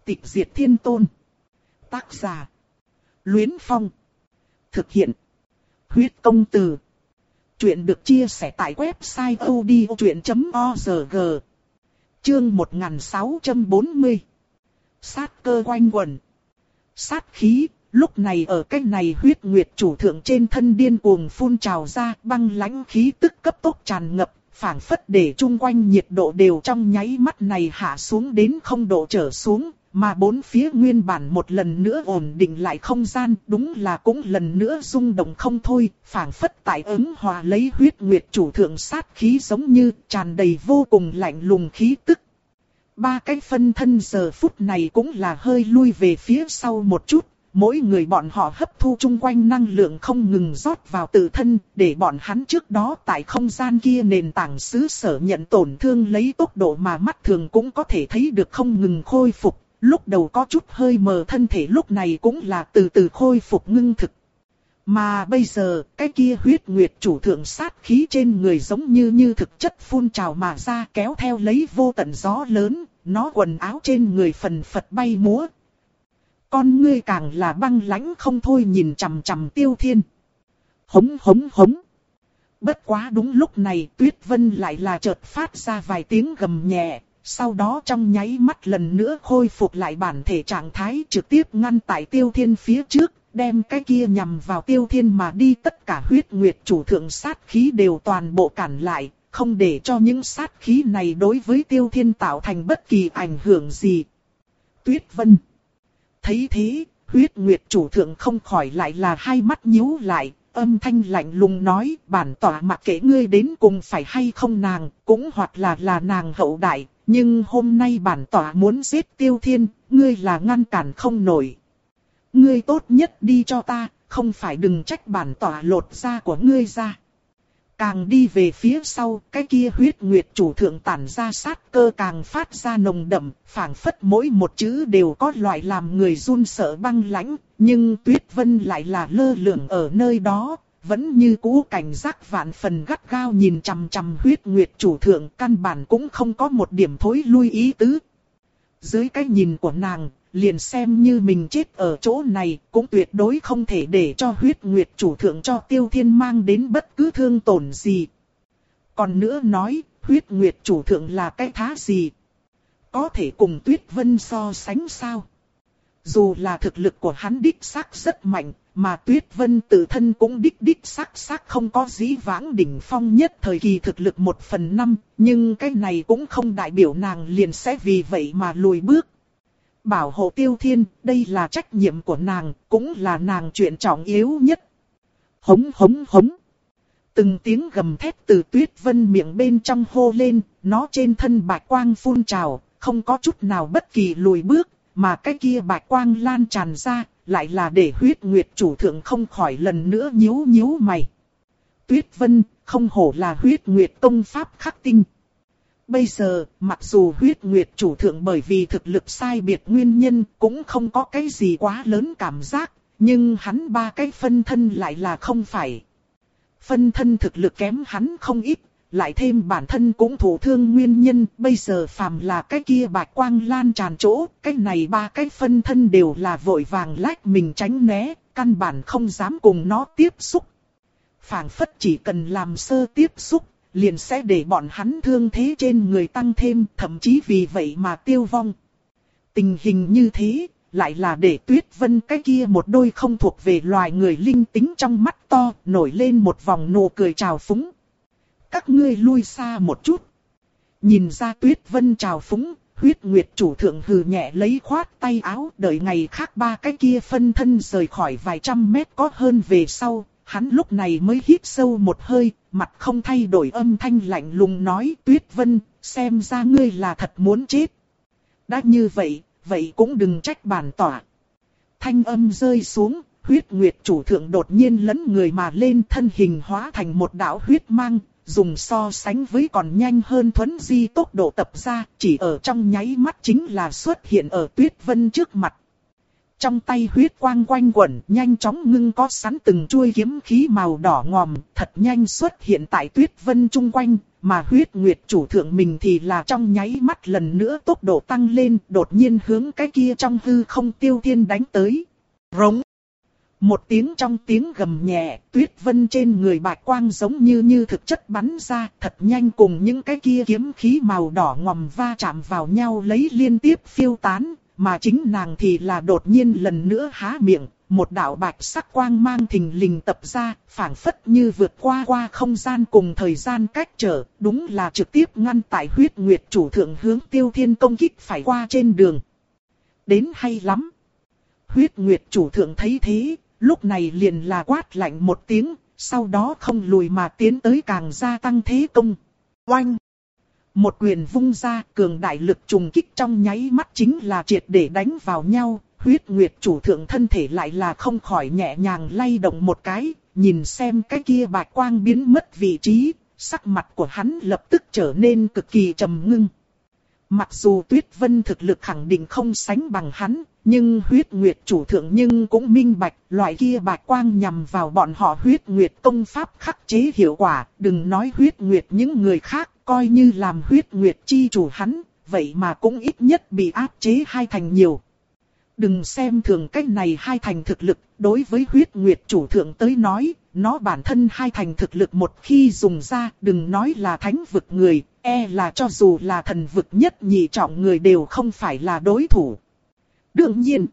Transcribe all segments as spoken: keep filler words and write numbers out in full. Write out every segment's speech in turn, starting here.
Tịch diệt thiên tôn. Tác giả. Luyến Phong. Thực hiện. Huyết công từ. Chuyện được chia sẻ tại website odchuyện chấm org. Chương một nghìn sáu trăm bốn mươi. Sát cơ quanh quẩn. Sát khí, lúc này ở cái này huyết nguyệt chủ thượng trên thân điên cuồng phun trào ra, băng lãnh khí tức cấp tốc tràn ngập, phảng phất để chung quanh nhiệt độ đều trong nháy mắt này hạ xuống đến không độ trở xuống, mà bốn phía nguyên bản một lần nữa ổn định lại không gian, đúng là cũng lần nữa rung động không thôi, phảng phất tại ứng hòa lấy huyết nguyệt chủ thượng sát khí giống như tràn đầy vô cùng lạnh lùng khí tức. Ba cái phân thân giờ phút này cũng là hơi lui về phía sau một chút, mỗi người bọn họ hấp thu chung quanh năng lượng không ngừng rót vào tự thân, để bọn hắn trước đó tại không gian kia nền tảng xứ sở nhận tổn thương lấy tốc độ mà mắt thường cũng có thể thấy được không ngừng khôi phục, lúc đầu có chút hơi mờ thân thể lúc này cũng là từ từ khôi phục ngưng thực. Mà bây giờ, cái kia huyết nguyệt chủ thượng sát khí trên người giống như như thực chất phun trào mà ra kéo theo lấy vô tận gió lớn, nó quần áo trên người phần phật bay múa. Con ngươi càng là băng lãnh không thôi nhìn chằm chằm Tiêu Thiên. Hống hống hống. Bất quá đúng lúc này Tuyết Vân lại là chợt phát ra vài tiếng gầm nhẹ, sau đó trong nháy mắt lần nữa khôi phục lại bản thể trạng thái trực tiếp ngăn tại Tiêu Thiên phía trước, đem cái kia nhằm vào Tiêu Thiên mà đi tất cả huyết nguyệt chủ thượng sát khí đều toàn bộ cản lại, không để cho những sát khí này đối với Tiêu Thiên tạo thành bất kỳ ảnh hưởng gì. Tuyết Vân. Thấy thế, huyết nguyệt chủ thượng không khỏi lại là hai mắt nhíu lại, âm thanh lạnh lùng nói, bản tỏa mặc kệ ngươi đến cùng phải hay không nàng, cũng hoặc là là nàng hậu đại, nhưng hôm nay bản tỏa muốn giết Tiêu Thiên, ngươi là ngăn cản không nổi. Ngươi tốt nhất đi cho ta, không phải đừng trách bản tỏa lột da của ngươi ra. Càng đi về phía sau, cái kia huyết nguyệt chủ thượng tản ra sát cơ càng phát ra nồng đậm, phảng phất mỗi một chữ đều có loại làm người run sợ băng lãnh, nhưng Tuyết Vân lại là lơ lửng ở nơi đó, vẫn như cũ cảnh giác vạn phần gắt gao nhìn chằm chằm huyết nguyệt chủ thượng, căn bản cũng không có một điểm thối lui ý tứ. Dưới cái nhìn của nàng, liền xem như mình chết ở chỗ này, cũng tuyệt đối không thể để cho huyết nguyệt chủ thượng cho Tiêu Thiên mang đến bất cứ thương tổn gì. Còn nữa nói, huyết nguyệt chủ thượng là cái thá gì? Có thể cùng Tuyết Vân so sánh sao? Dù là thực lực của hắn đích xác rất mạnh, mà Tuyết Vân tự thân cũng đích đích xác xác không có dĩ vãng đỉnh phong nhất thời kỳ thực lực một phần năm, nhưng cái này cũng không đại biểu nàng liền sẽ vì vậy mà lùi bước. Bảo hộ Tiêu Thiên, đây là trách nhiệm của nàng, cũng là nàng chuyện trọng yếu nhất. Hống hống hống. Từng tiếng gầm thét từ Tuyết Vân miệng bên trong hô lên, nó trên thân bạch quang phun trào, không có chút nào bất kỳ lùi bước, mà cái kia bạch quang lan tràn ra, lại là để huyết nguyệt chủ thượng không khỏi lần nữa nhíu nhíu mày. Tuyết Vân, không hổ là huyết nguyệt công pháp khắc tinh. Bây giờ, mặc dù huyết nguyệt chủ thượng bởi vì thực lực sai biệt nguyên nhân cũng không có cái gì quá lớn cảm giác, nhưng hắn ba cái phân thân lại là không phải. Phân thân thực lực kém hắn không ít, lại thêm bản thân cũng thụ thương nguyên nhân, bây giờ phàm là cái kia bạch quang lan tràn chỗ, cái này ba cái phân thân đều là vội vàng lách mình tránh né, căn bản không dám cùng nó tiếp xúc. Phảng phất chỉ cần làm sơ tiếp xúc, liền sẽ để bọn hắn thương thế trên người tăng thêm, thậm chí vì vậy mà tiêu vong. Tình hình như thế, lại là để Tuyết Vân cái kia một đôi không thuộc về loài người linh tính trong mắt to, nổi lên một vòng nụ cười trào phúng. Các ngươi lui xa một chút. Nhìn ra Tuyết Vân trào phúng, huyết nguyệt chủ thượng hừ nhẹ lấy khoát tay áo, đợi ngày khác ba cái kia phân thân rời khỏi vài trăm mét có hơn về sau. Hắn lúc này mới hít sâu một hơi, mặt không thay đổi âm thanh lạnh lùng nói, Tuyết Vân, xem ra ngươi là thật muốn chết. Đã như vậy, vậy cũng đừng trách bản tỏa. Thanh âm rơi xuống, huyết nguyệt chủ thượng đột nhiên lấn người mà lên, thân hình hóa thành một đạo huyết mang, dùng so sánh với còn nhanh hơn thuấn di tốc độ tập ra, chỉ ở trong nháy mắt chính là xuất hiện ở Tuyết Vân trước mặt. Trong tay huyết quang quanh quẩn, nhanh chóng ngưng có sẵn từng chuôi kiếm khí màu đỏ ngòm, thật nhanh xuất hiện tại Tuyết Vân chung quanh, mà huyết nguyệt chủ thượng mình thì là trong nháy mắt lần nữa tốc độ tăng lên, đột nhiên hướng cái kia trong hư không Tiêu Thiên đánh tới. Rống. Một tiếng trong tiếng gầm nhẹ, Tuyết Vân trên người bạch quang giống như như thực chất bắn ra, thật nhanh cùng những cái kia kiếm khí màu đỏ ngòm va chạm vào nhau lấy liên tiếp phiêu tán, mà chính nàng thì là đột nhiên lần nữa há miệng, một đạo bạch sắc quang mang thình lình tập ra, phảng phất như vượt qua qua không gian cùng thời gian cách trở, đúng là trực tiếp ngăn tại huyết nguyệt chủ thượng hướng Tiêu Thiên công kích phải qua trên đường. Đến hay lắm. Huyết nguyệt chủ thượng thấy thế, lúc này liền là quát lạnh một tiếng, sau đó không lùi mà tiến tới càng gia tăng thế công. Oanh! Một quyền vung ra, cường đại lực trùng kích trong nháy mắt chính là triệt để đánh vào nhau. Huyết nguyệt chủ thượng thân thể lại là không khỏi nhẹ nhàng lay động một cái, nhìn xem cái kia bạch quang biến mất vị trí, sắc mặt của hắn lập tức trở nên cực kỳ trầm ngưng. Mặc dù Tuyết Vân thực lực khẳng định không sánh bằng hắn, nhưng huyết nguyệt chủ thượng nhưng cũng minh bạch, loại kia bạch quang nhằm vào bọn họ huyết nguyệt công pháp khắc chế hiệu quả, đừng nói huyết nguyệt những người khác, coi như làm huyết nguyệt chi chủ hắn, vậy mà cũng ít nhất bị áp chế hai thành nhiều. Đừng xem thường cách này hai thành thực lực, đối với huyết nguyệt chủ thượng tới nói, nó bản thân hai thành thực lực một khi dùng ra, đừng nói là thánh vực người, e là cho dù là thần vực nhất nhị trọng người đều không phải là đối thủ. Đương nhiên,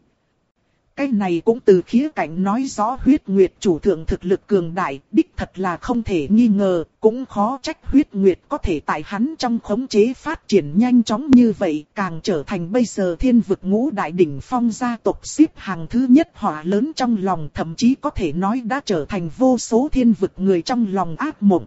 cái này cũng từ khía cạnh nói rõ huyết nguyệt chủ thượng thực lực cường đại, đích thật là không thể nghi ngờ, cũng khó trách huyết nguyệt có thể tại hắn trong khống chế phát triển nhanh chóng như vậy, càng trở thành bây giờ thiên vực ngũ đại đỉnh phong gia tộc xếp hàng thứ nhất họa lớn trong lòng, thậm chí có thể nói đã trở thành vô số thiên vực người trong lòng ác mộng.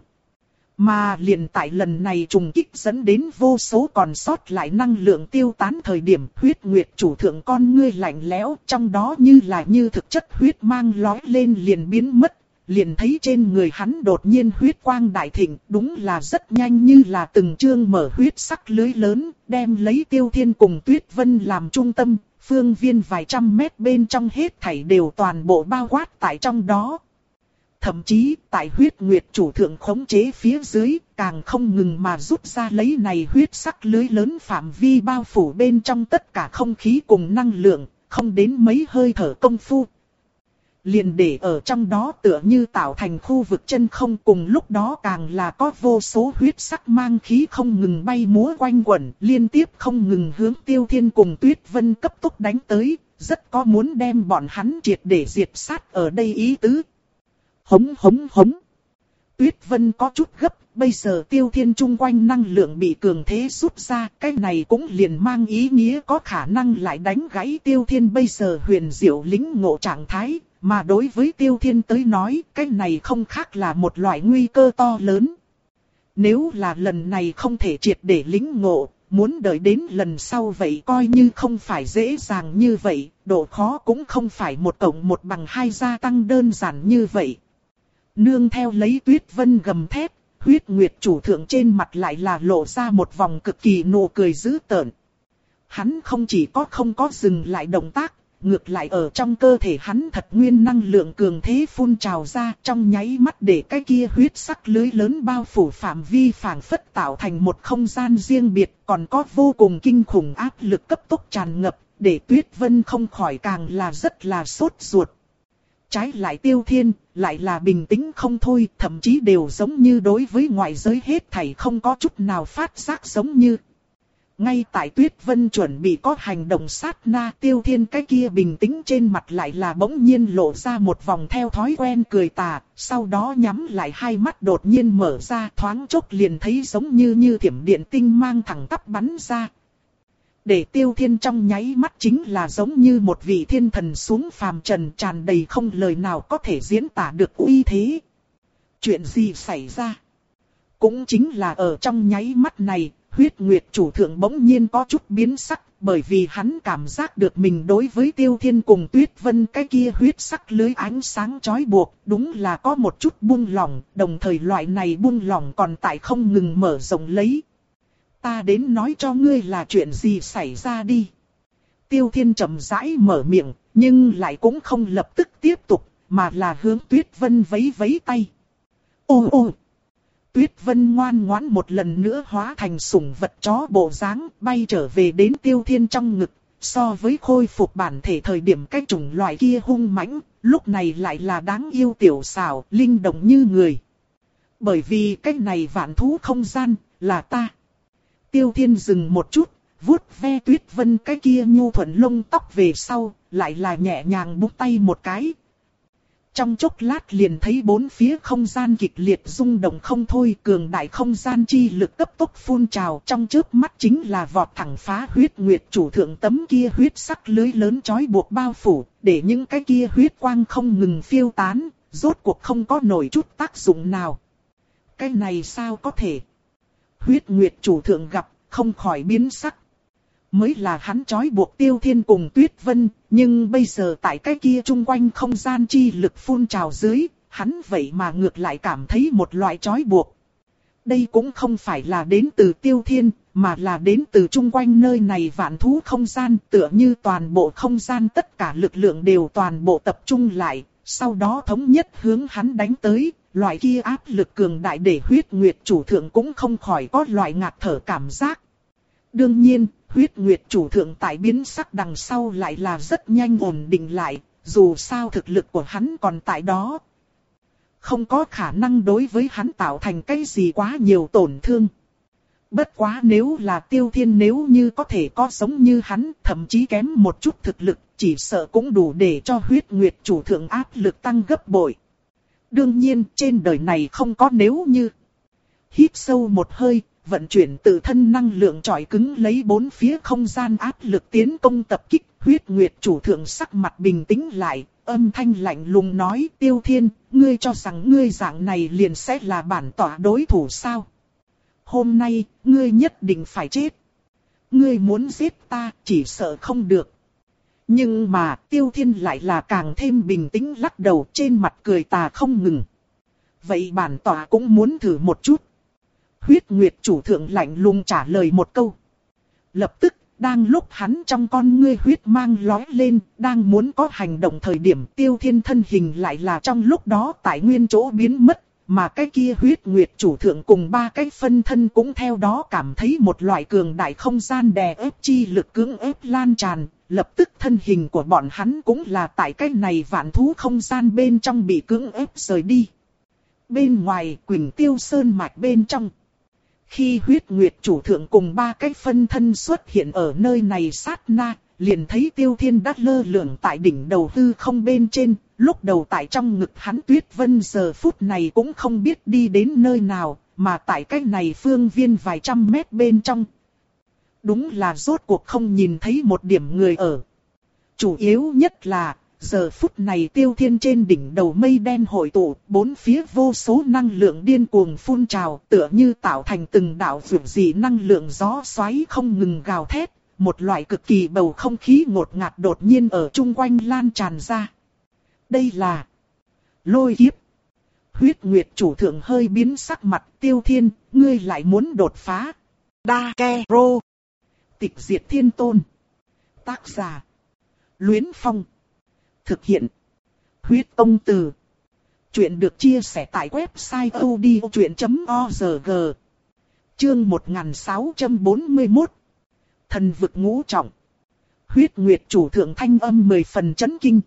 Mà liền tại lần này trùng kích dẫn đến vô số còn sót lại năng lượng tiêu tán thời điểm huyết nguyệt chủ thượng con ngươi lạnh lẽo, trong đó như là như thực chất huyết mang lói lên liền biến mất, liền thấy trên người hắn đột nhiên huyết quang đại thịnh, đúng là rất nhanh như là từng chương mở huyết sắc lưới lớn, đem lấy Tiêu Thiên cùng Tuyết Vân làm trung tâm, phương viên vài trăm mét bên trong hết thảy đều toàn bộ bao quát tại trong đó. Thậm chí, tại huyết nguyệt chủ thượng khống chế phía dưới, càng không ngừng mà rút ra lấy này huyết sắc lưới lớn phạm vi bao phủ bên trong tất cả không khí cùng năng lượng, không đến mấy hơi thở công phu. Liền để ở trong đó tựa như tạo thành khu vực chân không, cùng lúc đó càng là có vô số huyết sắc mang khí không ngừng bay múa quanh quẩn, liên tiếp không ngừng hướng Tiêu Thiên cùng Tuyết Vân cấp tốc đánh tới, rất có muốn đem bọn hắn triệt để diệt sát ở đây ý tứ. Hống hống hống. Tuyết Vân có chút gấp, bây giờ Tiêu Thiên chung quanh năng lượng bị cường thế rút ra, cái này cũng liền mang ý nghĩa có khả năng lại đánh gãy Tiêu Thiên bây giờ huyền diệu lĩnh ngộ trạng thái, mà đối với Tiêu Thiên tới nói, cái này không khác là một loại nguy cơ to lớn. Nếu là lần này không thể triệt để lĩnh ngộ, muốn đợi đến lần sau vậy coi như không phải dễ dàng như vậy, độ khó cũng không phải một cộng một bằng hai gia tăng đơn giản như vậy. Nương theo lấy Tuyết Vân gầm thét, huyết nguyệt chủ thượng trên mặt lại là lộ ra một vòng cực kỳ nụ cười dữ tợn. Hắn không chỉ có không có dừng lại động tác, ngược lại ở trong cơ thể hắn thật nguyên năng lượng cường thế phun trào ra, trong nháy mắt để cái kia huyết sắc lưới lớn bao phủ phạm vi phảng phất tạo thành một không gian riêng biệt, còn có vô cùng kinh khủng áp lực cấp tốc tràn ngập, để Tuyết Vân không khỏi càng là rất là sốt ruột. Trái lại Tiêu Thiên, lại là bình tĩnh không thôi, thậm chí đều giống như đối với ngoại giới hết thảy không có chút nào phát giác giống như. Ngay tại Tuyết Vân chuẩn bị có hành động sát na, Tiêu Thiên cái kia bình tĩnh trên mặt lại là bỗng nhiên lộ ra một vòng theo thói quen cười tà, sau đó nhắm lại hai mắt đột nhiên mở ra, thoáng chốc liền thấy giống như như thiểm điện tinh mang thẳng tắp bắn ra. Để Tiêu Thiên trong nháy mắt chính là giống như một vị thiên thần xuống phàm trần, tràn đầy không lời nào có thể diễn tả được uy thế. Chuyện gì xảy ra? Cũng chính là ở trong nháy mắt này, huyết nguyệt chủ thượng bỗng nhiên có chút biến sắc, bởi vì hắn cảm giác được mình đối với Tiêu Thiên cùng Tuyết Vân cái kia huyết sắc lưới ánh sáng chói buộc, đúng là có một chút buông lỏng, đồng thời loại này buông lỏng còn tại không ngừng mở rộng lấy. Ta đến nói cho ngươi là chuyện gì xảy ra đi. Tiêu Thiên chậm rãi mở miệng, nhưng lại cũng không lập tức tiếp tục, mà là hướng Tuyết Vân vẫy vẫy tay. Ô ô! Tuyết Vân ngoan ngoãn một lần nữa hóa thành sủng vật chó bộ dáng, bay trở về đến Tiêu Thiên trong ngực. So với khôi phục bản thể thời điểm cái chủng loại kia hung mãnh, lúc này lại là đáng yêu tiểu xảo, linh động như người. Bởi vì cái này vạn thú không gian, là ta. Tiêu Thiên dừng một chút, vuốt ve Tuyết Vân cái kia nhu thuận lông tóc về sau, lại là nhẹ nhàng búng tay một cái. Trong chốc lát liền thấy bốn phía không gian kịch liệt rung động không thôi, cường đại không gian chi lực cấp tốc phun trào, trong chớp mắt chính là vọt thẳng phá huyết nguyệt chủ thượng tấm kia huyết sắc lưới lớn trói buộc bao phủ, để những cái kia huyết quang không ngừng phiêu tán, rốt cuộc không có nổi chút tác dụng nào. Cái này sao có thể? Huyết nguyệt chủ thượng gặp, không khỏi biến sắc. Mới là hắn trói buộc Tiêu Thiên cùng Tuyết Vân, nhưng bây giờ tại cái kia chung quanh không gian chi lực phun trào dưới, hắn vậy mà ngược lại cảm thấy một loại trói buộc. Đây cũng không phải là đến từ Tiêu Thiên, mà là đến từ chung quanh nơi này vạn thú không gian, tựa như toàn bộ không gian tất cả lực lượng đều toàn bộ tập trung lại, sau đó thống nhất hướng hắn đánh tới, loại kia áp lực cường đại để huyết nguyệt chủ thượng cũng không khỏi có loại ngạt thở cảm giác. Đương nhiên, huyết nguyệt chủ thượng tại biến sắc đằng sau lại là rất nhanh ổn định lại, dù sao thực lực của hắn còn tại đó. Không có khả năng đối với hắn tạo thành cái gì quá nhiều tổn thương. Bất quá nếu là Tiêu Thiên nếu như có thể có giống như hắn, thậm chí kém một chút thực lực, chỉ sợ cũng đủ để cho huyết nguyệt chủ thượng áp lực tăng gấp bội. Đương nhiên, trên đời này không có nếu như. Hít sâu một hơi, vận chuyển tự thân năng lượng trọi cứng lấy bốn phía không gian áp lực tiến công tập kích. Huyết nguyệt chủ thượng sắc mặt bình tĩnh lại, âm thanh lạnh lùng nói: Tiêu Thiên, ngươi cho rằng ngươi dạng này liền sẽ là bản tọa đối thủ sao? Hôm nay, ngươi nhất định phải chết. Ngươi muốn giết ta, chỉ sợ không được. Nhưng mà, Tiêu Thiên lại là càng thêm bình tĩnh lắc đầu, trên mặt cười tà không ngừng. Vậy bản tọa cũng muốn thử một chút. Huyết nguyệt chủ thượng lạnh lùng trả lời một câu. Lập tức, đang lúc hắn trong con ngươi huyết mang lóe lên, đang muốn có hành động thời điểm, Tiêu Thiên thân hình lại là trong lúc đó tại nguyên chỗ biến mất, mà cái kia huyết nguyệt chủ thượng cùng ba cái phân thân cũng theo đó cảm thấy một loại cường đại không gian đè ép chi lực cưỡng ép lan tràn, lập tức thân hình của bọn hắn cũng là tại cái này vạn thú không gian bên trong bị cưỡng ép rời đi. Bên ngoài Quỳnh Tiêu Sơn mạch bên trong, khi huyết nguyệt chủ thượng cùng ba cái phân thân xuất hiện ở nơi này sát na, liền thấy Tiêu Thiên đã lơ lửng tại đỉnh đầu hư không bên trên, lúc đầu tại trong ngực hắn Tuyết Vân giờ phút này cũng không biết đi đến nơi nào, mà tại cái này phương viên vài trăm mét bên trong. Đúng là rốt cuộc không nhìn thấy một điểm người ở. Chủ yếu nhất là, giờ phút này Tiêu Thiên trên đỉnh đầu mây đen hội tụ, bốn phía vô số năng lượng điên cuồng phun trào, tựa như tạo thành từng đạo vượt dị năng lượng gió xoáy không ngừng gào thét, một loại cực kỳ bầu không khí ngột ngạt đột nhiên ở chung quanh lan tràn ra. Đây là lôi kiếp. Huyết nguyệt chủ thượng hơi biến sắc mặt, Tiêu Thiên, ngươi lại muốn đột phá. Đa Ke Rô. Tịch diệt thiên tôn. Tác giả Luyến Phong. Thực hiện huyết công từ. Chuyện được chia sẻ tại website odchuyện chấm org. Chương một nghìn sáu trăm bốn mươi mốt. Thần vực ngũ trọng. Huyết nguyệt chủ thượng thanh âm mười phần chấn kinh.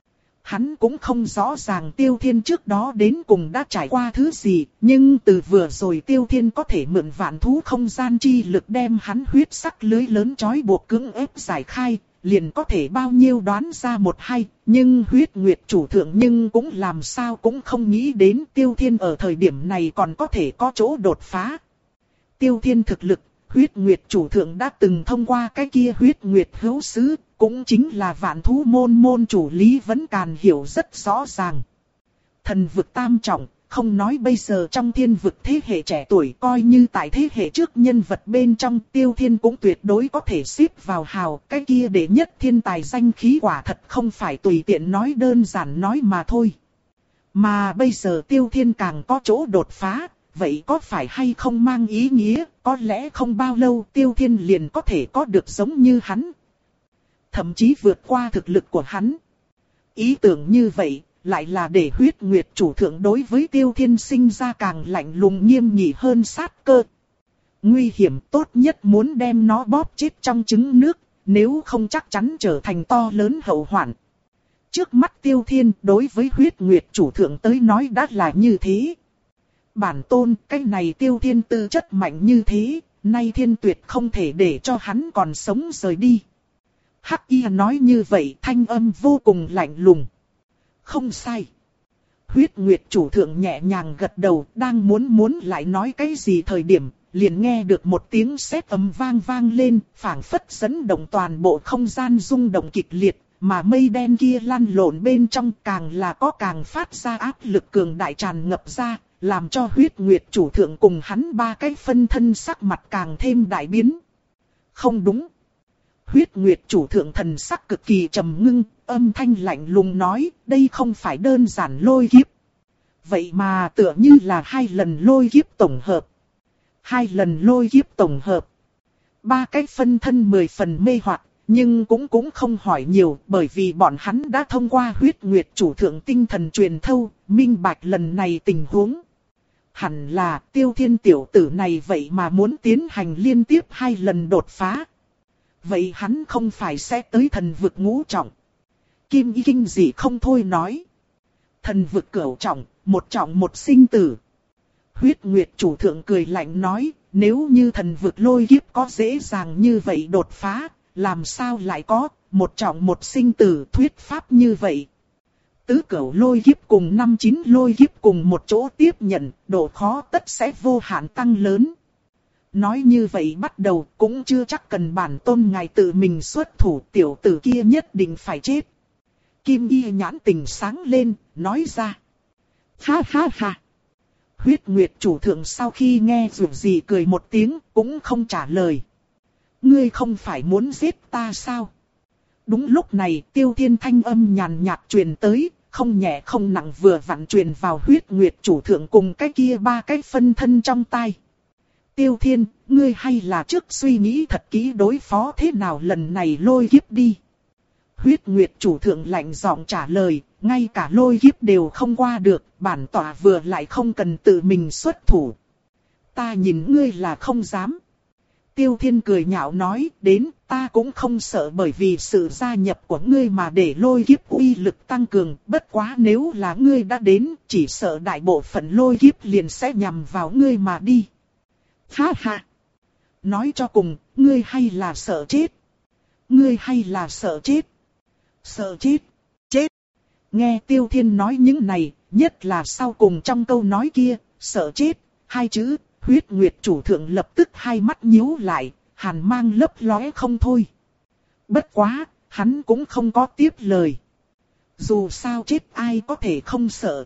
Hắn cũng không rõ ràng Tiêu Thiên trước đó đến cùng đã trải qua thứ gì, nhưng từ vừa rồi Tiêu Thiên có thể mượn vạn thú không gian chi lực đem hắn huyết sắc lưới lớn trói buộc cưỡng ép giải khai, liền có thể bao nhiêu đoán ra một hai, nhưng huyết nguyệt chủ thượng nhưng cũng làm sao cũng không nghĩ đến Tiêu Thiên ở thời điểm này còn có thể có chỗ đột phá. Tiêu Thiên thực lực, huyết nguyệt chủ thượng đã từng thông qua cái kia huyết nguyệt hữu sứ, cũng chính là vạn thú môn môn chủ Lý Vấn Càn hiểu rất rõ ràng. Thần vực tam trọng, không nói bây giờ trong thiên vực thế hệ trẻ tuổi, coi như tại thế hệ trước nhân vật bên trong, Tiêu Thiên cũng tuyệt đối có thể xếp vào hào, cái kia đệ nhất thiên tài danh khí quả thật không phải tùy tiện nói đơn giản nói mà thôi. Mà bây giờ Tiêu Thiên càng có chỗ đột phá, vậy có phải hay không mang ý nghĩa, có lẽ không bao lâu Tiêu Thiên liền có thể có được giống như hắn. thậm chí vượt qua thực lực của hắn. Ý tưởng như vậy, lại là để huyết nguyệt chủ thượng đối với Tiêu Thiên sinh ra càng lạnh lùng nghiêm nghị hơn sát cơ. Nguy hiểm tốt nhất muốn đem nó bóp chết trong trứng nước, nếu không chắc chắn trở thành to lớn hậu hoạn. Trước mắt Tiêu Thiên đối với huyết nguyệt chủ thượng tới nói đã là như thế. Bản tôn, cái này Tiêu Thiên tư chất mạnh như thế, nay Thiên Tuyệt không thể để cho hắn còn sống rời đi. Hắc Y nói như vậy, thanh âm vô cùng lạnh lùng. Không sai. Huyết nguyệt chủ thượng nhẹ nhàng gật đầu, đang muốn muốn lại nói cái gì thời điểm, liền nghe được một tiếng sét ầm vang vang lên, phảng phất dẫn động toàn bộ không gian rung động kịch liệt, mà mây đen kia lăn lộn bên trong càng là có càng phát ra áp lực cường đại tràn ngập ra, làm cho huyết nguyệt chủ thượng cùng hắn ba cái phân thân sắc mặt càng thêm đại biến. Không đúng. Huyết nguyệt chủ thượng thần sắc cực kỳ trầm ngưng, âm thanh lạnh lùng nói, đây không phải đơn giản lôi kiếp. Vậy mà tựa như là hai lần lôi kiếp tổng hợp. Hai lần lôi kiếp tổng hợp. Ba cái phân thân mười phần mê hoặc, nhưng cũng cũng không hỏi nhiều, bởi vì bọn hắn đã thông qua huyết nguyệt chủ thượng tinh thần truyền thâu, minh bạch lần này tình huống. Hẳn là Tiêu Thiên tiểu tử này vậy mà muốn tiến hành liên tiếp hai lần đột phá. Vậy hắn không phải sẽ tới thần vực ngũ trọng. Kim Y kinh gì không thôi nói. Thần vực cửu trọng, một trọng một sinh tử. Huyết nguyệt chủ thượng cười lạnh nói, nếu như thần vực lôi kiếp có dễ dàng như vậy đột phá, làm sao lại có một trọng một sinh tử thuyết pháp như vậy. Tứ cửu lôi kiếp cùng năm chín lôi kiếp cùng một chỗ tiếp nhận, độ khó tất sẽ vô hạn tăng lớn. Nói như vậy bắt đầu cũng chưa chắc cần bản tôn ngài tự mình xuất thủ, tiểu tử kia nhất định phải chết. Kim Y nhãn tình sáng lên, nói ra. Ha ha ha. Huyết nguyệt chủ thượng sau khi nghe dù gì cười một tiếng, cũng không trả lời. Ngươi không phải muốn giết ta sao? Đúng lúc này Tiêu Thiên thanh âm nhàn nhạt truyền tới, không nhẹ không nặng vừa vặn truyền vào huyết nguyệt chủ thượng cùng cái kia ba cái phân thân trong tai. Tiêu Thiên, ngươi hay là trước suy nghĩ thật kỹ đối phó thế nào lần này lôi kiếp đi. Huyết nguyệt chủ thượng lạnh giọng trả lời, ngay cả lôi kiếp đều không qua được, bản tỏa vừa lại không cần tự mình xuất thủ. Ta nhìn ngươi là không dám. Tiêu Thiên cười nhạo nói, đến ta cũng không sợ bởi vì sự gia nhập của ngươi mà để lôi kiếp uy lực tăng cường, bất quá nếu là ngươi đã đến, chỉ sợ đại bộ phận lôi kiếp liền sẽ nhằm vào ngươi mà đi. Ha ha! Nói cho cùng, ngươi hay là sợ chết? Ngươi hay là sợ chết? Sợ chết? Chết! Nghe Tiêu Thiên nói những này, nhất là sau cùng trong câu nói kia, sợ chết, hai chữ, huyết nguyệt chủ thượng lập tức hai mắt nhíu lại, hàn mang lấp lóe không thôi. Bất quá, hắn cũng không có tiếp lời. Dù sao chết ai có thể không sợ.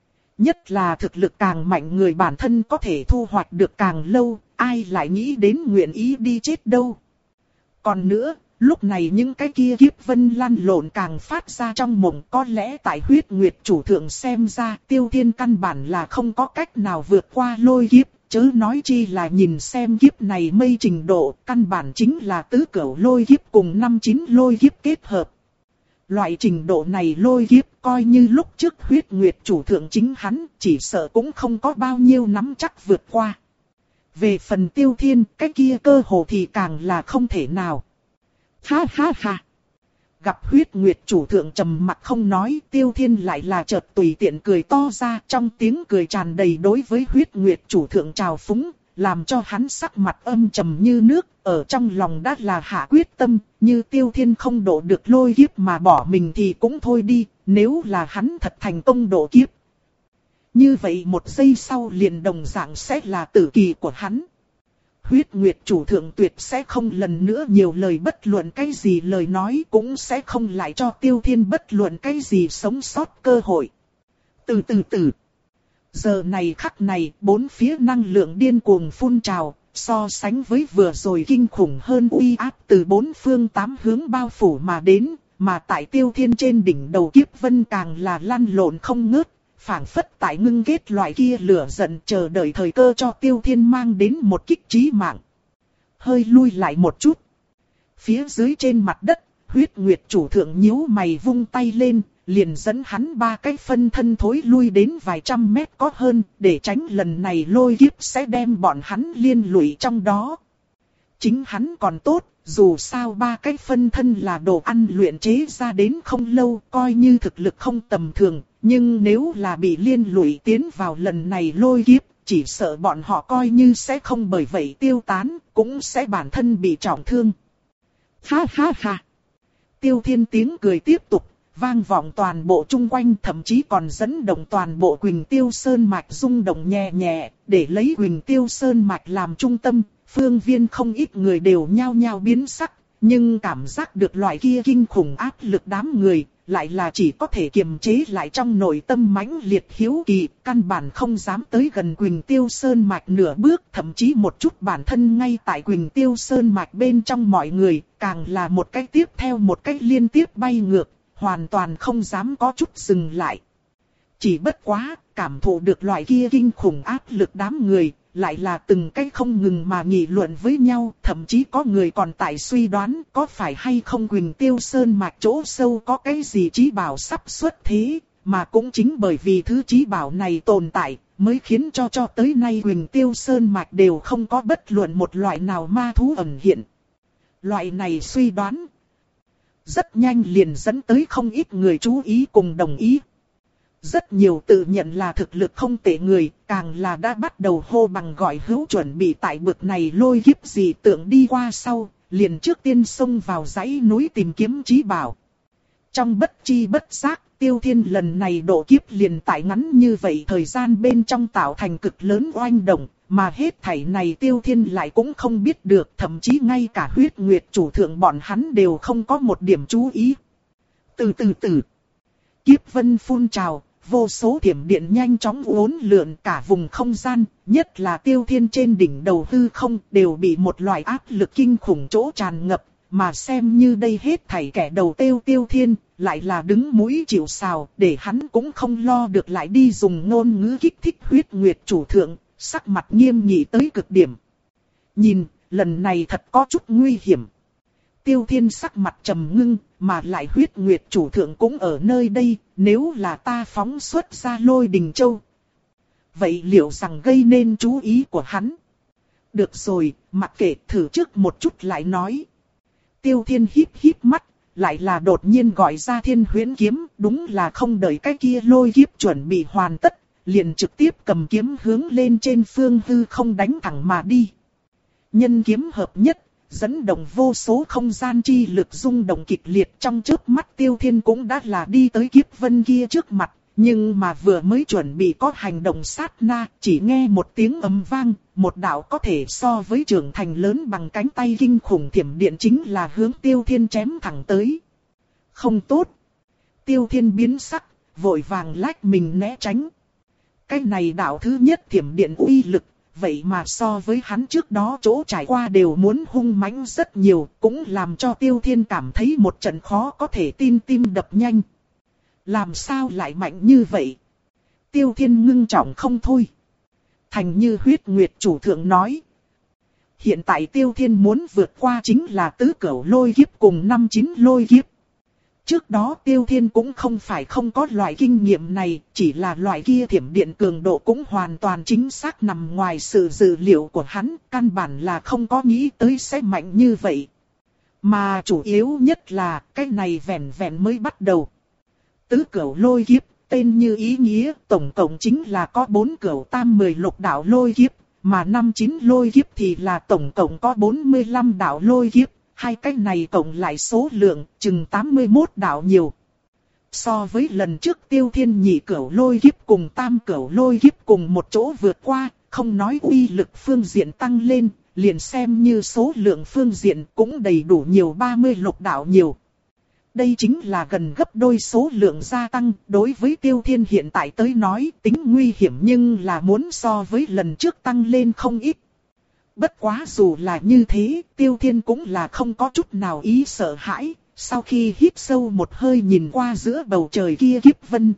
Nhất là thực lực càng mạnh người bản thân có thể thu hoạch được càng lâu, ai lại nghĩ đến nguyện ý đi chết đâu. Còn nữa, lúc này những cái kia kiếp vân lăn lộn càng phát ra trong mộng, có lẽ tại huyết nguyệt chủ thượng xem ra Tiêu Thiên căn bản là không có cách nào vượt qua lôi kiếp, chớ nói chi là nhìn xem kiếp này mây trình độ, căn bản chính là tứ cửu lôi kiếp cùng năm chín lôi kiếp kết hợp. Loại trình độ này lôi kiếp coi như lúc trước huyết nguyệt chủ thượng chính hắn, chỉ sợ cũng không có bao nhiêu nắm chắc vượt qua. Về phần Tiêu Thiên, cái kia cơ hồ thì càng là không thể nào. Ha ha ha. Gặp huyết nguyệt chủ thượng trầm mặt không nói, Tiêu Thiên lại là chợt tùy tiện cười to ra, trong tiếng cười tràn đầy đối với huyết nguyệt chủ thượng trào phúng, làm cho hắn sắc mặt âm trầm như nước, ở trong lòng đã là hạ quyết tâm, như Tiêu Thiên không độ được lôi kiếp mà bỏ mình thì cũng thôi đi, nếu là hắn thật thành công độ kiếp. Như vậy một giây sau liền đồng dạng sẽ là tử kỳ của hắn. Huyết nguyệt chủ thượng tuyệt sẽ không lần nữa nhiều lời bất luận cái gì lời nói, cũng sẽ không lại cho Tiêu Thiên bất luận cái gì sống sót cơ hội. Từ từ từ. Giờ này khắc này, bốn phía năng lượng điên cuồng phun trào, so sánh với vừa rồi kinh khủng hơn uy áp từ bốn phương tám hướng bao phủ mà đến, mà tại Tiêu Thiên trên đỉnh đầu kiếp vân càng là lăn lộn không ngớt, phảng phất tại ngưng kết loại kia lửa giận chờ đợi thời cơ cho Tiêu Thiên mang đến một kích chí mạng. Hơi lui lại một chút. Phía dưới trên mặt đất, Huyết Nguyệt chủ thượng nhíu mày vung tay lên, liền dẫn hắn ba cái phân thân thối lui đến vài trăm mét có hơn, để tránh lần này lôi kiếp sẽ đem bọn hắn liên lụy trong đó. Chính hắn còn tốt, dù sao ba cái phân thân là đồ ăn luyện chế ra đến không lâu, coi như thực lực không tầm thường, nhưng nếu là bị liên lụy tiến vào lần này lôi kiếp, chỉ sợ bọn họ coi như sẽ không bởi vậy tiêu tán, cũng sẽ bản thân bị trọng thương. Ha ha ha! Tiêu Thiên tiếng cười tiếp tục, vang vọng toàn bộ chung quanh, thậm chí còn dẫn động toàn bộ Quỳnh Tiêu Sơn Mạch rung động nhẹ nhẹ, để lấy Quỳnh Tiêu Sơn Mạch làm trung tâm, phương viên không ít người đều nhao nhao biến sắc, nhưng cảm giác được loại kia kinh khủng áp lực đám người, lại là chỉ có thể kiềm chế lại trong nội tâm mãnh liệt hiếu kỳ, căn bản không dám tới gần Quỳnh Tiêu Sơn Mạch nửa bước, thậm chí một chút bản thân ngay tại Quỳnh Tiêu Sơn Mạch bên trong mọi người, càng là một cái tiếp theo một cái liên tiếp bay ngược, hoàn toàn không dám có chút dừng lại. Chỉ bất quá, cảm thụ được loại kia kinh khủng áp lực đám người, lại là từng cái không ngừng mà nghị luận với nhau, thậm chí có người còn tại suy đoán có phải hay không Quỳnh Tiêu Sơn Mạch chỗ sâu có cái gì trí bảo sắp xuất thế, mà cũng chính bởi vì thứ trí bảo này tồn tại, mới khiến cho cho tới nay Quỳnh Tiêu Sơn Mạch đều không có bất luận một loại nào ma thú ẩn hiện. Loại này suy đoán rất nhanh liền dẫn tới không ít người chú ý cùng đồng ý. Rất nhiều tự nhận là thực lực không tệ người, càng là đã bắt đầu hô bằng gọi hữu, chuẩn bị tại bực này lôi kiếp gì tượng đi qua sau, liền trước tiên xông vào dãy núi tìm kiếm trí bảo. Trong bất chi bất giác, Tiêu Thiên lần này độ kiếp liền tại ngắn như vậy thời gian bên trong tạo thành cực lớn oanh động, mà hết thảy này Tiêu Thiên lại cũng không biết được, thậm chí ngay cả Huyết Nguyệt chủ thượng bọn hắn đều không có một điểm chú ý. Từ từ từ, kiếp vân phun trào, vô số thiểm điện nhanh chóng uốn lượn cả vùng không gian, nhất là Tiêu Thiên trên đỉnh đầu hư không đều bị một loại áp lực kinh khủng chỗ tràn ngập, mà xem như đây hết thảy kẻ đầu tiêu Tiêu Thiên, lại là đứng mũi chịu sào, để hắn cũng không lo được lại đi dùng ngôn ngữ kích thích Huyết Nguyệt chủ thượng, sắc mặt nghiêm nghị tới cực điểm. Nhìn, lần này thật có chút nguy hiểm. Tiêu Thiên sắc mặt trầm ngưng, mà lại Huyết Nguyệt chủ thượng cũng ở nơi đây, nếu là ta phóng xuất ra Lôi Đình Châu, vậy liệu rằng gây nên chú ý của hắn? Được rồi, mặc kệ, thử trước một chút lại nói. Tiêu Thiên híp híp mắt, lại là đột nhiên gọi ra Thiên Huyễn kiếm, đúng là không đợi cái kia lôi kiếp chuẩn bị hoàn tất, liền trực tiếp cầm kiếm hướng lên trên phương hư không đánh thẳng mà đi. Nhân kiếm hợp nhất, dẫn động vô số không gian chi lực rung động kịch liệt, trong chớp mắt Tiêu Thiên cũng đã là đi tới kiếp vân kia trước mặt, nhưng mà vừa mới chuẩn bị có hành động sát na, chỉ nghe một tiếng ầm vang, một đạo có thể so với trưởng thành lớn bằng cánh tay kinh khủng thiểm điện chính là hướng Tiêu Thiên chém thẳng tới. Không tốt! Tiêu Thiên biến sắc, vội vàng lách mình né tránh. Cái này đạo thứ nhất thiểm điện uy lực, vậy mà so với hắn trước đó chỗ trải qua đều muốn hung mãnh rất nhiều, cũng làm cho Tiêu Thiên cảm thấy một trận khó có thể tin, tim đập nhanh. Làm sao lại mạnh như vậy? Tiêu Thiên ngưng trọng không thôi. Thành như Huyết Nguyệt chủ thượng nói. Hiện tại Tiêu Thiên muốn vượt qua chính là tứ cửu lôi kiếp cùng năm chín lôi kiếp. Trước đó Tiêu Thiên cũng không phải không có loại kinh nghiệm này, chỉ là loại kia thiểm điện cường độ cũng hoàn toàn chính xác nằm ngoài sự dự liệu của hắn, căn bản là không có nghĩ tới sẽ mạnh như vậy. Mà chủ yếu nhất là cái này vẹn vẹn mới bắt đầu. Tứ cửu lôi kiếp, tên như ý nghĩa, tổng cộng chính là có bốn cửu tam mười lục đạo lôi kiếp, mà năm chín lôi kiếp thì là tổng cộng có bốn mươi lăm đạo lôi kiếp. Hai cái này cộng lại số lượng chừng tám mươi mốt đạo nhiều. So với lần trước Tiêu Thiên nhị cửu lôi kiếp cùng tam cửu lôi kiếp cùng một chỗ vượt qua, không nói uy lực phương diện tăng lên, liền xem như số lượng phương diện cũng đầy đủ nhiều ba mươi lục đạo nhiều. Đây chính là gần gấp đôi số lượng gia tăng, đối với Tiêu Thiên hiện tại tới nói tính nguy hiểm nhưng là muốn so với lần trước tăng lên không ít. Bất quá dù là như thế, Tiêu Thiên cũng là không có chút nào ý sợ hãi, sau khi hít sâu một hơi nhìn qua giữa bầu trời kia kiếp vân.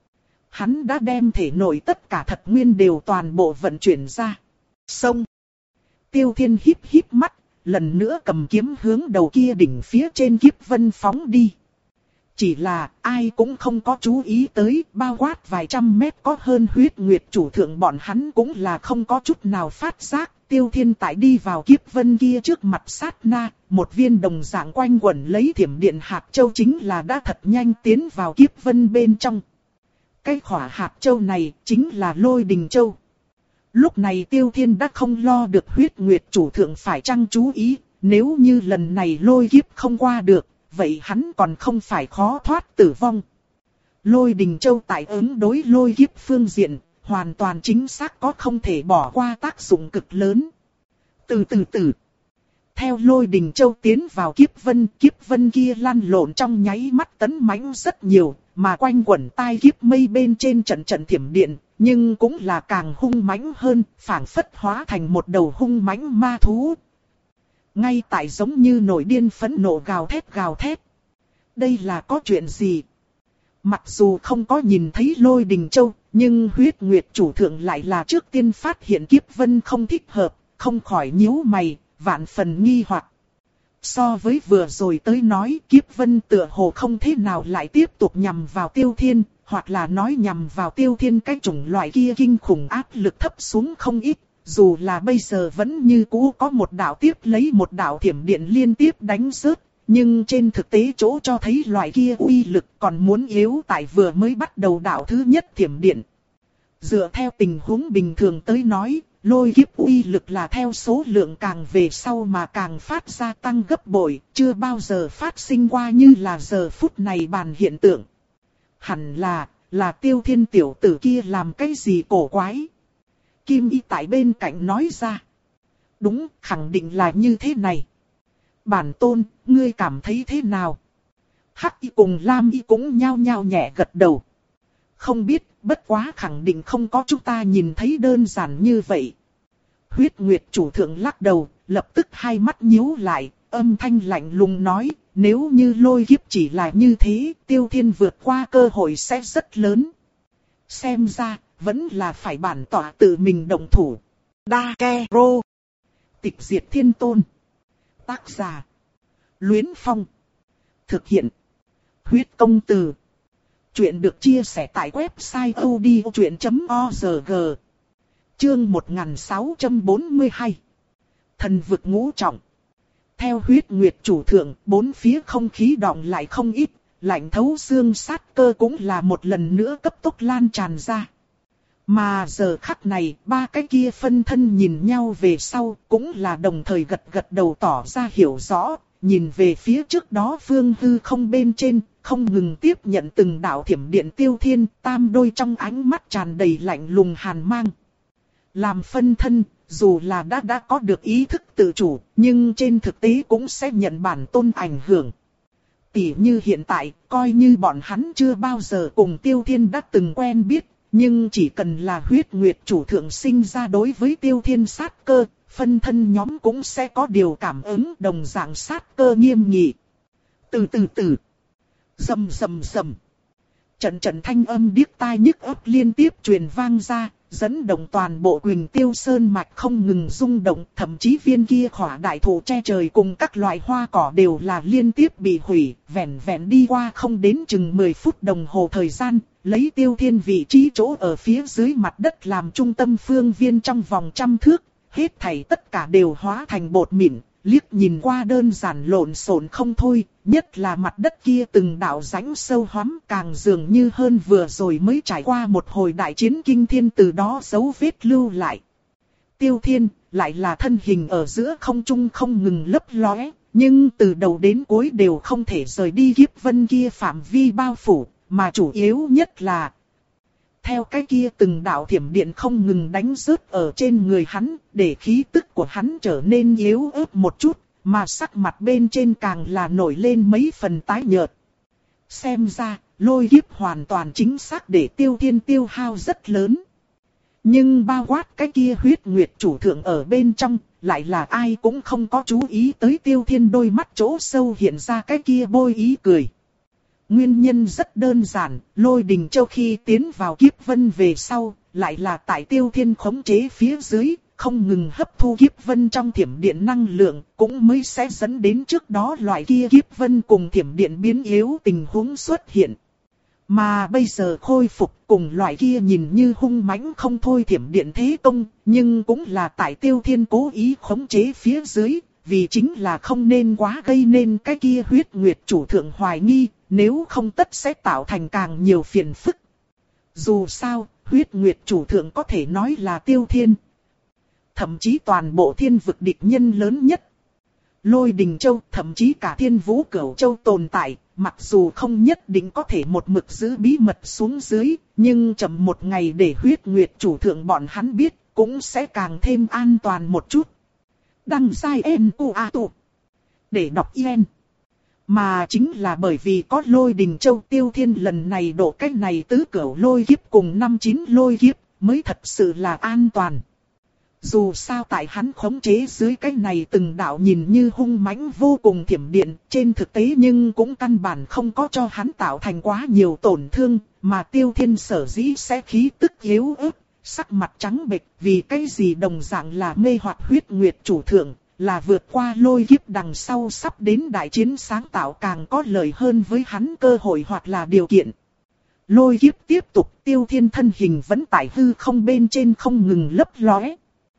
Hắn đã đem thể nội tất cả thật nguyên đều toàn bộ vận chuyển ra. Xông! Tiêu Thiên híp híp mắt, lần nữa cầm kiếm hướng đầu kia đỉnh phía trên kiếp vân phóng đi. Chỉ là ai cũng không có chú ý tới, bao quát vài trăm mét có hơn huyết nguyệt chủ thượng bọn hắn cũng là không có chút nào phát giác. Tiêu Thiên tại đi vào kiếp vân kia trước mặt sát na, một viên đồng dạng quanh quẩn lấy thiểm điện hạt châu chính là đã thật nhanh tiến vào kiếp vân bên trong. Cái khỏa hạt châu này chính là Lôi Đình Châu. Lúc này Tiêu Thiên đã không lo được huyết nguyệt chủ thượng phải chăng chú ý, nếu như lần này lôi kiếp không qua được, vậy hắn còn không phải khó thoát tử vong. Lôi Đình Châu tại ứng đối lôi kiếp phương diện, hoàn toàn chính xác có không thể bỏ qua tác dụng cực lớn. Từ từ từ, theo Lôi Đình Châu tiến vào kiếp vân, kiếp vân kia lăn lộn trong nháy mắt tấn mãnh rất nhiều, mà quanh quẩn tai kiếp mây bên trên trận trận thiểm điện, nhưng cũng là càng hung mãnh hơn, phảng phất hóa thành một đầu hung mãnh ma thú. Ngay tại giống như nổi điên phẫn nộ gào thét gào thét. Đây là có chuyện gì? Mặc dù không có nhìn thấy Lôi Đình Châu, nhưng huyết nguyệt chủ thượng lại là trước tiên phát hiện kiếp vân không thích hợp, không khỏi nhíu mày, vạn phần nghi hoặc. So với vừa rồi tới nói, kiếp vân tựa hồ không thế nào lại tiếp tục nhằm vào Tiêu Thiên, hoặc là nói nhằm vào Tiêu Thiên cái chủng loại kia kinh khủng áp lực thấp xuống không ít. Dù là bây giờ vẫn như cũ có một đạo tiếp lấy một đạo thiểm điện liên tiếp đánh rớt, nhưng trên thực tế chỗ cho thấy loại kia uy lực còn muốn yếu tại vừa mới bắt đầu đạo thứ nhất thiểm điện. Dựa theo tình huống bình thường tới nói, lôi kiếp uy lực là theo số lượng càng về sau mà càng phát ra tăng gấp bội, chưa bao giờ phát sinh qua như là giờ phút này bàn hiện tượng. Hẳn là, là Tiêu Thiên tiểu tử kia làm cái gì cổ quái. Kim Y tại bên cạnh nói ra. Đúng, khẳng định là như thế này. Bản tôn, ngươi cảm thấy thế nào? Hắc Y cùng Lam Y cũng nhao nhao nhẹ gật đầu. Không biết, bất quá khẳng định không có chúng ta nhìn thấy đơn giản như vậy. Huyết Nguyệt chủ thượng lắc đầu, lập tức hai mắt nhíu lại, âm thanh lạnh lùng nói, nếu như lôi kiếp chỉ là như thế, Tiêu Thiên vượt qua cơ hội sẽ rất lớn. Xem ra, vẫn là phải bản tỏa tự mình động thủ. Đa Ke Rô. Tịch diệt thiên tôn. Tác giả. Luyến Phong. Thực hiện. Huyết công từ. Chuyện được chia sẻ tại website odchuyện chấm org. Chương một nghìn sáu trăm bốn mươi hai. Thần vực ngũ trọng. Theo huyết nguyệt chủ thượng, bốn phía không khí đọng lại không ít, lạnh thấu xương sát cơ cũng là một lần nữa cấp tốc lan tràn ra. Mà giờ khắc này, ba cái kia phân thân nhìn nhau về sau, cũng là đồng thời gật gật đầu tỏ ra hiểu rõ, nhìn về phía trước đó phương hư không bên trên, không ngừng tiếp nhận từng đạo thiểm điện Tiêu Thiên, tam đôi trong ánh mắt tràn đầy lạnh lùng hàn mang. Làm phân thân, dù là đã đã có được ý thức tự chủ, nhưng trên thực tế cũng sẽ nhận bản tôn ảnh hưởng. Tỉ như hiện tại, coi như bọn hắn chưa bao giờ cùng Tiêu Thiên đã từng quen biết, nhưng chỉ cần là huyết nguyệt chủ thượng sinh ra đối với Tiêu Thiên sát cơ, phân thân nhóm cũng sẽ có điều cảm ứng đồng dạng sát cơ nghiêm nghị. Từ từ từ, rầm rầm rầm, trận trận thanh âm điếc tai nhức óc liên tiếp truyền vang ra, dẫn động toàn bộ Quỳnh Tiêu Sơn mạch không ngừng rung động, thậm chí viên kia khỏa đại thụ che trời cùng các loại hoa cỏ đều là liên tiếp bị hủy, vẹn vẹn đi qua không đến chừng mười phút đồng hồ thời gian, lấy Tiêu Thiên vị trí chỗ ở phía dưới mặt đất làm trung tâm phương viên trong vòng trăm thước, hết thảy tất cả đều hóa thành bột mịn, liếc nhìn qua đơn giản lộn xộn không thôi, nhất là mặt đất kia từng đạo rãnh sâu hoắm càng dường như hơn vừa rồi mới trải qua một hồi đại chiến kinh thiên từ đó dấu vết lưu lại. Tiêu Thiên lại là thân hình ở giữa không trung không ngừng lấp lóe, nhưng từ đầu đến cuối đều không thể rời đi kiếp vân kia phạm vi bao phủ, mà chủ yếu nhất là theo cái kia từng đạo thiểm điện không ngừng đánh rớt ở trên người hắn, để khí tức của hắn trở nên yếu ớt một chút, mà sắc mặt bên trên càng là nổi lên mấy phần tái nhợt. Xem ra, lôi kiếp hoàn toàn chính xác để Tiêu Thiên tiêu hao rất lớn. Nhưng bao quát cái kia huyết nguyệt chủ thượng ở bên trong, lại là ai cũng không có chú ý tới Tiêu Thiên đôi mắt chỗ sâu hiện ra cái kia bôi ý cười. Nguyên nhân rất đơn giản, Lôi Đình Châu khi tiến vào kiếp vân về sau, lại là tại Tiêu Thiên khống chế phía dưới, không ngừng hấp thu kiếp vân trong thiểm điện năng lượng, cũng mới sẽ dẫn đến trước đó loại kia kiếp vân cùng thiểm điện biến yếu tình huống xuất hiện. Mà bây giờ khôi phục cùng loại kia nhìn như hung mãnh không thôi thiểm điện thế công, nhưng cũng là tại Tiêu Thiên cố ý khống chế phía dưới, vì chính là không nên quá gây nên cái kia huyết nguyệt chủ thượng hoài nghi, nếu không tất sẽ tạo thành càng nhiều phiền phức. Dù sao, huyết nguyệt chủ thượng có thể nói là Tiêu Thiên. Thậm chí toàn bộ thiên vực địch nhân lớn nhất. Lôi Đình Châu, thậm chí cả Thiên Vũ Cửu Châu tồn tại, mặc dù không nhất định có thể một mực giữ bí mật xuống dưới, nhưng chậm một ngày để huyết nguyệt chủ thượng bọn hắn biết, cũng sẽ càng thêm an toàn một chút. Đăng sai en u a tụ. Để đọc yên. Mà chính là bởi vì có Lôi Đình Châu, Tiêu Thiên lần này độ cách này tứ cửu lôi kiếp cùng năm chín lôi kiếp, mới thật sự là an toàn. Dù sao tại hắn khống chế dưới cái này từng đạo nhìn như hung mãnh vô cùng thiểm điện, trên thực tế nhưng cũng căn bản không có cho hắn tạo thành quá nhiều tổn thương, mà Tiêu Thiên sở dĩ sẽ khí tức yếu ớt, sắc mặt trắng bệch, vì cái gì đồng dạng là mê hoặc huyết nguyệt chủ thượng, là vượt qua lôi kiếp đằng sau sắp đến đại chiến sáng tạo càng có lợi hơn với hắn cơ hội hoặc là điều kiện. Lôi kiếp tiếp tục, Tiêu Thiên thân hình vẫn tại hư không bên trên không ngừng lấp lóe.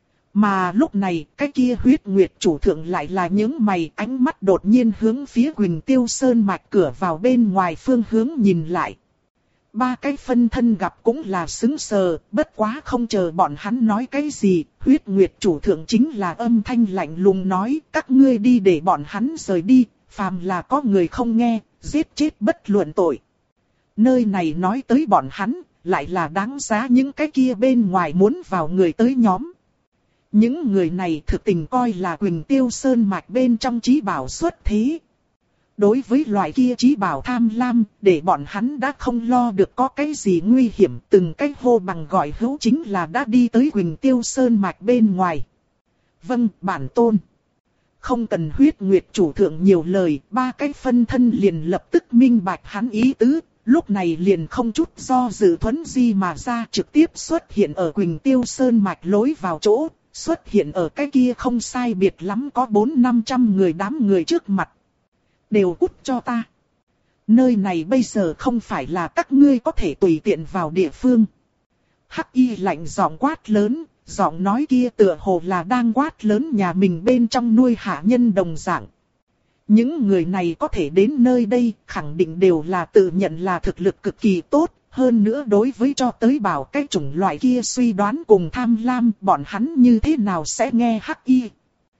Mà lúc này, cái kia huyết nguyệt chủ thượng lại là những mày, ánh mắt đột nhiên hướng phía Quỳnh Tiêu Sơn mạch cửa vào bên ngoài phương hướng nhìn lại. Ba cái phân thân gặp cũng là sững sờ, bất quá không chờ bọn hắn nói cái gì, huyết nguyệt chủ thượng chính là âm thanh lạnh lùng nói, các ngươi đi để bọn hắn rời đi, phàm là có người không nghe, giết chết bất luận tội. Nơi này nói tới bọn hắn, lại là đáng giá những cái kia bên ngoài muốn vào người tới nhóm. Những người này thực tình coi là Quỳnh Tiêu Sơn mạch bên trong chí bảo xuất thế. Đối với loại kia chí bảo tham lam, để bọn hắn đã không lo được có cái gì nguy hiểm, từng cái hô bằng gọi hữu chính là đã đi tới Quỳnh Tiêu Sơn mạch bên ngoài. Vâng, bản tôn. Không cần huyết nguyệt chủ thượng nhiều lời, ba cái phân thân liền lập tức minh bạch hắn ý tứ, lúc này liền không chút do dự thuấn di mà ra trực tiếp xuất hiện ở Quỳnh Tiêu Sơn mạch lối vào chỗ. Xuất hiện ở cái kia không sai biệt lắm có bốn năm trăm người đám người trước mặt. Đều cút cho ta. Nơi này bây giờ không phải là các ngươi có thể tùy tiện vào địa phương. Hắc Y lạnh giọng quát lớn, giọng nói kia tựa hồ là đang quát lớn nhà mình bên trong nuôi hạ nhân đồng dạng. Những người này có thể đến nơi đây khẳng định đều là tự nhận là thực lực cực kỳ tốt. Hơn nữa đối với cho tới bảo cái chủng loại kia suy đoán cùng tham lam bọn hắn như thế nào sẽ nghe Hắc Y.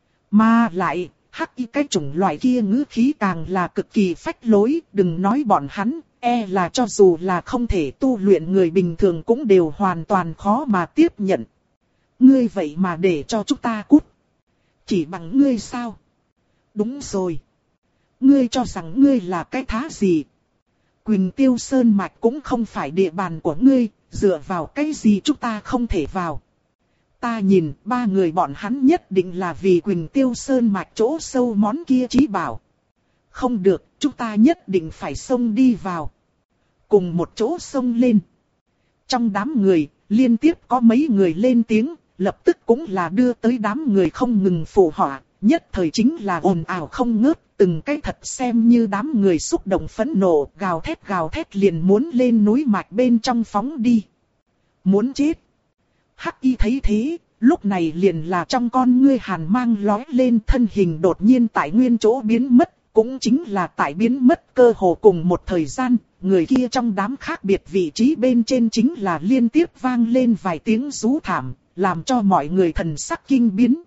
Mà lại, Hắc Y cái chủng loại kia ngữ khí càng là cực kỳ phách lối, đừng nói bọn hắn, e là cho dù là không thể tu luyện người bình thường cũng đều hoàn toàn khó mà tiếp nhận. Ngươi vậy mà để cho chúng ta cút. Chỉ bằng ngươi sao? Đúng rồi. Ngươi cho rằng ngươi là cái thá gì? Quỳnh Tiêu Sơn mạch cũng không phải địa bàn của ngươi, dựa vào cái gì chúng ta không thể vào. Ta nhìn ba người bọn hắn nhất định là vì Quỳnh Tiêu Sơn mạch chỗ sâu món kia chí bảo. Không được, chúng ta nhất định phải xông đi vào. Cùng một chỗ xông lên. Trong đám người, liên tiếp có mấy người lên tiếng, lập tức cũng là đưa tới đám người không ngừng phụ họa, nhất thời chính là ồn ào không ngớt. Từng cái thật xem như đám người xúc động phẫn nộ, gào thét gào thét liền muốn lên núi mạch bên trong phóng đi. Muốn chết. Hắc Y thấy thế, lúc này liền là trong con ngươi hàn mang lói lên thân hình đột nhiên tại nguyên chỗ biến mất, cũng chính là tại biến mất cơ hồ cùng một thời gian, người kia trong đám khác biệt vị trí bên trên chính là liên tiếp vang lên vài tiếng rú thảm, làm cho mọi người thần sắc kinh biến.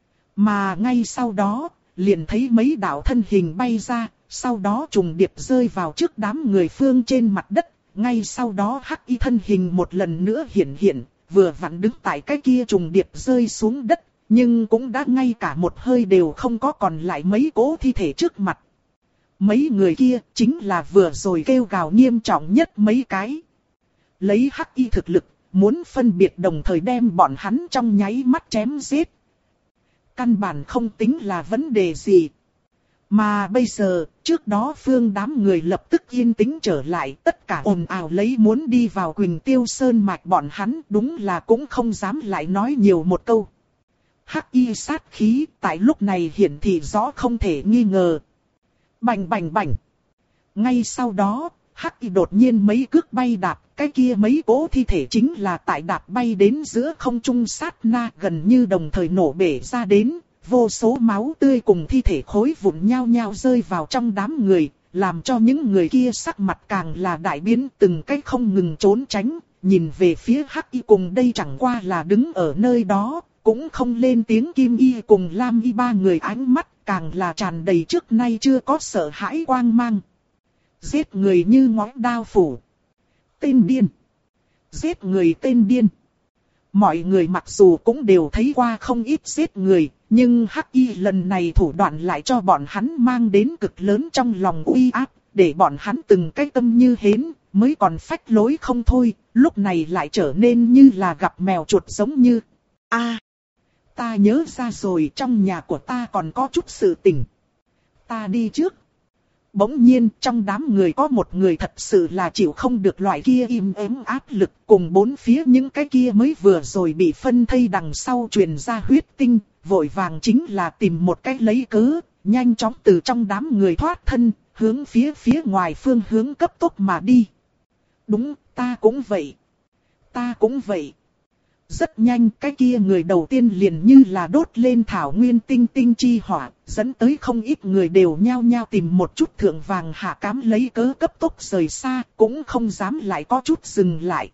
Mà ngay sau đó, liền thấy mấy đạo thân hình bay ra, sau đó trùng điệp rơi vào trước đám người phương trên mặt đất, ngay sau đó Hắc Y thân hình một lần nữa hiện hiện, vừa vặn đứng tại cái kia trùng điệp rơi xuống đất, nhưng cũng đã ngay cả một hơi đều không có còn lại mấy cỗ thi thể trước mặt. Mấy người kia chính là vừa rồi kêu gào nghiêm trọng nhất mấy cái. Lấy Hắc Y thực lực, muốn phân biệt đồng thời đem bọn hắn trong nháy mắt chém giết. Căn bản không tính là vấn đề gì. Mà bây giờ, trước đó phương đám người lập tức yên tĩnh trở lại, tất cả ồn ào lấy muốn đi vào Quỳnh Tiêu Sơn mạch bọn hắn, đúng là cũng không dám lại nói nhiều một câu. hắc y sát khí tại lúc này hiển thị rõ không thể nghi ngờ. Bành bành bành. Ngay sau đó, hắc y đột nhiên mấy cước bay đạp, cái kia mấy cỗ thi thể chính là tại đạp bay đến giữa không trung sát na gần như đồng thời nổ bể ra đến, vô số máu tươi cùng thi thể khối vụn nhao nhao rơi vào trong đám người, làm cho những người kia sắc mặt càng là đại biến, từng cách không ngừng trốn tránh, nhìn về phía hắc y cùng đây chẳng qua là đứng ở nơi đó, cũng không lên tiếng kim y cùng lam y ba người ánh mắt càng là tràn đầy trước nay chưa có sợ hãi quang mang. Giết người như ngói đao phủ. Tên điên. Giết người tên điên. Mọi người mặc dù cũng đều thấy qua không ít giết người, nhưng hắc y lần này thủ đoạn lại cho bọn hắn mang đến cực lớn trong lòng uy áp, để bọn hắn từng cái tâm như hến, mới còn phách lối không thôi, lúc này lại trở nên như là gặp mèo chuột giống như. A, à, ta nhớ ra rồi, trong nhà của ta còn có chút sự tình. Ta đi trước. Bỗng nhiên trong đám người có một người thật sự là chịu không được loại kia im ắng áp lực, cùng bốn phía những cái kia mới vừa rồi bị phân thây đằng sau truyền ra huyết tinh, vội vàng chính là tìm một cách lấy cớ, nhanh chóng từ trong đám người thoát thân, hướng phía phía ngoài phương hướng cấp tốc mà đi. Đúng, ta cũng vậy. Ta cũng vậy. Rất nhanh cái kia người đầu tiên liền như là đốt lên thảo nguyên tinh tinh chi hỏa, dẫn tới không ít người đều nhao nhao tìm một chút thượng vàng hạ cám lấy cớ cấp tốc rời xa, cũng không dám lại có chút dừng lại.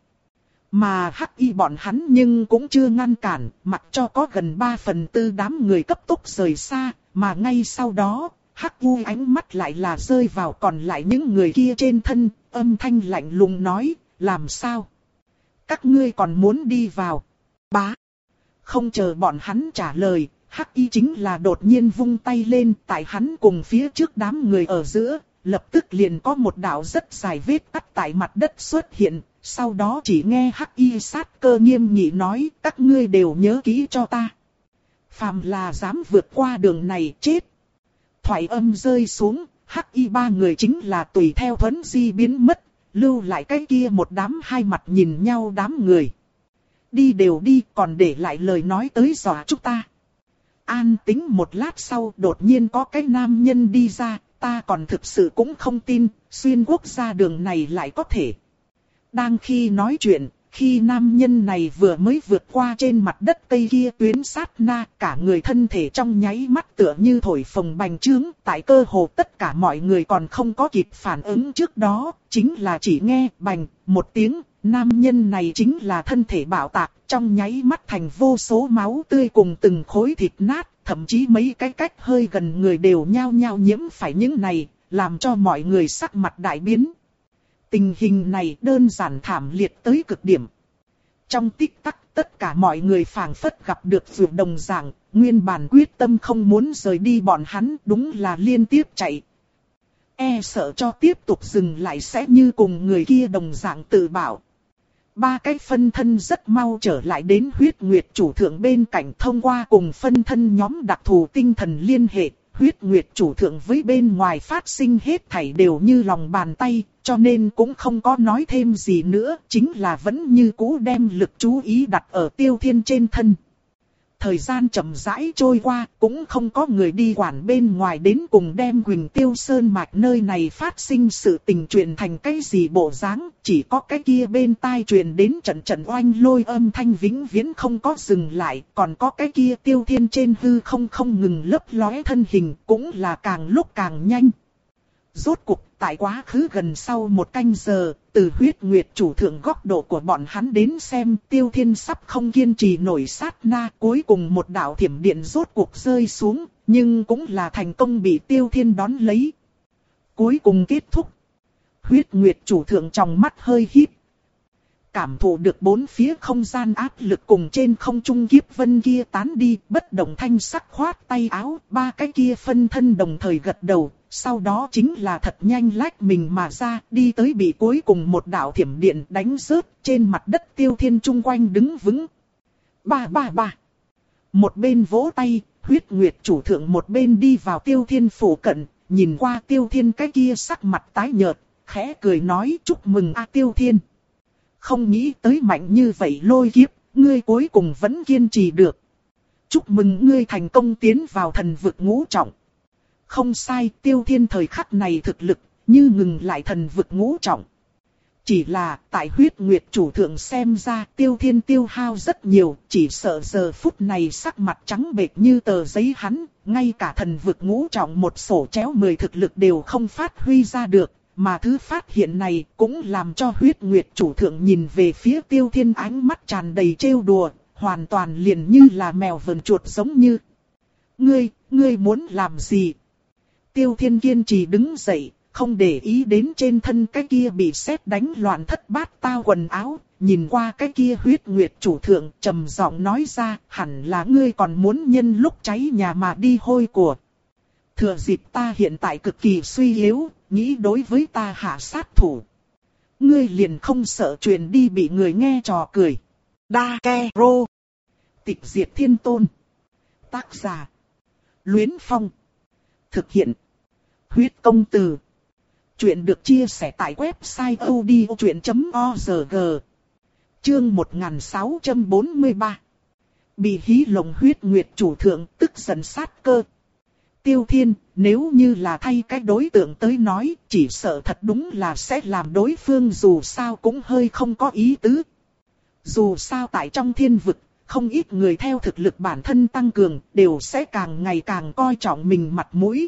Mà hắc y bọn hắn nhưng cũng chưa ngăn cản, mặc cho có gần ba phần tư đám người cấp tốc rời xa, mà ngay sau đó, hắc u ánh mắt lại là rơi vào còn lại những người kia trên thân, âm thanh lạnh lùng nói, làm sao? Các ngươi còn muốn đi vào? Bá! Không chờ bọn hắn trả lời, hắc y chính là đột nhiên vung tay lên, tại hắn cùng phía trước đám người ở giữa, lập tức liền có một đạo rất dài vết cắt tại mặt đất xuất hiện, sau đó chỉ nghe hắc y sát cơ nghiêm nghị nói, các ngươi đều nhớ kỹ cho ta. Phàm là dám vượt qua đường này chết. Thoại âm rơi xuống, hắc y ba người chính là tùy theo thuấn di biến mất, lưu lại cái kia một đám hai mặt nhìn nhau đám người. Đi đều đi, còn để lại lời nói tới dọa chúng ta. An tính một lát sau đột nhiên có cái nam nhân đi ra, ta còn thực sự cũng không tin, xuyên quốc gia đường này lại có thể. Đang khi nói chuyện, khi nam nhân này vừa mới vượt qua trên mặt đất cây kia tuyến sát na, cả người thân thể trong nháy mắt tựa như thổi phồng bành trướng, tại cơ hồ tất cả mọi người còn không có kịp phản ứng trước đó, chính là chỉ nghe bành một tiếng, nam nhân này chính là thân thể bạo tạc, trong nháy mắt thành vô số máu tươi cùng từng khối thịt nát, thậm chí mấy cái cách hơi gần người đều nhao nhao nhiễm phải những này, làm cho mọi người sắc mặt đại biến. Tình hình này đơn giản thảm liệt tới cực điểm. Trong tích tắc, tất cả mọi người phảng phất gặp được vượt đồng dạng, nguyên bản quyết tâm không muốn rời đi bọn hắn, đúng là liên tiếp chạy. E sợ cho tiếp tục dừng lại sẽ như cùng người kia đồng dạng tự bảo. Ba cái phân thân rất mau trở lại đến huyết nguyệt chủ thượng bên cạnh, thông qua cùng phân thân nhóm đặc thù tinh thần liên hệ. Huyết nguyệt chủ thượng với bên ngoài phát sinh hết thảy đều như lòng bàn tay, cho nên cũng không có nói thêm gì nữa, chính là vẫn như cũ đem lực chú ý đặt ở Tiêu Thiên trên thân. Thời gian chậm rãi trôi qua, cũng không có người đi quản bên ngoài đến cùng đem Quỳnh Tiêu Sơn Mạch nơi này phát sinh sự tình truyền thành cái gì bộ dáng, chỉ có cái kia bên tai truyền đến trận trận oanh lôi âm thanh vĩnh viễn không có dừng lại, còn có cái kia Tiêu Thiên trên hư không không ngừng lấp lóe thân hình, cũng là càng lúc càng nhanh. Rốt cuộc, tại quá khứ gần sau một canh giờ, từ huyết nguyệt chủ thượng góc độ của bọn hắn đến xem, Tiêu Thiên sắp không kiên trì nổi sát na, cuối cùng một đạo thiểm điện rốt cuộc rơi xuống, nhưng cũng là thành công bị Tiêu Thiên đón lấy. Cuối cùng kết thúc. Huyết nguyệt chủ thượng trong mắt hơi híp. Cảm thụ được bốn phía không gian áp lực cùng trên không trung kiếp vân kia tán đi, bất động thanh sắc khoát tay áo, ba cái kia phân thân đồng thời gật đầu, sau đó chính là thật nhanh lách mình mà ra, đi tới bị cuối cùng một đạo thiểm điện đánh rớt, trên mặt đất Tiêu Thiên chung quanh đứng vững. Ba ba ba. Một bên vỗ tay, huyết nguyệt chủ thượng một bên đi vào Tiêu Thiên phủ cận, nhìn qua Tiêu Thiên cái kia sắc mặt tái nhợt, khẽ cười nói chúc mừng a Tiêu Thiên. Không nghĩ tới mạnh như vậy lôi kiếp, ngươi cuối cùng vẫn kiên trì được. Chúc mừng ngươi thành công tiến vào thần vực ngũ trọng. Không sai, Tiêu Thiên thời khắc này thực lực, như ngừng lại thần vực ngũ trọng. Chỉ là, tại huyết nguyệt chủ thượng xem ra Tiêu Thiên tiêu hao rất nhiều, chỉ sợ giờ phút này sắc mặt trắng bệch như tờ giấy hắn, ngay cả thần vực ngũ trọng một sổ chéo mười thực lực đều không phát huy ra được, mà thứ phát hiện này cũng làm cho huyết nguyệt chủ thượng nhìn về phía Tiêu Thiên ánh mắt tràn đầy trêu đùa, hoàn toàn liền như là mèo vờn chuột giống như. Ngươi, ngươi muốn làm gì? Tiêu Thiên kiên trì đứng dậy. Không để ý đến trên thân cái kia bị sét đánh loạn thất bát tao quần áo, nhìn qua cái kia huyết nguyệt chủ thượng trầm giọng nói ra, hẳn là ngươi còn muốn nhân lúc cháy nhà mà đi hôi của. Thừa dịp ta hiện tại cực kỳ suy yếu, nghĩ đối với ta hạ sát thủ. Ngươi liền không sợ truyền đi bị người nghe trò cười. Đa Ke Rô. Tịch diệt thiên tôn. Tác giả. Luyến Phong. Thực hiện. Huyết công từ. Chuyện được chia sẻ tại website odchuyện chấm org. Chương một nghìn sáu trăm bốn mươi ba. Bị hí lồng huyết nguyệt chủ thượng tức giận sát cơ. Tiêu Thiên, nếu như là thay cái đối tượng tới nói, chỉ sợ thật đúng là sẽ làm đối phương dù sao cũng hơi không có ý tứ. Dù sao tại trong thiên vực, không ít người theo thực lực bản thân tăng cường, đều sẽ càng ngày càng coi trọng mình mặt mũi.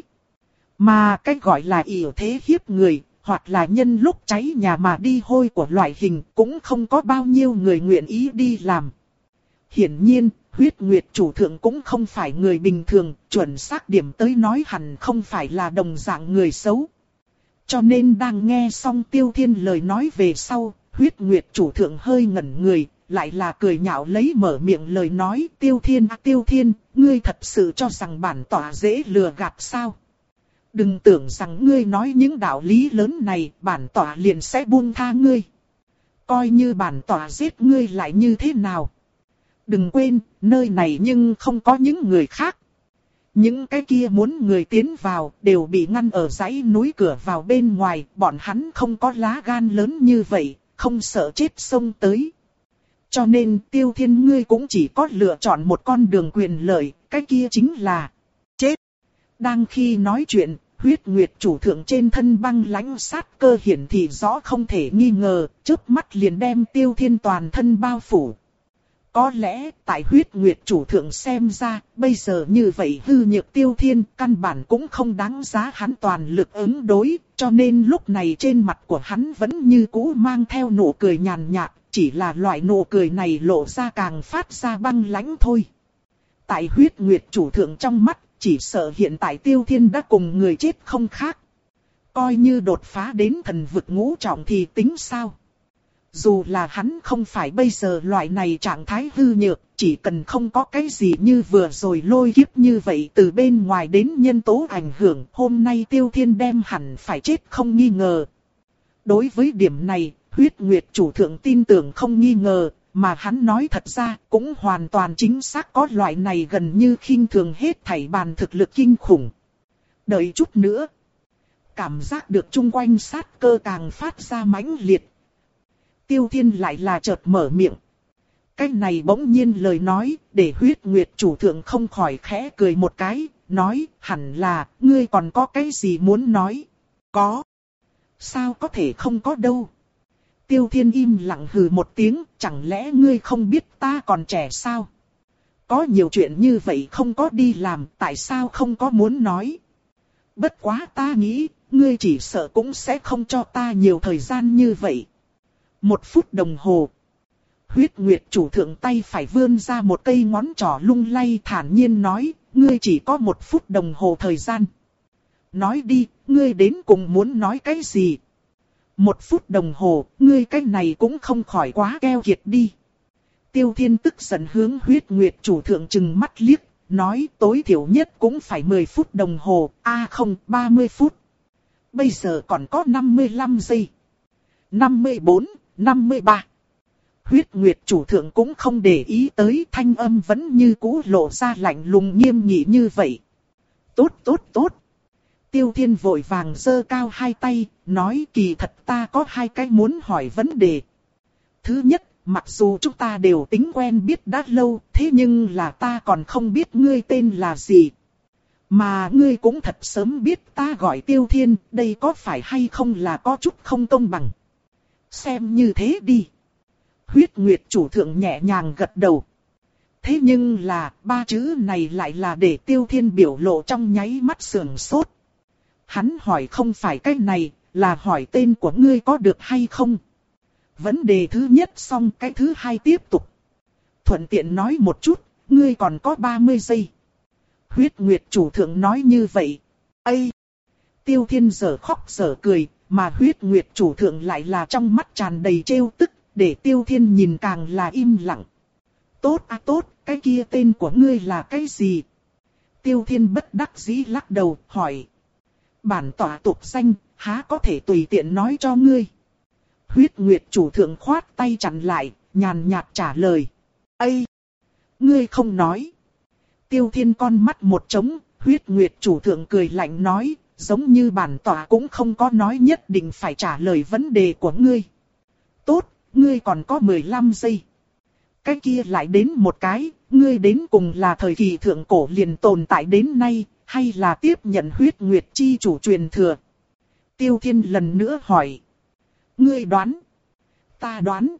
Mà cách gọi là yểu thế hiếp người, hoặc là nhân lúc cháy nhà mà đi hôi của loại hình cũng không có bao nhiêu người nguyện ý đi làm. Hiển nhiên, huyết nguyệt chủ thượng cũng không phải người bình thường, chuẩn xác điểm tới nói hẳn không phải là đồng dạng người xấu. Cho nên đang nghe xong Tiêu Thiên lời nói về sau, huyết nguyệt chủ thượng hơi ngẩn người, lại là cười nhạo lấy mở miệng lời nói. Tiêu Thiên à, Tiêu Thiên, ngươi thật sự cho rằng bản tỏa dễ lừa gạt sao? Đừng tưởng rằng ngươi nói những đạo lý lớn này, bản tỏa liền sẽ buông tha ngươi. Coi như bản tỏa giết ngươi lại như thế nào? Đừng quên, nơi này nhưng không có những người khác. Những cái kia muốn người tiến vào, đều bị ngăn ở dãy núi cửa vào bên ngoài, bọn hắn không có lá gan lớn như vậy, không sợ chết xông tới. Cho nên Tiêu Thiên ngươi cũng chỉ có lựa chọn một con đường quyền lợi, cái kia chính là chết. Đang khi nói chuyện, huyết nguyệt chủ thượng trên thân băng lãnh sát cơ hiển thị rõ không thể nghi ngờ, chớp mắt liền đem Tiêu Thiên toàn thân bao phủ. Có lẽ tại huyết nguyệt chủ thượng xem ra, bây giờ như vậy hư nhược Tiêu Thiên căn bản cũng không đáng giá hắn toàn lực ứng đối, cho nên lúc này trên mặt của hắn vẫn như cũ mang theo nụ cười nhàn nhạt, chỉ là loại nụ cười này lộ ra càng phát ra băng lãnh thôi. Tại huyết nguyệt chủ thượng trong mắt, chỉ sợ hiện tại Tiêu Thiên đã cùng người chết không khác. Coi như đột phá đến thần vực ngũ trọng thì tính sao? Dù là hắn không phải bây giờ loại này trạng thái hư nhược, chỉ cần không có cái gì như vừa rồi lôi kiếp như vậy từ bên ngoài đến nhân tố ảnh hưởng, hôm nay Tiêu Thiên đem hẳn phải chết không nghi ngờ. Đối với điểm này, huyết nguyệt chủ thượng tin tưởng không nghi ngờ, mà hắn nói thật ra cũng hoàn toàn chính xác có loại này gần như khinh thường hết thảy bàn thực lực kinh khủng. Đợi chút nữa, cảm giác được chung quanh sát cơ càng phát ra mãnh liệt. Tiêu Thiên lại là chợt mở miệng. Cái này bỗng nhiên lời nói, để huyết nguyệt chủ thượng không khỏi khẽ cười một cái, nói, hẳn là, ngươi còn có cái gì muốn nói? Có. Sao có thể không có đâu? Tiêu Thiên im lặng hừ một tiếng, chẳng lẽ ngươi không biết ta còn trẻ sao? Có nhiều chuyện như vậy không có đi làm, tại sao không có muốn nói? Bất quá ta nghĩ, ngươi chỉ sợ cũng sẽ không cho ta nhiều thời gian như vậy. Một phút đồng hồ. Huyết nguyệt chủ thượng tay phải vươn ra một cây ngón trỏ lung lay thản nhiên nói, ngươi chỉ có một phút đồng hồ thời gian. Nói đi, ngươi đến cùng muốn nói cái gì? Một phút đồng hồ, ngươi cái này cũng không khỏi quá keo kiệt đi. Tiêu Thiên tức giận hướng huyết nguyệt chủ thượng chừng mắt liếc, nói tối thiểu nhất cũng phải mười phút đồng hồ, a à không, ba mươi phút. Bây giờ còn có năm mươi lăm giây. năm mươi bốn, năm mươi ba. Huyết nguyệt chủ thượng cũng không để ý tới, thanh âm vẫn như cũ lộ ra lạnh lùng nghiêm nghị như vậy. Tốt tốt tốt. Tiêu Thiên vội vàng giơ cao hai tay, nói kỳ thật ta có hai cái muốn hỏi vấn đề. Thứ nhất, mặc dù chúng ta đều tính quen biết đã lâu, thế nhưng là ta còn không biết ngươi tên là gì. Mà ngươi cũng thật sớm biết ta gọi Tiêu Thiên, đây có phải hay không là có chút không công bằng. Xem như thế đi. Huyết Nguyệt chủ thượng nhẹ nhàng gật đầu. Thế nhưng là, ba chữ này lại là để Tiêu Thiên biểu lộ trong nháy mắt sườn sốt. Hắn hỏi không phải cái này, là hỏi tên của ngươi có được hay không. Vấn đề thứ nhất xong, cái thứ hai tiếp tục. Thuận tiện nói một chút, ngươi còn có ba mươi giây. Huyết Nguyệt chủ thượng nói như vậy. Ây! Tiêu Thiên giờ khóc giờ cười, mà Huyết Nguyệt chủ thượng lại là trong mắt tràn đầy trêu tức, để Tiêu Thiên nhìn càng là im lặng. Tốt à tốt, cái kia tên của ngươi là cái gì? Tiêu Thiên bất đắc dĩ lắc đầu, hỏi. Bản tỏa tục danh, há có thể tùy tiện nói cho ngươi. Huyết Nguyệt chủ thượng khoát tay chặn lại, nhàn nhạt trả lời. Ây! Ngươi không nói. Tiêu Thiên con mắt một trống, Huyết Nguyệt chủ thượng cười lạnh nói, giống như bản tỏa cũng không có nói nhất định phải trả lời vấn đề của ngươi. Tốt, ngươi còn có mười lăm giây. Cái kia lại đến một cái, ngươi đến cùng là thời kỳ thượng cổ liền tồn tại đến nay, hay là tiếp nhận Huyết Nguyệt chi chủ truyền thừa? Tiêu Thiên lần nữa hỏi. Ngươi đoán. Ta đoán.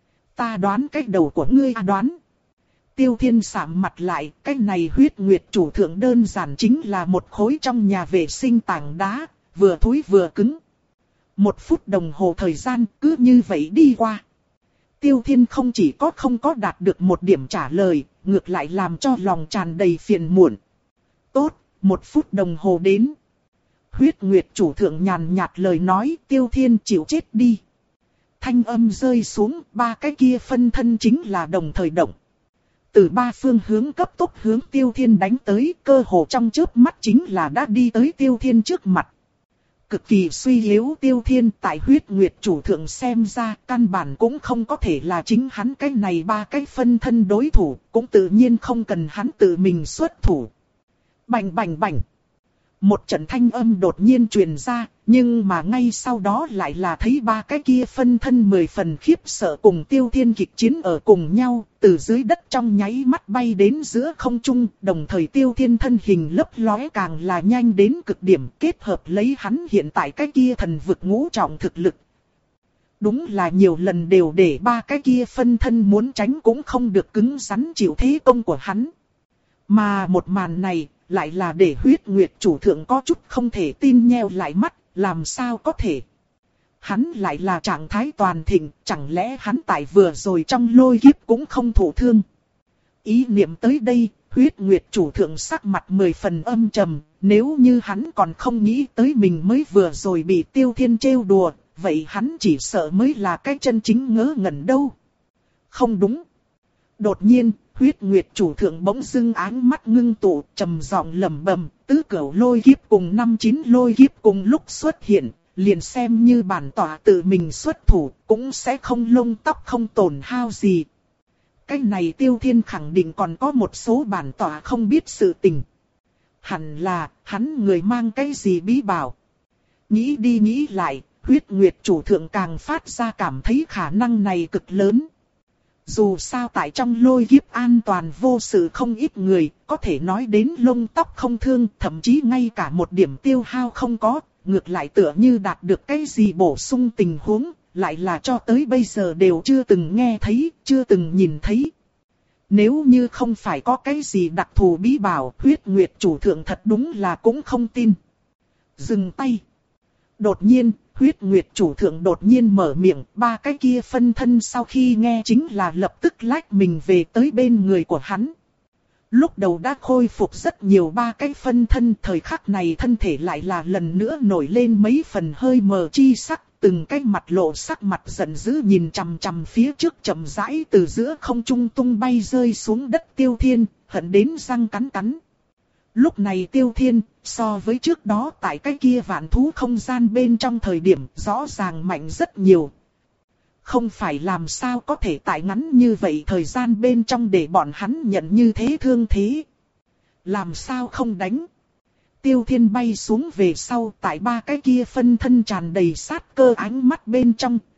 Ta đoán cái đầu của ngươi à đoán. Tiêu Thiên sạm mặt lại, cái này Huyết Nguyệt chủ thượng đơn giản chính là một khối trong nhà vệ sinh tảng đá, vừa thối vừa cứng. Một phút đồng hồ thời gian cứ như vậy đi qua. Tiêu Thiên không chỉ có không có đạt được một điểm trả lời, ngược lại làm cho lòng tràn đầy phiền muộn. Tốt, một phút đồng hồ đến. Huyết Nguyệt chủ thượng nhàn nhạt lời nói, Tiêu Thiên chịu chết đi. Thanh âm rơi xuống, ba cái kia phân thân chính là đồng thời động. Từ ba phương hướng cấp tốc hướng Tiêu Thiên đánh tới, cơ hồ trong chớp mắt chính là đã đi tới Tiêu Thiên trước mặt. Cực kỳ suy yếu Tiêu Thiên tại Huyết Nguyệt chủ thượng xem ra, căn bản cũng không có thể là chính hắn cái này ba cái phân thân đối thủ, cũng tự nhiên không cần hắn tự mình xuất thủ. Bành bành bành. Một trận thanh âm đột nhiên truyền ra, nhưng mà ngay sau đó lại là thấy ba cái kia phân thân mười phần khiếp sợ cùng Tiêu Thiên kịch chiến ở cùng nhau, từ dưới đất trong nháy mắt bay đến giữa không trung, đồng thời Tiêu Thiên thân hình lấp lóe càng là nhanh đến cực điểm, kết hợp lấy hắn hiện tại cái kia thần vực ngũ trọng thực lực. Đúng là nhiều lần đều để ba cái kia phân thân muốn tránh cũng không được cứng rắn chịu thế công của hắn. Mà một màn này lại là để Huyết Nguyệt chủ thượng có chút không thể tin nheo lại mắt, làm sao có thể. Hắn lại là trạng thái toàn thịnh, chẳng lẽ hắn tại vừa rồi trong lôi kiếp cũng không thụ thương. Ý niệm tới đây, Huyết Nguyệt chủ thượng sắc mặt mười phần âm trầm, nếu như hắn còn không nghĩ tới mình mới vừa rồi bị Tiêu Thiên trêu đùa, vậy hắn chỉ sợ mới là cái chân chính ngớ ngẩn đâu. Không đúng. Đột nhiên, Huyết Nguyệt chủ thượng bỗng dưng áng mắt ngưng tụ, trầm giọng lẩm bẩm, tứ cửu lôi kiếp cùng năm chín lôi kiếp cùng lúc xuất hiện, liền xem như bản tỏa tự mình xuất thủ, cũng sẽ không lông tóc không tổn hao gì. Cái này Tiêu Thiên khẳng định còn có một số bản tỏa không biết sự tình. Hẳn là, hắn người mang cái gì bí bảo. Nghĩ đi nghĩ lại, Huyết Nguyệt chủ thượng càng phát ra cảm thấy khả năng này cực lớn. Dù sao tại trong lôi kiếp an toàn vô sự không ít người, có thể nói đến lông tóc không thương, thậm chí ngay cả một điểm tiêu hao không có, ngược lại tựa như đạt được cái gì bổ sung tình huống, lại là cho tới bây giờ đều chưa từng nghe thấy, chưa từng nhìn thấy. Nếu như không phải có cái gì đặc thù bí bảo, Huyết Nguyệt chủ thượng thật đúng là cũng không tin. Dừng tay. Đột nhiên, Huyết Nguyệt chủ thượng đột nhiên mở miệng, ba cái kia phân thân sau khi nghe chính là lập tức lách mình về tới bên người của hắn. Lúc đầu đã khôi phục rất nhiều ba cái phân thân, thời khắc này thân thể lại là lần nữa nổi lên mấy phần hơi mờ chi sắc, từng cái mặt lộ sắc mặt giận dữ nhìn chằm chằm phía trước chậm rãi từ giữa không trung tung bay rơi xuống đất Tiêu Thiên, hận đến răng cắn cắn. Lúc này Tiêu Thiên, so với trước đó tại cái kia vạn thú không gian bên trong thời điểm rõ ràng mạnh rất nhiều. Không phải làm sao có thể tại ngắn như vậy thời gian bên trong để bọn hắn nhận như thế thương thế. Làm sao không đánh. Tiêu Thiên bay xuống về sau tại ba cái kia phân thân tràn đầy sát cơ ánh mắt bên trong,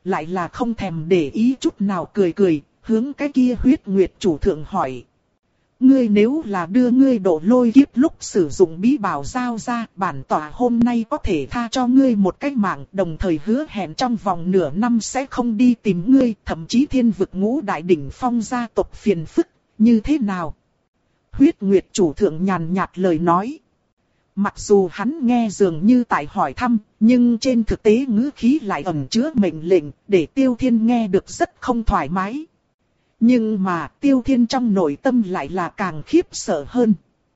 lại là không thèm để ý chút nào cười cười, hướng cái kia huyết nguyệt chủ thượng hỏi. Ngươi nếu là đưa ngươi độ lôi kiếp lúc sử dụng bí bảo giao ra, bản tỏa hôm nay có thể tha cho ngươi một cái mạng, đồng thời hứa hẹn trong vòng nửa năm sẽ không đi tìm ngươi, thậm chí thiên vực ngũ đại đỉnh phong gia tộc phiền phức, như thế nào? Huyết nguyệt chủ thượng nhàn nhạt lời nói. Mặc dù hắn nghe dường như tại hỏi thăm, nhưng trên thực tế ngữ khí lại ẩn chứa mệnh lệnh, để Tiêu Thiên nghe được rất không thoải mái. Nhưng mà Tiêu Thiên trong nội tâm lại là càng khiếp sợ hơn.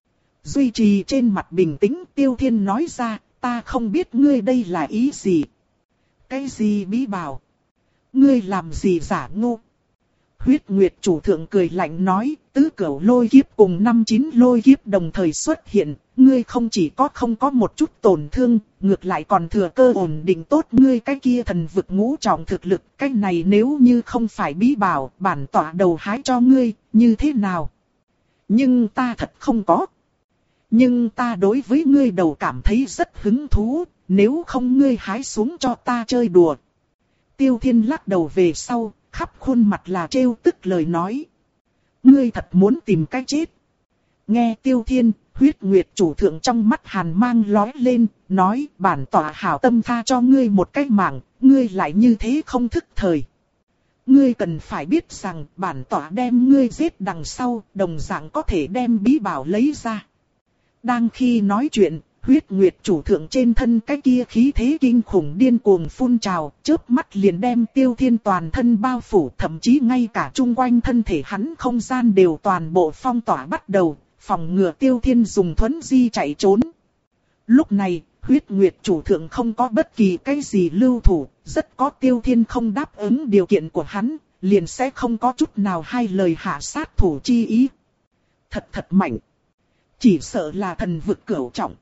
Duy trì trên mặt bình tĩnh, Tiêu Thiên nói ra, ta không biết ngươi đây là ý gì. Cái gì bí bảo? Ngươi làm gì giả ngu? Huyết Nguyệt chủ thượng cười lạnh nói, tứ cửu lôi kiếp cùng năm chín lôi kiếp đồng thời xuất hiện, ngươi không chỉ có không có một chút tổn thương, ngược lại còn thừa cơ ổn định tốt ngươi cái kia thần vực ngũ trọng thực lực, cái này nếu như không phải bí bảo, bản tỏa đầu hái cho ngươi, như thế nào? Nhưng ta thật không có. Nhưng ta đối với ngươi đầu cảm thấy rất hứng thú, nếu không ngươi hái xuống cho ta chơi đùa. Tiêu Thiên lắc đầu về sau, khắp khuôn mặt là trêu tức lời nói. Ngươi thật muốn tìm cái chết. Nghe Tiêu Thiên, huyết nguyệt chủ thượng trong mắt hàn mang lóe lên, nói bản tỏa hảo tâm tha cho ngươi một cái mạng, ngươi lại như thế không thức thời. Ngươi cần phải biết rằng bản tỏa đem ngươi giết đằng sau, đồng dạng có thể đem bí bảo lấy ra. Đang khi nói chuyện, huyết nguyệt chủ thượng trên thân cái kia khí thế kinh khủng điên cuồng phun trào, chớp mắt liền đem Tiêu Thiên toàn thân bao phủ, thậm chí ngay cả chung quanh thân thể hắn không gian đều toàn bộ phong tỏa bắt đầu, phòng ngừa Tiêu Thiên dùng thuấn di chạy trốn. Lúc này, huyết nguyệt chủ thượng không có bất kỳ cái gì lưu thủ, rất có Tiêu Thiên không đáp ứng điều kiện của hắn, liền sẽ không có chút nào hai lời hạ sát thủ chi ý. Thật thật mạnh. Chỉ sợ là thần vực cửu trọng.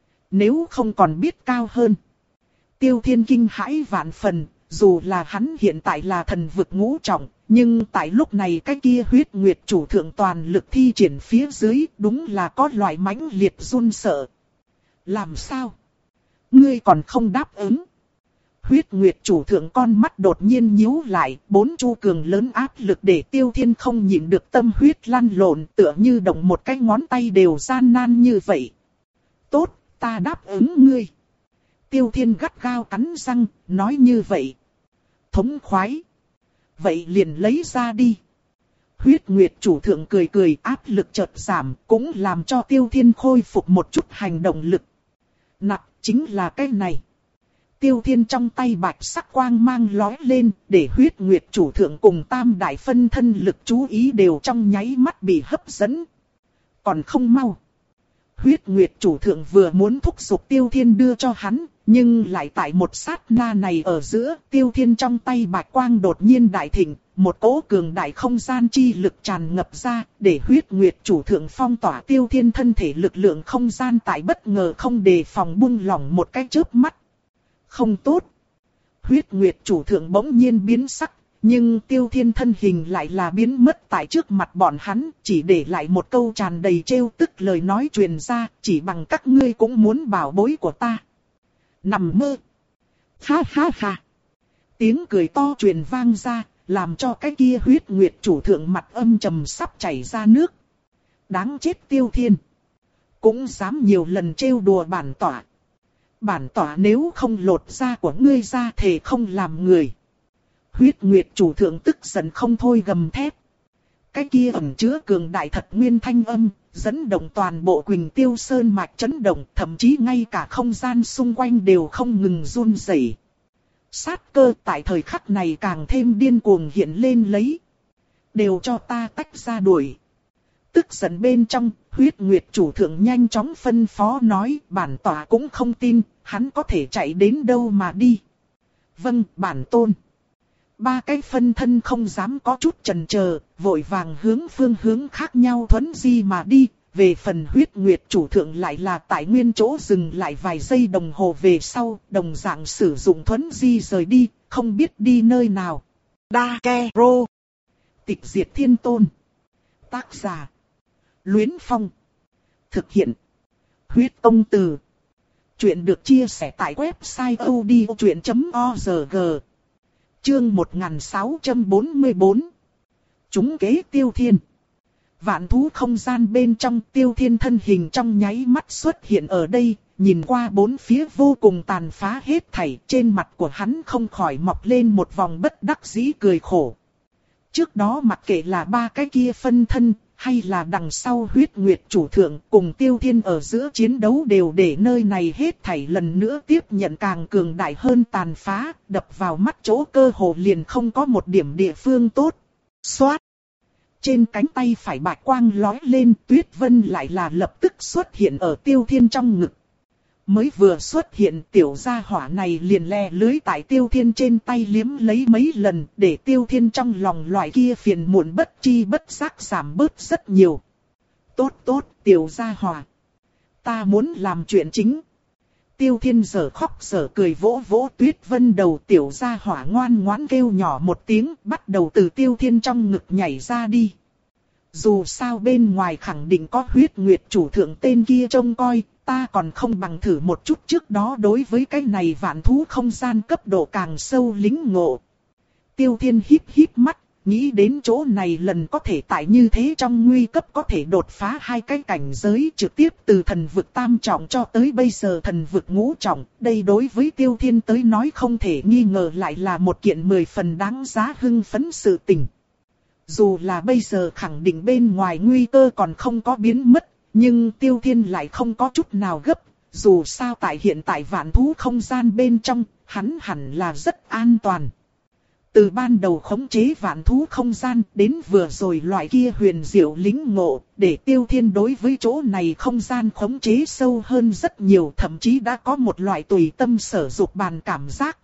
Nếu không còn biết cao hơn. Tiêu Thiên kinh hãi vạn phần, dù là hắn hiện tại là thần vực ngũ trọng, nhưng tại lúc này cái kia huyết nguyệt chủ thượng toàn lực thi triển phía dưới, đúng là có loại mãnh liệt run sợ. Làm sao? Ngươi còn không đáp ứng? Huyết nguyệt chủ thượng con mắt đột nhiên nhíu lại, bốn chu cường lớn áp lực để Tiêu Thiên không nhịn được tâm huyết lăn lộn, tựa như động một cái ngón tay đều gian nan như vậy. Tốt, ta đáp ứng ngươi. Tiêu Thiên gắt gao cắn răng, nói như vậy. Thống khoái. Vậy liền lấy ra đi. Huyết nguyệt chủ thượng cười cười, áp lực chợt giảm, cũng làm cho Tiêu Thiên khôi phục một chút hành động lực. Nặc, chính là cái này. Tiêu Thiên trong tay bạch sắc quang mang lóe lên, để huyết nguyệt chủ thượng cùng tam đại phân thân lực chú ý đều trong nháy mắt bị hấp dẫn. Còn không mau. Huyết nguyệt chủ thượng vừa muốn thúc giục Tiêu Thiên đưa cho hắn, nhưng lại tại một sát na này ở giữa, Tiêu Thiên trong tay bạch quang đột nhiên đại thịnh, một cỗ cường đại không gian chi lực tràn ngập ra, để huyết nguyệt chủ thượng phong tỏa Tiêu Thiên thân thể lực lượng không gian tại bất ngờ không đề phòng buông lỏng một cái chớp mắt. Không tốt. Huyết nguyệt chủ thượng bỗng nhiên biến sắc, nhưng Tiêu Thiên thân hình lại là biến mất tại trước mặt bọn hắn, chỉ để lại một câu tràn đầy trêu tức lời nói truyền ra, chỉ bằng các ngươi cũng muốn bảo bối của ta. Nằm mơ. Ha ha ha. Tiếng cười to truyền vang ra, làm cho cái kia huyết nguyệt chủ thượng mặt âm trầm sắp chảy ra nước. Đáng chết Tiêu Thiên. Cũng dám nhiều lần trêu đùa bản tỏa. Bản tỏa nếu không lột da của ngươi ra thề không làm người. Huyết nguyệt chủ thượng tức giận không thôi gầm thét. Cái kia ẩn chứa cường đại thật nguyên thanh âm, dẫn động toàn bộ Quỳnh Tiêu Sơn mạch chấn động, thậm chí ngay cả không gian xung quanh đều không ngừng run rẩy. Sát cơ tại thời khắc này càng thêm điên cuồng hiện lên lấy. Đều cho ta tách ra đuổi. Tức giận bên trong, huyết nguyệt chủ thượng nhanh chóng phân phó nói, bản tỏa cũng không tin, hắn có thể chạy đến đâu mà đi. Vâng, bản tôn. Ba cái phân thân không dám có chút chần chờ, vội vàng hướng phương hướng khác nhau thuấn di mà đi. Về phần huyết nguyệt chủ thượng lại là tại nguyên chỗ dừng lại vài giây đồng hồ về sau, đồng dạng sử dụng thuấn di rời đi, không biết đi nơi nào. Đa Ke Rô. Tịch diệt thiên tôn. Tác giả. Luyến Phong. Thực hiện. Huyết công từ. Chuyện được chia sẻ tại website odchuyện chấm org. Chương một nghìn sáu trăm bốn mươi bốn. Chúng kế Tiêu Thiên. Vạn thú không gian bên trong, Tiêu Thiên thân hình trong nháy mắt xuất hiện ở đây, nhìn qua bốn phía vô cùng tàn phá hết thảy, trên mặt của hắn không khỏi mọc lên một vòng bất đắc dĩ cười khổ. Trước đó mặc kệ là ba cái kia phân thân, hay là đằng sau huyết nguyệt chủ thượng cùng Tiêu Thiên ở giữa chiến đấu đều để nơi này hết thảy lần nữa tiếp nhận càng cường đại hơn tàn phá, đập vào mắt chỗ cơ hồ liền không có một điểm địa phương tốt. Xoát! Trên cánh tay phải bạch quang lói lên, Tuyết Vân lại là lập tức xuất hiện ở Tiêu Thiên trong ngực. Mới vừa xuất hiện tiểu gia hỏa này liền le lưới tại Tiêu Thiên trên tay liếm lấy mấy lần, để Tiêu Thiên trong lòng loại kia phiền muộn bất chi bất giác giảm bớt rất nhiều. Tốt tốt, tiểu gia hỏa. Ta muốn làm chuyện chính. Tiêu Thiên giờ khóc giờ cười vỗ vỗ Tuyết Vân đầu, tiểu gia hỏa ngoan ngoãn kêu nhỏ một tiếng, bắt đầu từ Tiêu Thiên trong ngực nhảy ra đi. Dù sao bên ngoài khẳng định có huyết nguyệt chủ thượng tên kia trông coi, ta còn không bằng thử một chút trước đó đối với cái này vạn thú không gian cấp độ càng sâu lính ngộ. Tiêu Thiên híp híp mắt, nghĩ đến chỗ này lần có thể tại như thế trong nguy cấp có thể đột phá hai cái cảnh giới trực tiếp từ thần vực tam trọng cho tới bây giờ thần vực ngũ trọng. Đây đối với Tiêu Thiên tới nói không thể nghi ngờ lại là một kiện mười phần đáng giá hưng phấn sự tình. Dù là bây giờ khẳng định bên ngoài nguy cơ còn không có biến mất, nhưng Tiêu Thiên lại không có chút nào gấp, dù sao tại hiện tại vạn thú không gian bên trong, hắn hẳn là rất an toàn. Từ ban đầu khống chế vạn thú không gian đến vừa rồi loại kia huyền diệu lính ngộ, để Tiêu Thiên đối với chỗ này không gian khống chế sâu hơn rất nhiều, thậm chí đã có một loại tùy tâm sở dục bàn cảm giác.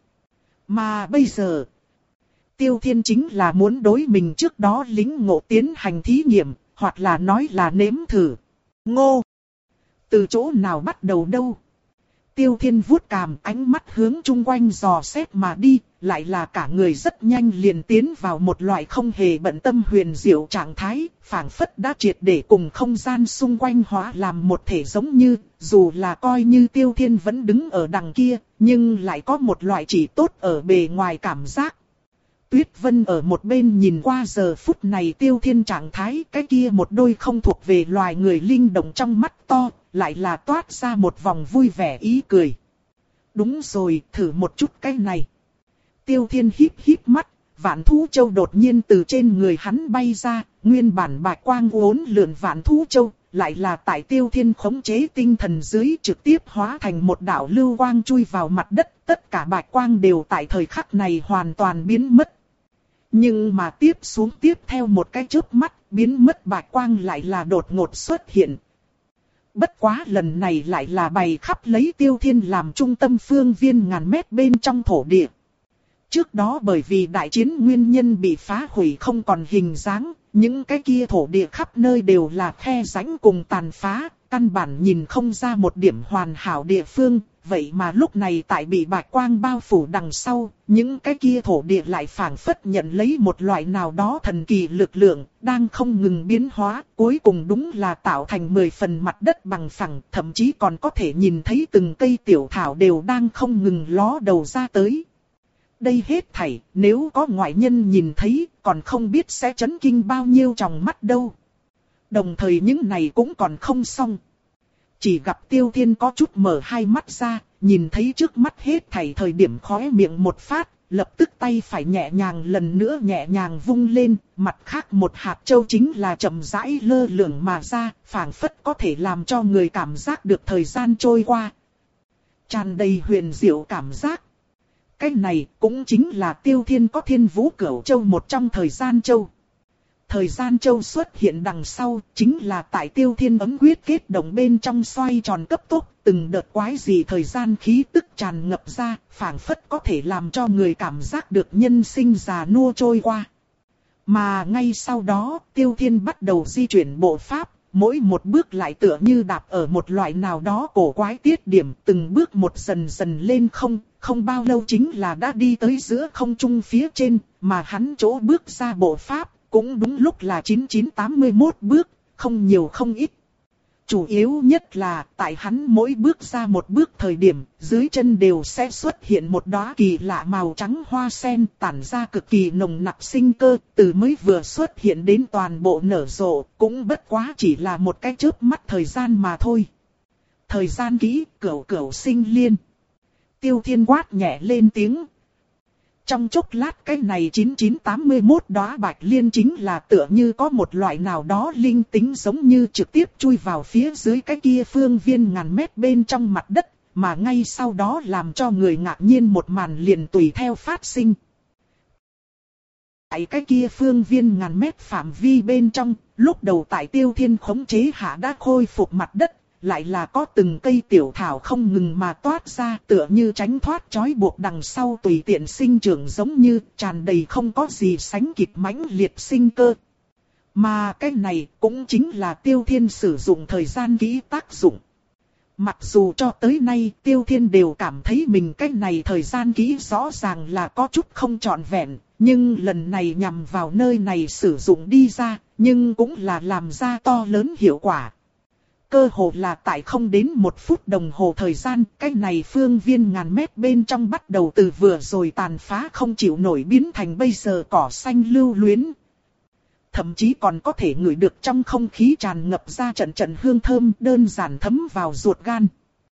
Mà bây giờ, Tiêu Thiên chính là muốn đối mình trước đó lính ngộ tiến hành thí nghiệm, hoặc là nói là nếm thử. Ngô! Từ chỗ nào bắt đầu đâu? Tiêu Thiên vuốt cằm, ánh mắt hướng chung quanh dò xét mà đi, lại là cả người rất nhanh liền tiến vào một loại không hề bận tâm huyền diệu trạng thái, phảng phất đã triệt để cùng không gian xung quanh hóa làm một thể, giống như, dù là coi như Tiêu Thiên vẫn đứng ở đằng kia, nhưng lại có một loại chỉ tốt ở bề ngoài cảm giác. Tuyết Vân ở một bên nhìn qua giờ phút này Tiêu Thiên trạng thái, cái kia một đôi không thuộc về loài người linh động trong mắt to, lại là toát ra một vòng vui vẻ ý cười. Đúng rồi, thử một chút cái này. Tiêu Thiên híp híp mắt, vạn thú châu đột nhiên từ trên người hắn bay ra, nguyên bản bạch quang uốn lượn vạn thú châu, lại là tại Tiêu Thiên khống chế tinh thần dưới trực tiếp hóa thành một đạo lưu quang chui vào mặt đất, tất cả bạch quang đều tại thời khắc này hoàn toàn biến mất. Nhưng mà tiếp xuống tiếp theo một cái chớp mắt, biến mất bạch quang lại là đột ngột xuất hiện. Bất quá lần này lại là bày khắp lấy Tiêu Thiên làm trung tâm phương viên ngàn mét bên trong thổ địa. Trước đó bởi vì đại chiến nguyên nhân bị phá hủy không còn hình dáng, những cái kia thổ địa khắp nơi đều là khe rãnh cùng tàn phá, căn bản nhìn không ra một điểm hoàn hảo địa phương. Vậy mà lúc này tại bị bạch quang bao phủ đằng sau, những cái kia thổ địa lại phảng phất nhận lấy một loại nào đó thần kỳ lực lượng, đang không ngừng biến hóa, cuối cùng đúng là tạo thành mười phần mặt đất bằng phẳng, thậm chí còn có thể nhìn thấy từng cây tiểu thảo đều đang không ngừng ló đầu ra tới. Đây hết thảy, nếu có ngoại nhân nhìn thấy, còn không biết sẽ chấn kinh bao nhiêu tròng mắt đâu. Đồng thời những này cũng còn không xong. Chỉ gặp Tiêu Thiên có chút mở hai mắt ra, nhìn thấy trước mắt hết thảy thời điểm khóe miệng một phát, lập tức tay phải nhẹ nhàng lần nữa nhẹ nhàng vung lên, mặt khác một hạt châu chính là chậm rãi lơ lửng mà ra, phảng phất có thể làm cho người cảm giác được thời gian trôi qua. Tràn đầy huyền diệu cảm giác. Cái này cũng chính là Tiêu Thiên có Thiên Vũ Cửu Châu một trong thời gian châu. Thời gian châu xuất hiện đằng sau, chính là tại Tiêu Thiên ấm quyết kết động bên trong xoay tròn cấp tốc, từng đợt quái gì thời gian khí tức tràn ngập ra, phảng phất có thể làm cho người cảm giác được nhân sinh già nua trôi qua. Mà ngay sau đó, Tiêu Thiên bắt đầu di chuyển bộ pháp, mỗi một bước lại tựa như đạp ở một loại nào đó cổ quái tiết điểm, từng bước một dần dần lên không, không bao lâu chính là đã đi tới giữa không trung phía trên, mà hắn chỗ bước ra bộ pháp. Cũng đúng lúc là chín chín tám mươi mốt bước, không nhiều không ít. Chủ yếu nhất là tại hắn mỗi bước ra một bước thời điểm, dưới chân đều sẽ xuất hiện một đóa kỳ lạ màu trắng hoa sen tản ra cực kỳ nồng nặc sinh cơ, từ mới vừa xuất hiện đến toàn bộ nở rộ, cũng bất quá chỉ là một cái chớp mắt thời gian mà thôi. Thời gian kỹ, cửu cửu sinh liên. Tiêu Thiên quát nhẹ lên tiếng. Trong chốc lát cái này chín chín tám mươi mốt đóa bạch liên chính là tựa như có một loại nào đó linh tính giống như trực tiếp chui vào phía dưới cái kia phương viên ngàn mét bên trong mặt đất, mà ngay sau đó làm cho người ngạc nhiên một màn liền tùy theo phát sinh. Tại cái kia phương viên ngàn mét phạm vi bên trong, lúc đầu tại Tiêu Thiên khống chế hạ đã khôi phục mặt đất. Lại là có từng cây tiểu thảo không ngừng mà toát ra tựa như tránh thoát trói buộc đằng sau tùy tiện sinh trưởng giống như tràn đầy không có gì sánh kịp mãnh liệt sinh cơ. Mà cái này cũng chính là Tiêu Thiên sử dụng thời gian kỹ tác dụng. Mặc dù cho tới nay Tiêu Thiên đều cảm thấy mình cái này thời gian kỹ rõ ràng là có chút không trọn vẹn, nhưng lần này nhằm vào nơi này sử dụng đi ra, nhưng cũng là làm ra to lớn hiệu quả. Cơ hồ là tại không đến một phút đồng hồ thời gian, cái này phương viên ngàn mét bên trong bắt đầu từ vừa rồi tàn phá không chịu nổi biến thành bây giờ cỏ xanh lưu luyến. Thậm chí còn có thể ngửi được trong không khí tràn ngập ra trận trận hương thơm đơn giản thấm vào ruột gan.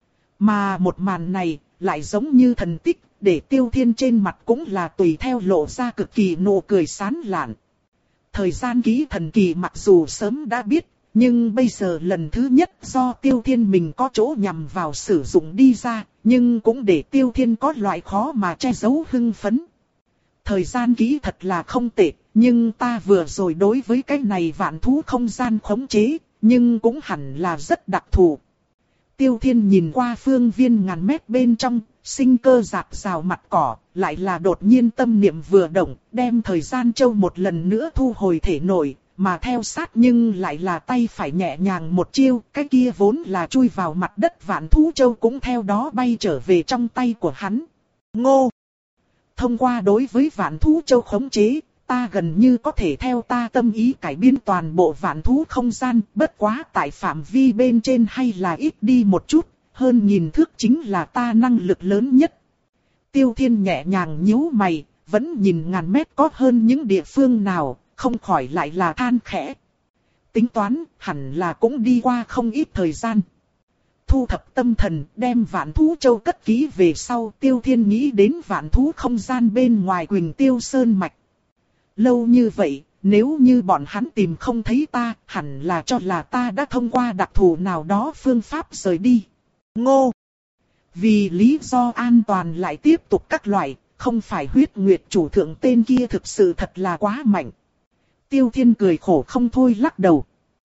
Mà một màn này lại giống như thần tích, để Tiêu Thiên trên mặt cũng là tùy theo lộ ra cực kỳ nụ cười sán lạn. Thời gian kỹ thần kỳ mặc dù sớm đã biết, nhưng bây giờ lần thứ nhất do Tiêu Thiên mình có chỗ nhằm vào sử dụng đi ra, nhưng cũng để Tiêu Thiên có loại khó mà che giấu hưng phấn. Thời gian kỹ thật là không tệ, nhưng ta vừa rồi đối với cái này vạn thú không gian khống chế, nhưng cũng hẳn là rất đặc thù. Tiêu Thiên nhìn qua phương viên ngàn mét bên trong, sinh cơ rạc rào mặt cỏ, lại là đột nhiên tâm niệm vừa động, đem thời gian châu một lần nữa thu hồi thể nội. Mà theo sát nhưng lại là tay phải nhẹ nhàng một chiêu, cái kia vốn là chui vào mặt đất vạn thú châu cũng theo đó bay trở về trong tay của hắn. Ngô! Thông qua đối với vạn thú châu khống chế, ta gần như có thể theo ta tâm ý cải biến toàn bộ vạn thú không gian, bất quá tại phạm vi bên trên hay là ít đi một chút, hơn nghìn thước chính là ta năng lực lớn nhất. Tiêu Thiên nhẹ nhàng nhíu mày, vẫn nhìn ngàn mét có hơn những địa phương nào. Không khỏi lại là than khẽ. Tính toán, hẳn là cũng đi qua không ít thời gian. Thu thập tâm thần, đem vạn thú châu cất kỹ về sau, Tiêu Thiên nghĩ đến vạn thú không gian bên ngoài Quỳnh Tiêu Sơn Mạch. Lâu như vậy, nếu như bọn hắn tìm không thấy ta, hẳn là cho là ta đã thông qua đặc thù nào đó phương pháp rời đi. Ngô! Vì lý do an toàn lại tiếp tục các loại, không phải huyết nguyệt chủ thượng tên kia thực sự thật là quá mạnh. Tiêu Thiên cười khổ không thôi lắc đầu.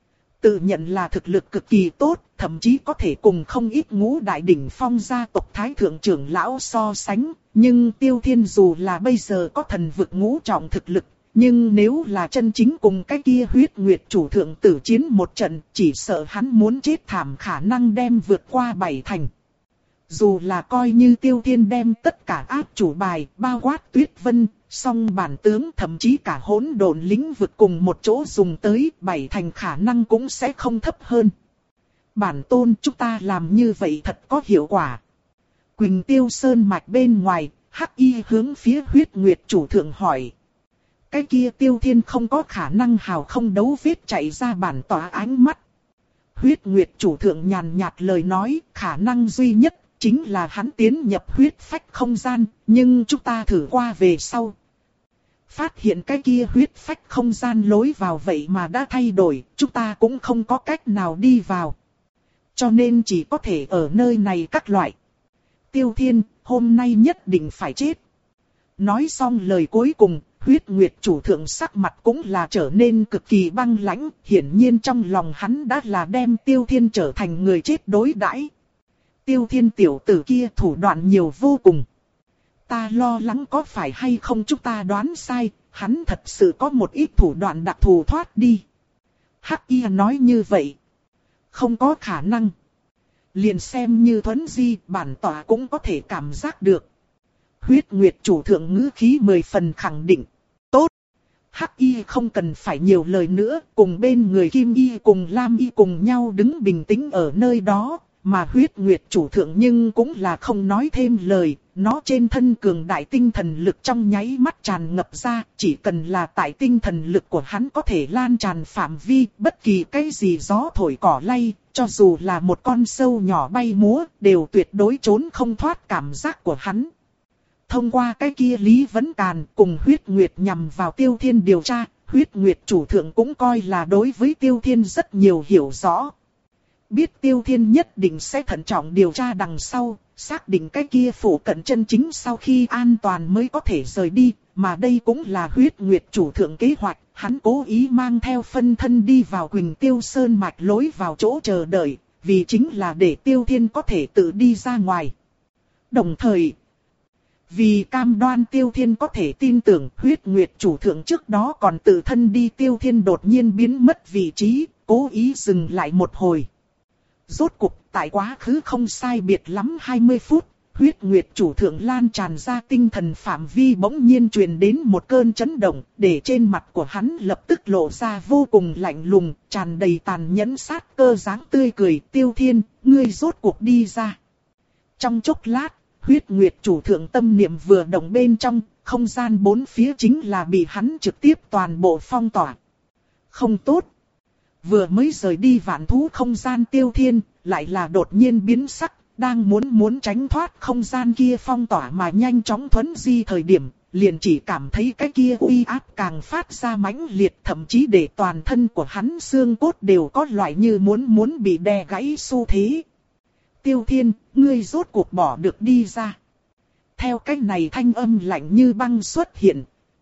Tự nhận là thực lực cực kỳ tốt, thậm chí có thể cùng không ít ngũ đại đỉnh phong gia tộc thái thượng trưởng lão so sánh. Nhưng Tiêu Thiên dù là bây giờ có thần vực ngũ trọng thực lực, nhưng nếu là chân chính cùng cái kia huyết nguyệt chủ thượng tử chiến một trận, chỉ sợ hắn muốn chết thảm khả năng đem vượt qua bảy thành. Dù là coi như Tiêu Thiên đem tất cả áp chủ bài, bao quát Tuyết Vân, song bản tướng thậm chí cả hỗn độn lĩnh vực cùng một chỗ dùng tới, bảy thành khả năng cũng sẽ không thấp hơn. Bản tôn chúng ta làm như vậy thật có hiệu quả. Quỳnh Tiêu Sơn Mạch bên ngoài, Hắc Y hướng phía huyết nguyệt chủ thượng hỏi. Cái kia Tiêu Thiên không có khả năng hào không đấu vết chạy ra bản tỏa ánh mắt. Huyết nguyệt chủ thượng nhàn nhạt lời nói, khả năng duy nhất chính là hắn tiến nhập huyết phách không gian, nhưng chúng ta thử qua về sau. Phát hiện cái kia huyết phách không gian lối vào vậy mà đã thay đổi, chúng ta cũng không có cách nào đi vào. Cho nên chỉ có thể ở nơi này các loại. Tiêu Thiên, hôm nay nhất định phải chết. Nói xong lời cuối cùng, huyết nguyệt chủ thượng sắc mặt cũng là trở nên cực kỳ băng lãnh, hiển nhiên trong lòng hắn đã là đem Tiêu Thiên trở thành người chết đối đãi. Tiêu Thiên tiểu tử kia thủ đoạn nhiều vô cùng. Ta lo lắng có phải hay không chúng ta đoán sai, hắn thật sự có một ít thủ đoạn đặc thù thoát đi. Hắc Y nói như vậy. Không có khả năng. Liền xem như Thuấn Di, bản tỏa cũng có thể cảm giác được. Huyết Nguyệt chủ thượng ngữ khí mười phần khẳng định. Tốt. Hắc Y không cần phải nhiều lời nữa, cùng bên người Kim Y cùng Lam Y cùng nhau đứng bình tĩnh ở nơi đó, mà Huyết Nguyệt chủ thượng nhưng cũng là không nói thêm lời, nó trên thân cường đại tinh thần lực trong nháy mắt tràn ngập ra, chỉ cần là tại tinh thần lực của hắn có thể lan tràn phạm vi, bất kỳ cái gì gió thổi cỏ lay, cho dù là một con sâu nhỏ bay múa, đều tuyệt đối trốn không thoát cảm giác của hắn. Thông qua cái kia Lý Vấn Càn cùng Huyết Nguyệt nhằm vào Tiêu Thiên điều tra, Huyết Nguyệt chủ thượng cũng coi là đối với Tiêu Thiên rất nhiều hiểu rõ. Biết Tiêu Thiên nhất định sẽ thận trọng điều tra đằng sau, xác định cái kia phủ cận chân chính sau khi an toàn mới có thể rời đi, mà đây cũng là Huyết Nguyệt chủ thượng kế hoạch, hắn cố ý mang theo phân thân đi vào Quỳnh Tiêu Sơn mạch lối vào chỗ chờ đợi, vì chính là để Tiêu Thiên có thể tự đi ra ngoài. Đồng thời, vì cam đoan Tiêu Thiên có thể tin tưởng, Huyết Nguyệt chủ thượng trước đó còn tự thân đi Tiêu Thiên đột nhiên biến mất vị trí, cố ý dừng lại một hồi. Rốt cục, tại quá khứ không sai biệt lắm hai mươi phút, Huyết Nguyệt chủ thượng lan tràn ra tinh thần phạm vi bỗng nhiên truyền đến một cơn chấn động, để trên mặt của hắn lập tức lộ ra vô cùng lạnh lùng, tràn đầy tàn nhẫn sát cơ dáng tươi cười. Tiêu Thiên, ngươi rốt cuộc đi ra. Trong chốc lát, Huyết Nguyệt chủ thượng tâm niệm vừa động bên trong, không gian bốn phía chính là bị hắn trực tiếp toàn bộ phong tỏa. Không tốt. Vừa mới rời đi vạn thú không gian Tiêu Thiên, lại là đột nhiên biến sắc, đang muốn muốn tránh thoát không gian kia phong tỏa mà nhanh chóng thuấn di thời điểm, liền chỉ cảm thấy cái kia uy áp càng phát ra mãnh liệt, thậm chí để toàn thân của hắn xương cốt đều có loại như muốn muốn bị đè gãy xu thế. Tiêu Thiên, ngươi rốt cuộc bỏ được đi ra. Theo cách này thanh âm lạnh như băng xuất hiện.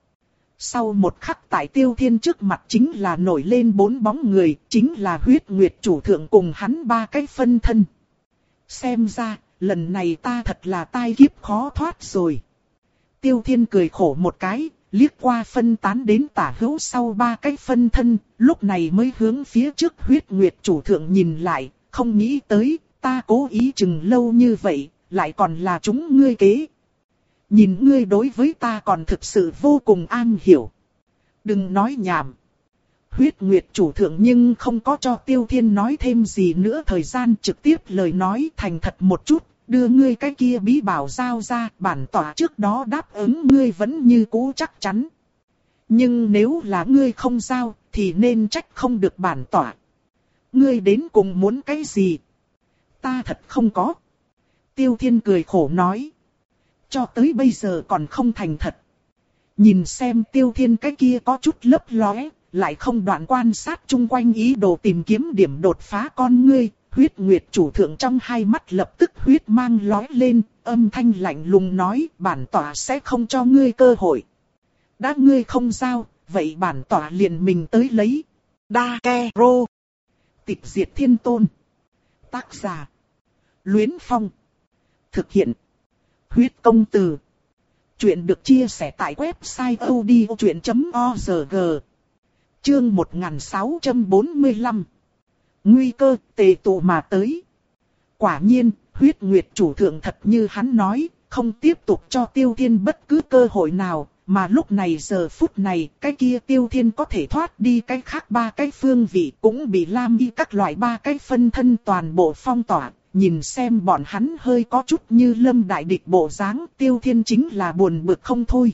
Sau một khắc tại Tiêu Thiên trước mặt chính là nổi lên bốn bóng người, chính là Huyết Nguyệt chủ thượng cùng hắn ba cái phân thân. Xem ra, lần này ta thật là tai kiếp khó thoát rồi. Tiêu Thiên cười khổ một cái, liếc qua phân tán đến tả hữu sau ba cái phân thân, lúc này mới hướng phía trước Huyết Nguyệt chủ thượng nhìn lại, không nghĩ tới, ta cố ý chừng lâu như vậy, lại còn là chúng ngươi kế. Nhìn ngươi đối với ta còn thực sự vô cùng an hiểu. Đừng nói nhảm. Huyết Nguyệt chủ thượng nhưng không có cho Tiêu Thiên nói thêm gì nữa, thời gian trực tiếp lời nói thành thật một chút, đưa ngươi cái kia bí bảo giao ra, bản tỏa trước đó đáp ứng ngươi vẫn như cũ chắc chắn. Nhưng nếu là ngươi không giao, thì nên trách không được bản tỏa. Ngươi đến cùng muốn cái gì? Ta thật không có. Tiêu Thiên cười khổ nói. Cho tới bây giờ còn không thành thật. Nhìn xem Tiêu Thiên cái kia có chút lấp lóe, lại không đoạn quan sát chung quanh ý đồ tìm kiếm điểm đột phá con ngươi. Huyết Nguyệt chủ thượng trong hai mắt lập tức huyết mang lóe lên, âm thanh lạnh lùng nói, bản tỏa sẽ không cho ngươi cơ hội. Đã ngươi không giao, vậy bản tỏa liền mình tới lấy. Đa Ke Rô. Tịch diệt thiên tôn. Tác giả. Luyến Phong. Thực hiện. Huyết công từ. Chuyện được chia sẻ tại website odchuyện chấm org. Chương một nghìn sáu trăm bốn mươi lăm. Nguy cơ tề tụ mà tới. Quả nhiên, Huyết Nguyệt chủ thượng thật như hắn nói, không tiếp tục cho Tiêu Thiên bất cứ cơ hội nào, mà lúc này giờ phút này, cái kia Tiêu Thiên có thể thoát đi cái khác ba cái phương vị cũng bị Lam Y các loại ba cái phân thân toàn bộ phong tỏa. Nhìn xem bọn hắn hơi có chút như lâm đại địch bộ dáng, Tiêu Thiên chính là buồn bực không thôi.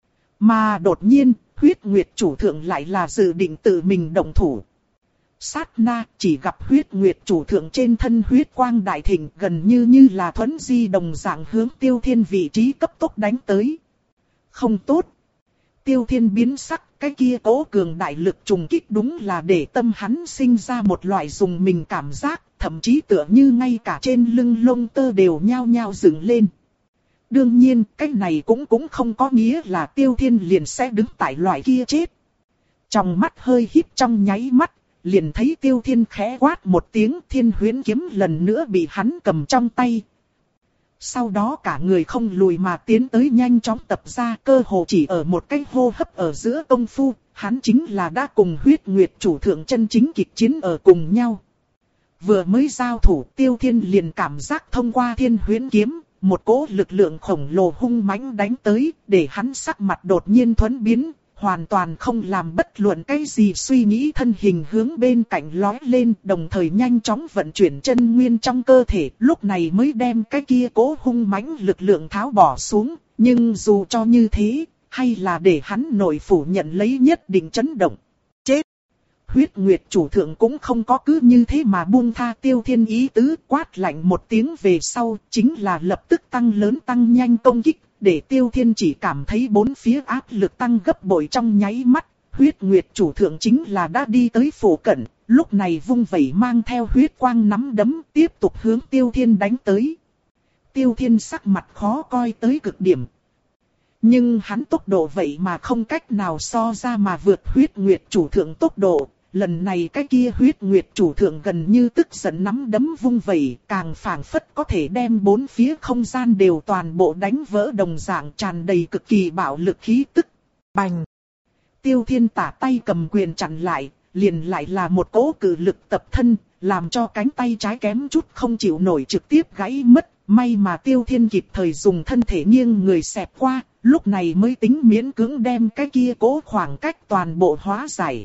Mà đột nhiên, Huyết Nguyệt chủ thượng lại là dự định tự mình động thủ. Sát na, chỉ gặp Huyết Nguyệt chủ thượng trên thân huyết quang đại thịnh, gần như như là thuấn di đồng dạng hướng Tiêu Thiên vị trí cấp tốc đánh tới. Không tốt. Tiêu Thiên biến sắc, cái kia cố cường đại lực trùng kích đúng là để tâm hắn sinh ra một loại dùng mình cảm giác, thậm chí tựa như ngay cả trên lưng lông tơ đều nhao nhao dựng lên. Đương nhiên, cái này cũng cũng không có nghĩa là Tiêu Thiên liền sẽ đứng tại loại kia chết. Trong mắt hơi híp trong nháy mắt, liền thấy Tiêu Thiên khẽ quát một tiếng, Thiên Huyễn kiếm lần nữa bị hắn cầm trong tay. Sau đó cả người không lùi mà tiến tới nhanh chóng tập ra, cơ hồ chỉ ở một cái hô hấp ở giữa công phu, hắn chính là đã cùng Huyết Nguyệt chủ thượng chân chính kịch chiến ở cùng nhau. Vừa mới giao thủ, Tiêu Thiên liền cảm giác thông qua Thiên Huyễn kiếm, một cỗ lực lượng khổng lồ hung mãnh đánh tới, để hắn sắc mặt đột nhiên thuấn biến, hoàn toàn không làm bất luận cái gì suy nghĩ, thân hình hướng bên cạnh lói lên, đồng thời nhanh chóng vận chuyển chân nguyên trong cơ thể, lúc này mới đem cái kia cố hung mãnh lực lượng tháo bỏ xuống. Nhưng dù cho như thế, hay là để hắn nội phủ nhận lấy nhất định chấn động. Chết! Huyết Nguyệt chủ thượng cũng không có cứ như thế mà buông tha Tiêu Thiên ý tứ, quát lạnh một tiếng về sau, chính là lập tức tăng lớn tăng nhanh công kích, để Tiêu Thiên chỉ cảm thấy bốn phía áp lực tăng gấp bội trong nháy mắt. Huyết Nguyệt chủ thượng chính là đã đi tới phủ cận, lúc này vung vẩy mang theo huyết quang nắm đấm, tiếp tục hướng Tiêu Thiên đánh tới. Tiêu Thiên sắc mặt khó coi tới cực điểm. Nhưng hắn tốc độ vậy mà không cách nào so ra mà vượt Huyết Nguyệt chủ thượng tốc độ. Lần này cái kia Huyết Nguyệt chủ thượng gần như tức giận nắm đấm vung vẩy, càng phảng phất có thể đem bốn phía không gian đều toàn bộ đánh vỡ đồng dạng, tràn đầy cực kỳ bạo lực khí tức. Bành! Tiêu Thiên tả tay cầm quyền chặn lại, liền lại là một cỗ cự lực tập thân, làm cho cánh tay trái kém chút không chịu nổi trực tiếp gãy mất. May mà Tiêu Thiên kịp thời dùng thân thể nghiêng người xẹp qua, lúc này mới tính miễn cưỡng đem cái kia cỗ khoảng cách toàn bộ hóa giải.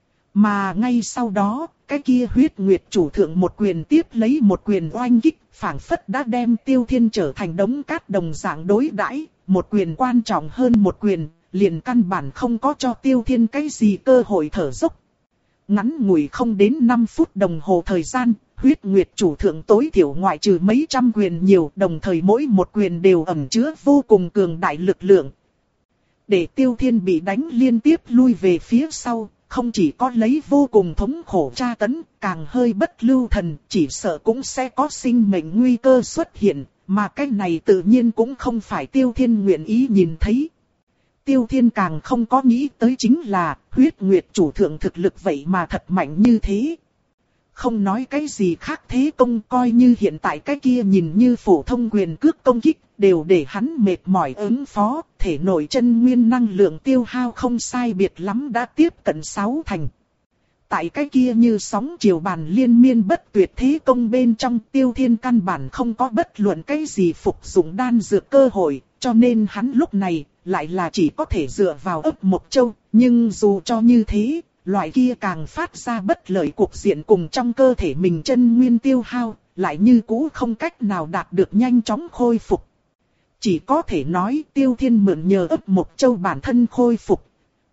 Mà ngay sau đó, cái kia Huyết Nguyệt chủ thượng một quyền tiếp lấy một quyền oanh kích, phảng phất đã đem Tiêu Thiên trở thành đống cát đồng dạng đối đãi, một quyền quan trọng hơn một quyền, liền căn bản không có cho Tiêu Thiên cái gì cơ hội thở dốc. Ngắn ngủi không đến năm phút đồng hồ thời gian, Huyết Nguyệt chủ thượng tối thiểu ngoại trừ mấy trăm quyền nhiều, đồng thời mỗi một quyền đều ẩn chứa vô cùng cường đại lực lượng. Để Tiêu Thiên bị đánh liên tiếp lui về phía sau, không chỉ có lấy vô cùng thống khổ tra tấn, càng hơi bất lưu thần, chỉ sợ cũng sẽ có sinh mệnh nguy cơ xuất hiện, mà cái này tự nhiên cũng không phải Tiêu Thiên nguyện ý nhìn thấy. Tiêu Thiên càng không có nghĩ tới chính là, Huyết Nguyệt chủ thượng thực lực vậy mà thật mạnh như thế. Không nói cái gì khác, thế công coi như hiện tại cái kia nhìn như phổ thông quyền cước công kích, đều để hắn mệt mỏi ứng phó, thể nội chân nguyên năng lượng tiêu hao không sai biệt lắm đã tiếp cận sáu thành. Tại cái kia như sóng chiều bàn liên miên bất tuyệt thế công bên trong, Tiêu Thiên căn bản không có bất luận cái gì phục dụng đan dược cơ hội, cho nên hắn lúc này lại là chỉ có thể dựa vào ấp Mộc Châu, nhưng dù cho như thế, loại kia càng phát ra bất lợi cục diện cùng trong cơ thể mình chân nguyên tiêu hao, lại như cũ không cách nào đạt được nhanh chóng khôi phục. Chỉ có thể nói Tiêu Thiên mượn nhờ ấp Mộc Châu bản thân khôi phục,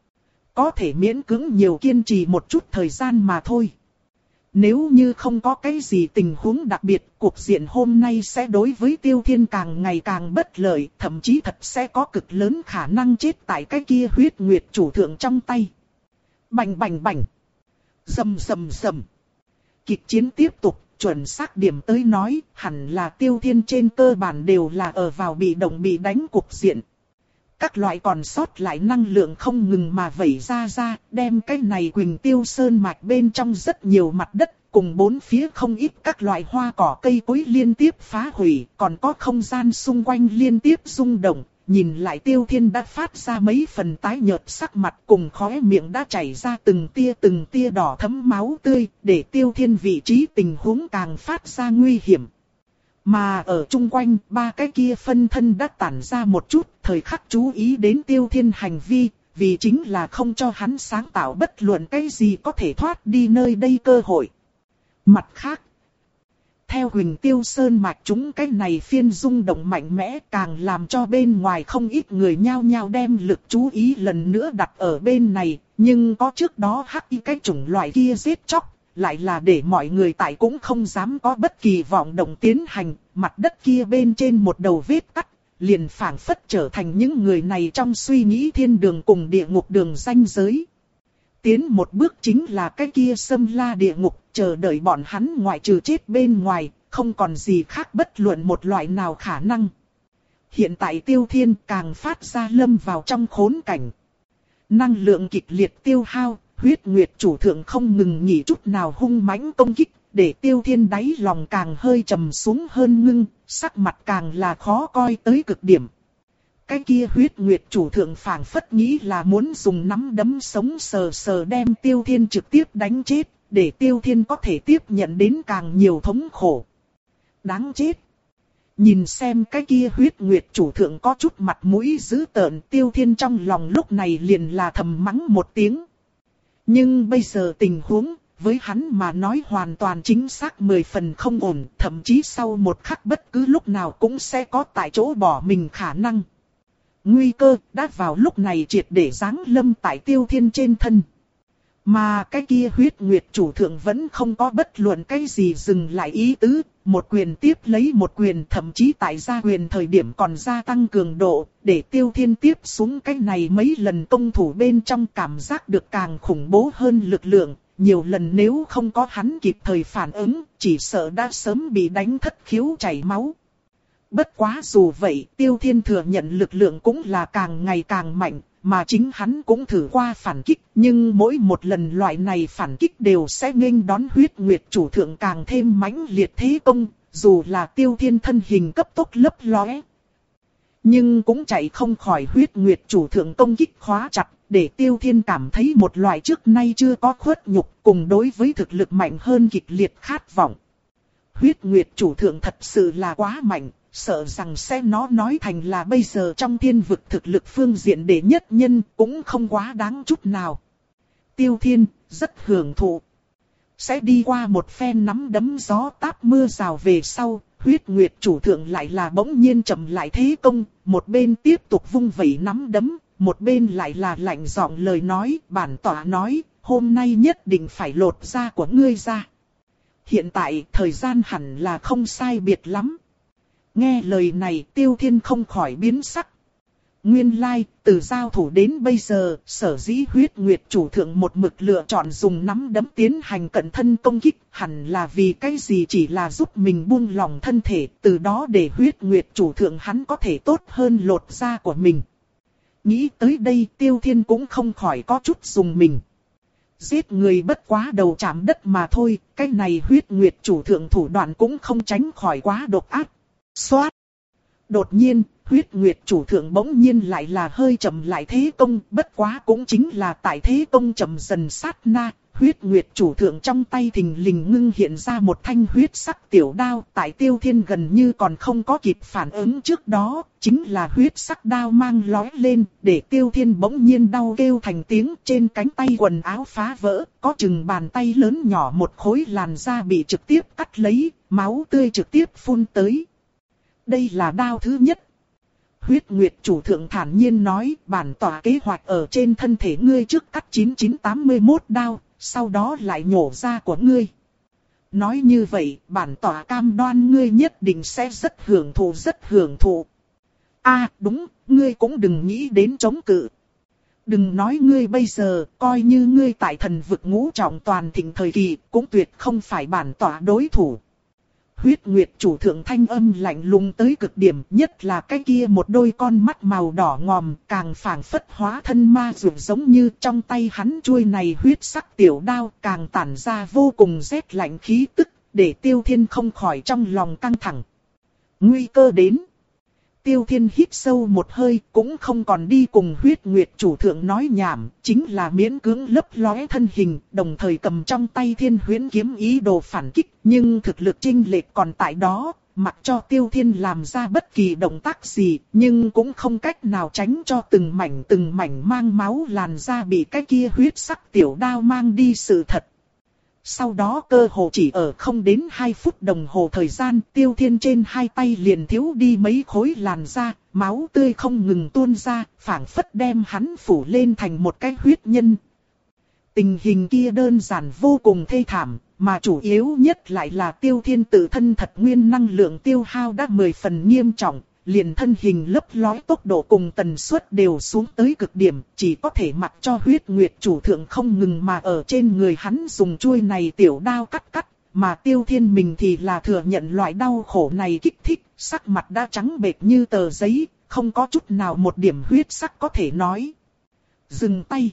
có thể miễn cưỡng nhiều kiên trì một chút thời gian mà thôi. Nếu như không có cái gì tình huống đặc biệt, cuộc diện hôm nay sẽ đối với Tiêu Thiên càng ngày càng bất lợi, thậm chí thật sẽ có cực lớn khả năng chết tại cái kia Huyết Nguyệt chủ thượng trong tay. Bành bành bành. Rầm rầm rầm. Kịch chiến tiếp tục, chuẩn xác điểm tới nói, hẳn là Tiêu Thiên trên cơ bản đều là ở vào bị động bị đánh cục diện. Các loại còn sót lại năng lượng không ngừng mà vẩy ra ra, đem cái này Quỳnh Tiêu Sơn mạch bên trong rất nhiều mặt đất, cùng bốn phía không ít các loại hoa cỏ cây cối liên tiếp phá hủy, còn có không gian xung quanh liên tiếp rung động. Nhìn lại Tiêu Thiên đã phát ra mấy phần tái nhợt sắc mặt, cùng khóe miệng đã chảy ra từng tia từng tia đỏ thấm máu tươi, để Tiêu Thiên vị trí tình huống càng phát ra nguy hiểm. Mà ở chung quanh, ba cái kia phân thân đã tản ra một chút, thời khắc chú ý đến Tiêu Thiên hành vi, vì chính là không cho hắn sáng tạo bất luận cái gì có thể thoát đi nơi đây cơ hội. Mặt khác, theo Quỳnh Tiêu Sơn mạch chúng cái này phiên rung động mạnh mẽ, càng làm cho bên ngoài không ít người nhao nhao đem lực chú ý lần nữa đặt ở bên này, nhưng có trước đó hắc y cái chủng loại kia giết chóc, lại là để mọi người tại cũng không dám có bất kỳ vọng động tiến hành, mặt đất kia bên trên một đầu vết cắt, liền phảng phất trở thành những người này trong suy nghĩ thiên đường cùng địa ngục đường ranh giới. Tiến một bước chính là cái kia Sâm La địa ngục, chờ đợi bọn hắn ngoại trừ chết bên ngoài, không còn gì khác bất luận một loại nào khả năng. Hiện tại Tiêu Thiên càng phát ra lâm vào trong khốn cảnh. Năng lượng kịch liệt tiêu hao, Huyết Nguyệt chủ thượng không ngừng nghỉ chút nào hung mãnh công kích, để Tiêu Thiên đáy lòng càng hơi trầm xuống hơn ngưng, sắc mặt càng là khó coi tới cực điểm. Cái kia Huyết Nguyệt chủ thượng phảng phất nghĩ là muốn dùng nắm đấm sống sờ sờ đem Tiêu Thiên trực tiếp đánh chết, để Tiêu Thiên có thể tiếp nhận đến càng nhiều thống khổ. Đáng chết! Nhìn xem cái kia huyết nguyệt chủ thượng có chút mặt mũi dữ tợn, Tiêu Thiên trong lòng lúc này liền là thầm mắng một tiếng. Nhưng bây giờ tình huống, với hắn mà nói hoàn toàn chính xác mười phần không ổn, thậm chí sau một khắc bất cứ lúc nào cũng sẽ có tại chỗ bỏ mình khả năng. Nguy cơ đã vào lúc này triệt để giáng lâm tại Tiêu Thiên trên thân. Mà cái kia huyết nguyệt chủ thượng vẫn không có bất luận cái gì dừng lại ý tứ, một quyền tiếp lấy một quyền, thậm chí tại gia quyền thời điểm còn gia tăng cường độ, để Tiêu Thiên tiếp xuống cái này mấy lần công thủ bên trong cảm giác được càng khủng bố hơn lực lượng, nhiều lần nếu không có hắn kịp thời phản ứng, chỉ sợ đã sớm bị đánh thất khiếu chảy máu. Bất quá dù vậy, Tiêu Thiên thừa nhận lực lượng cũng là càng ngày càng mạnh, mà chính hắn cũng thử qua phản kích, nhưng mỗi một lần loại này phản kích đều sẽ nghênh đón huyết nguyệt chủ thượng càng thêm mãnh liệt thế công, dù là Tiêu Thiên thân hình cấp tốc lấp lóe, nhưng cũng chạy không khỏi huyết nguyệt chủ thượng công kích khóa chặt, để Tiêu Thiên cảm thấy một loại trước nay chưa có khuất nhục, cùng đối với thực lực mạnh hơn kịch liệt khát vọng. Huyết nguyệt chủ thượng thật sự là quá mạnh, sợ rằng sẽ nó nói thành là bây giờ trong thiên vực thực lực phương diện đệ nhất nhân cũng không quá đáng chút nào. Tiêu Thiên rất hưởng thụ. Sẽ đi qua một phen nắm đấm gió táp mưa rào về sau, huyết nguyệt chủ thượng lại là bỗng nhiên chậm lại thế công, một bên tiếp tục vung vẩy nắm đấm, một bên lại là lạnh giọng lời nói, bản tỏa nói, hôm nay nhất định phải lột da của ngươi ra. Hiện tại thời gian hẳn là không sai biệt lắm. Nghe lời này Tiêu Thiên không khỏi biến sắc. Nguyên lai, từ giao thủ đến bây giờ, sở dĩ huyết nguyệt chủ thượng một mực lựa chọn dùng nắm đấm tiến hành cận thân công kích, hẳn là vì cái gì chỉ là giúp mình buông lỏng thân thể, từ đó để huyết nguyệt chủ thượng hắn có thể tốt hơn lột da của mình. Nghĩ tới đây Tiêu Thiên cũng không khỏi có chút dùng mình. Giết người bất quá đầu chạm đất mà thôi, cái này huyết nguyệt chủ thượng thủ đoạn cũng không tránh khỏi quá độc ác. Xoát! Đột nhiên, huyết nguyệt chủ thượng bỗng nhiên lại là hơi chậm lại thế công, bất quá cũng chính là tại thế công chậm dần sát na, huyết nguyệt chủ thượng trong tay thình lình ngưng hiện ra một thanh huyết sắc tiểu đao, tại Tiêu Thiên gần như còn không có kịp phản ứng trước đó, chính là huyết sắc đao mang lóe lên, để Tiêu Thiên bỗng nhiên đau kêu thành tiếng, trên cánh tay quần áo phá vỡ, có chừng bàn tay lớn nhỏ một khối làn da bị trực tiếp cắt lấy, máu tươi trực tiếp phun tới. Đây là đao thứ nhất. Huyết nguyệt chủ thượng thản nhiên nói, bản tỏa kế hoạch ở trên thân thể ngươi trước cắt chín chín tám mươi mốt đao, sau đó lại nhổ ra của ngươi. Nói như vậy, bản tỏa cam đoan ngươi nhất định sẽ rất hưởng thụ rất hưởng thụ. A à, đúng, ngươi cũng đừng nghĩ đến chống cự. Đừng nói ngươi bây giờ, coi như ngươi tại thần vực ngũ trọng toàn thịnh thời kỳ, cũng tuyệt không phải bản tỏa đối thủ. Huyết nguyệt chủ thượng thanh âm lạnh lùng tới cực điểm, nhất là cái kia một đôi con mắt màu đỏ ngòm, càng phảng phất hóa thân ma dược, giống như trong tay hắn chuôi này huyết sắc tiểu đao, càng tản ra vô cùng rét lạnh khí tức, để Tiêu Thiên không khỏi trong lòng căng thẳng. Nguy cơ đến. Tiêu Thiên hít sâu một hơi, cũng không còn đi cùng huyết nguyệt chủ thượng nói nhảm, chính là miễn cưỡng lấp lóe thân hình, đồng thời cầm trong tay thiên huyễn kiếm ý đồ phản kích, nhưng thực lực chênh lệch còn tại đó, mặc cho Tiêu Thiên làm ra bất kỳ động tác gì, nhưng cũng không cách nào tránh cho từng mảnh từng mảnh mang máu làn da bị cái kia huyết sắc tiểu đao mang đi sự thật. Sau đó cơ hồ chỉ ở không đến hai phút đồng hồ thời gian, Tiêu Thiên trên hai tay liền thiếu đi mấy khối làn da, máu tươi không ngừng tuôn ra, phảng phất đem hắn phủ lên thành một cái huyết nhân. Tình hình kia đơn giản vô cùng thê thảm, mà chủ yếu nhất lại là Tiêu Thiên tự thân thật nguyên năng lượng tiêu hao đã mười phần nghiêm trọng. Liền thân hình lấp lói tốc độ cùng tần suất đều xuống tới cực điểm, chỉ có thể mặc cho huyết nguyệt chủ thượng không ngừng mà ở trên người hắn dùng chuôi này tiểu đao cắt cắt, mà Tiêu Thiên mình thì là thừa nhận loại đau khổ này kích thích, sắc mặt đã trắng bệch như tờ giấy, không có chút nào một điểm huyết sắc có thể nói. Dừng tay.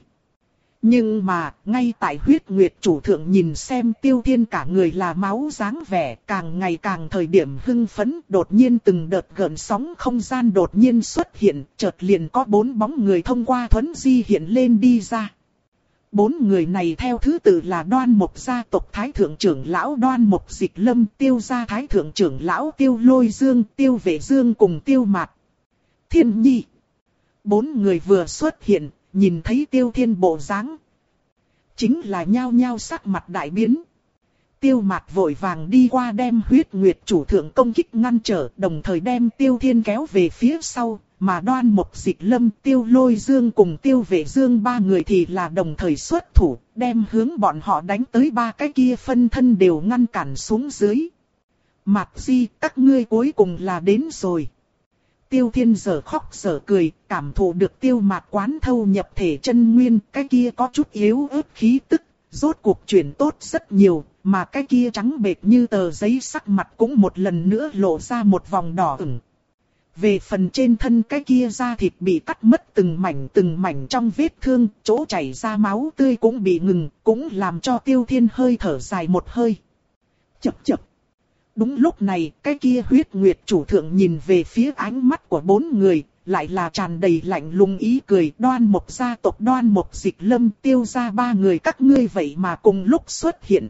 Nhưng mà, ngay tại huyết nguyệt chủ thượng nhìn xem Tiêu Thiên cả người là máu dáng vẻ, càng ngày càng thời điểm hưng phấn, đột nhiên từng đợt gợn sóng không gian đột nhiên xuất hiện, chợt liền có bốn bóng người thông qua thuấn di hiện lên đi ra. Bốn người này theo thứ tự là Đoan Mộc gia tộc Thái Thượng trưởng lão Đoan Mộc Dịch Lâm, Tiêu gia Thái Thượng trưởng lão Tiêu Lôi Dương, Tiêu Vệ Dương cùng Tiêu Mạt. Thiên Nhi. Bốn người vừa xuất hiện, nhìn thấy Tiêu Thiên bộ dáng, chính là nhao nhao sắc mặt đại biến. Tiêu Mạt vội vàng đi qua đem Huyết Nguyệt chủ thượng công kích ngăn trở, đồng thời đem Tiêu Thiên kéo về phía sau, mà Đoan Mộc Dịch Lâm, Tiêu Lôi Dương cùng Tiêu Vệ Dương ba người thì là đồng thời xuất thủ, đem hướng bọn họ đánh tới ba cái kia phân thân đều ngăn cản xuống dưới. Mạt Di, các ngươi cuối cùng là đến rồi. Tiêu Thiên giờ khóc giờ cười, cảm thụ được Tiêu Mạt quán thâu nhập thể chân nguyên, cái kia có chút yếu ớt khí tức, rốt cuộc chuyển tốt rất nhiều, mà cái kia trắng bệch như tờ giấy sắc mặt cũng một lần nữa lộ ra một vòng đỏ ửng. Về phần trên thân cái kia da thịt bị cắt mất từng mảnh từng mảnh trong vết thương, chỗ chảy ra máu tươi cũng bị ngừng, cũng làm cho Tiêu Thiên hơi thở dài một hơi. Chập chập. Đúng lúc này, cái kia Huyết Nguyệt chủ thượng nhìn về phía ánh mắt của bốn người, lại là tràn đầy lạnh lùng ý cười. Đoan Mộc gia tộc Đoan Mộc Dịch Lâm, Tiêu gia ba người các ngươi vậy mà cùng lúc xuất hiện.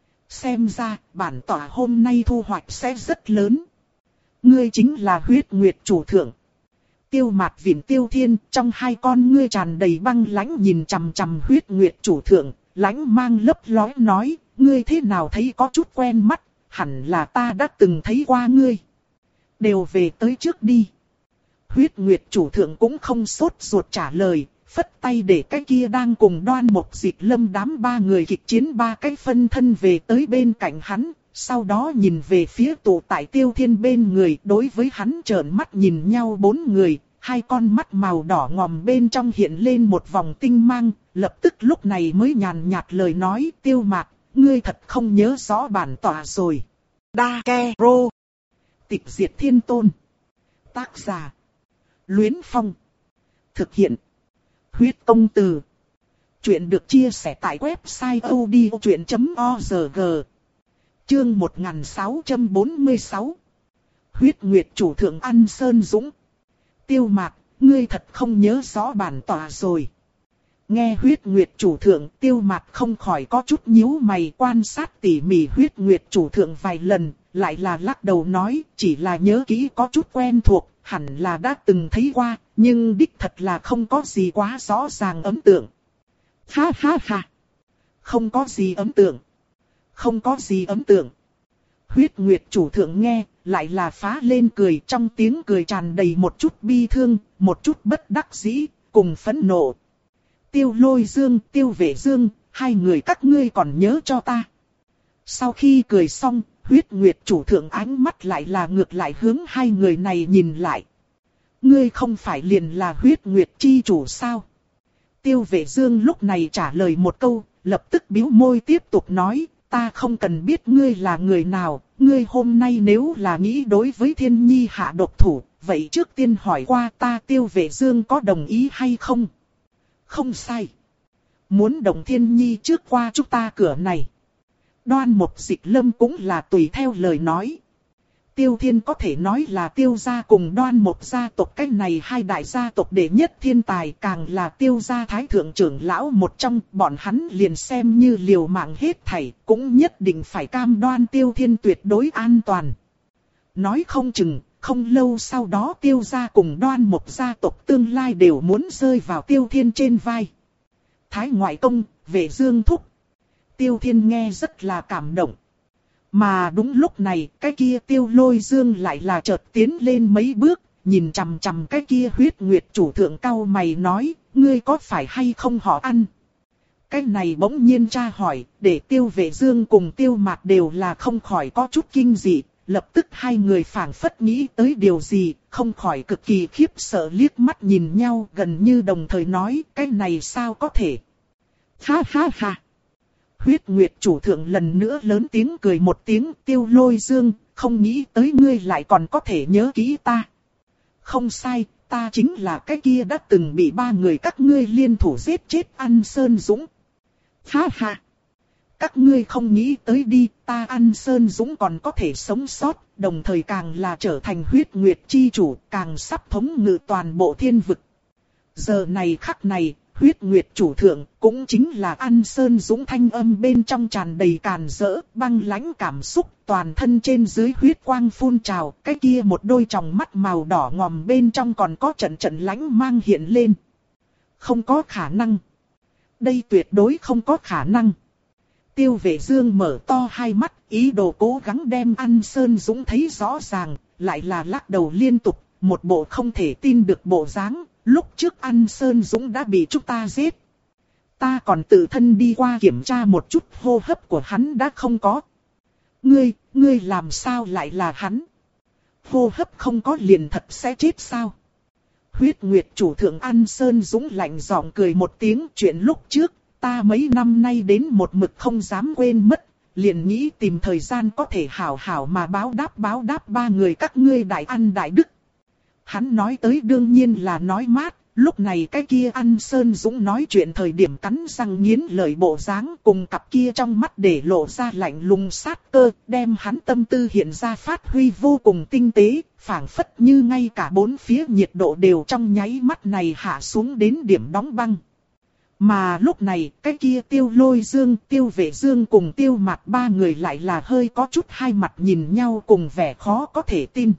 Xem ra, bản tỏa hôm nay thu hoạch sẽ rất lớn. Ngươi chính là Huyết Nguyệt chủ thượng. Tiêu Mạt vịn Tiêu Thiên, trong hai con ngươi tràn đầy băng lãnh nhìn chằm chằm Huyết Nguyệt chủ thượng, lãnh mang lấp lóe nói, ngươi thế nào thấy có chút quen mắt, hẳn là ta đã từng thấy qua ngươi. Đều về tới trước đi. Huyết Nguyệt chủ thượng cũng không sốt ruột trả lời, phất tay để cái kia đang cùng Đoan Mộc Dịch Lâm đám ba người kịch chiến ba cái phân thân về tới bên cạnh hắn. Sau đó nhìn về phía tụ tại Tiêu Thiên bên người, đối với hắn trợn mắt nhìn nhau bốn người, hai con mắt màu đỏ ngòm bên trong hiện lên một vòng tinh mang, lập tức lúc này mới nhàn nhạt lời nói, Tiêu Mạt, ngươi thật không nhớ rõ bản tỏa rồi. Đa Ke Rô. Tịch diệt thiên tôn. Tác giả. Luyến Phong. Thực hiện. Huyết công từ. Chuyện được chia sẻ tại website odchuyện chấm org. Chương một nghìn sáu trăm bốn mươi sáu. Huyết Nguyệt chủ thượng An Sơn Dũng. Tiêu Mạt, ngươi thật không nhớ rõ bản tỏa rồi. Nghe Huyết Nguyệt chủ thượng, Tiêu Mạt không khỏi có chút nhíu mày, quan sát tỉ mỉ Huyết Nguyệt chủ thượng vài lần, lại là lắc đầu nói, chỉ là nhớ kỹ có chút quen thuộc, hẳn là đã từng thấy qua, nhưng đích thật là không có gì quá rõ ràng ấn tượng. Ha ha ha. Không có gì ấn tượng. Không có gì ấn tượng. Huyết Nguyệt chủ thượng nghe, lại là phá lên cười, trong tiếng cười tràn đầy một chút bi thương, một chút bất đắc dĩ, cùng phẫn nộ. Tiêu Lôi Dương, Tiêu Vệ Dương, hai người các ngươi còn nhớ cho ta. Sau khi cười xong, Huyết Nguyệt chủ thượng ánh mắt lại là ngược lại hướng hai người này nhìn lại. Ngươi không phải liền là Huyết Nguyệt chi chủ sao? Tiêu Vệ Dương lúc này trả lời một câu, lập tức bĩu môi tiếp tục nói, ta không cần biết ngươi là người nào, ngươi hôm nay nếu là nghĩ đối với Thiên Nhi hạ độc thủ, vậy trước tiên hỏi qua ta Tiêu Vệ Dương có đồng ý hay không? Không sai. Muốn đồng Thiên Nhi trước qua chúng ta cửa này. Đoan Mộc Dịch Lâm cũng là tùy theo lời nói. Tiêu Thiên có thể nói là Tiêu gia cùng Đoan Mộc gia tộc, cách này hai đại gia tộc đệ nhất thiên tài, càng là Tiêu gia thái thượng trưởng lão một trong, bọn hắn liền xem như liều mạng hết thảy, cũng nhất định phải cam đoan Tiêu Thiên tuyệt đối an toàn. Nói không chừng, không lâu sau đó Tiêu gia cùng Đoan Mộc gia tộc tương lai đều muốn rơi vào Tiêu Thiên trên vai. Thái ngoại công, Vệ Dương thúc. Tiêu Thiên nghe rất là cảm động. Mà đúng lúc này, cái kia Tiêu Lôi Dương lại là chợt tiến lên mấy bước, nhìn chằm chằm cái kia Huyết Nguyệt chủ thượng cau mày nói, ngươi có phải hay không họ ăn? Cái này bỗng nhiên tra hỏi, để Tiêu Vệ Dương cùng Tiêu Mạt đều là không khỏi có chút kinh dị, lập tức hai người phảng phất nghĩ tới điều gì, không khỏi cực kỳ khiếp sợ liếc mắt nhìn nhau, gần như đồng thời nói, cái này sao có thể? Ha ha ha! Huyết Nguyệt chủ thượng lần nữa lớn tiếng cười một tiếng, Tiêu Lôi Dương, không nghĩ tới ngươi lại còn có thể nhớ kỹ ta. Không sai, ta chính là cái kia đã từng bị ba người các ngươi liên thủ giết chết An Sơn Dũng. Ha ha! Các ngươi không nghĩ tới đi, ta An Sơn Dũng còn có thể sống sót, đồng thời càng là trở thành Huyết Nguyệt chi chủ, càng sắp thống ngự toàn bộ thiên vực. Giờ này khắc này, Huyết Nguyệt chủ thượng, cũng chính là An Sơn Dũng thanh âm bên trong tràn đầy càn rỡ, băng lãnh cảm xúc, toàn thân trên dưới huyết quang phun trào, cái kia một đôi tròng mắt màu đỏ ngòm bên trong còn có trận trận lãnh mang hiện lên. Không có khả năng. Đây tuyệt đối không có khả năng. Tiêu Vệ Dương mở to hai mắt, ý đồ cố gắng đem An Sơn Dũng thấy rõ ràng, lại là lắc đầu liên tục, một bộ không thể tin được bộ dáng. Lúc trước An Sơn Dũng đã bị chúng ta giết. Ta còn tự thân đi qua kiểm tra một chút, hô hấp của hắn đã không có. Ngươi, ngươi làm sao lại là hắn? Hô hấp không có liền thật sẽ chết sao? Huyết Nguyệt chủ thượng An Sơn Dũng lạnh giọng cười một tiếng, chuyện lúc trước, ta mấy năm nay đến một mực không dám quên mất, liền nghĩ tìm thời gian có thể hảo hảo mà báo đáp báo đáp ba người các ngươi đại ăn đại đức. Hắn nói tới đương nhiên là nói mát, lúc này cái kia An Sơn Dũng nói chuyện thời điểm cắn răng nghiến lợi bộ dáng cùng cặp kia trong mắt để lộ ra lạnh lùng sát cơ, đem hắn tâm tư hiện ra phát huy vô cùng tinh tế, phảng phất như ngay cả bốn phía nhiệt độ đều trong nháy mắt này hạ xuống đến điểm đóng băng. Mà lúc này, cái kia Tiêu Lôi Dương, Tiêu Vệ Dương cùng Tiêu Mạt ba người lại là hơi có chút hai mặt nhìn nhau cùng vẻ khó có thể tin.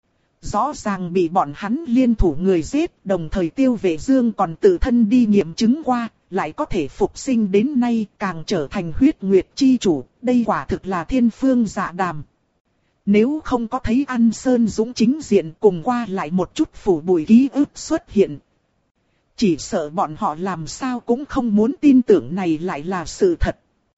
Rõ ràng bị bọn hắn liên thủ người giết, đồng thời Tiêu Vệ Dương còn tự thân đi nghiệm chứng qua, lại có thể phục sinh đến nay càng trở thành huyết nguyệt chi chủ, đây quả thực là thiên phương dạ đàm. Nếu không có thấy An Sơn Dũng chính diện cùng qua lại một chút phủ bụi ký ức xuất hiện, chỉ sợ bọn họ làm sao cũng không muốn tin tưởng này lại là sự thật.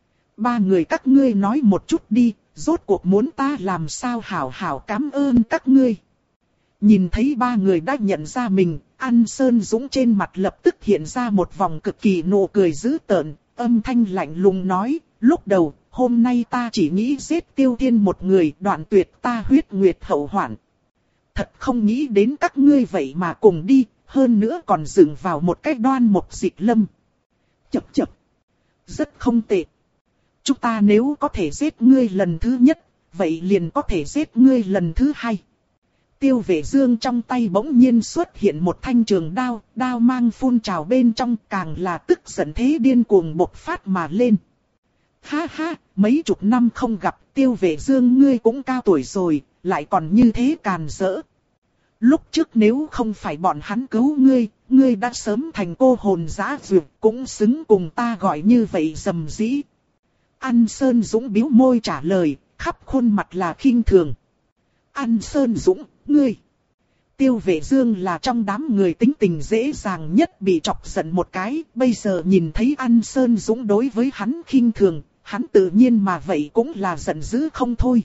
Ba người các ngươi nói một chút đi, rốt cuộc muốn ta làm sao hảo hảo cảm ơn các ngươi. Nhìn thấy ba người đã nhận ra mình, An Sơn Dũng trên mặt lập tức hiện ra một vòng cực kỳ nụ cười dữ tợn, âm thanh lạnh lùng nói, lúc đầu, hôm nay ta chỉ nghĩ giết Tiêu Thiên một người, đoạn tuyệt ta huyết nguyệt hậu hoạn. Thật không nghĩ đến các ngươi vậy mà cùng đi, hơn nữa còn dựng vào một cái đoan một dịch lâm. Chập chập. Rất không tệ. Chúng ta nếu có thể giết ngươi lần thứ nhất, vậy liền có thể giết ngươi lần thứ hai. Tiêu Vệ Dương trong tay bỗng nhiên xuất hiện một thanh trường đao, đao mang phun trào bên trong càng là tức giận thế điên cuồng bộc phát mà lên. Ha ha, mấy chục năm không gặp, Tiêu Vệ Dương ngươi cũng cao tuổi rồi, lại còn như thế càn rỡ. Lúc trước nếu không phải bọn hắn cứu ngươi, ngươi đã sớm thành cô hồn dã dược, cũng xứng cùng ta gọi như vậy dầm dĩ. An Sơn Dũng bĩu môi trả lời, khắp khuôn mặt là khinh thường. An Sơn Dũng, ngươi. Tiêu Vệ Dương là trong đám người tính tình dễ dàng nhất bị chọc giận một cái, bây giờ nhìn thấy An Sơn Dũng đối với hắn khinh thường, hắn tự nhiên mà vậy cũng là giận dữ không thôi.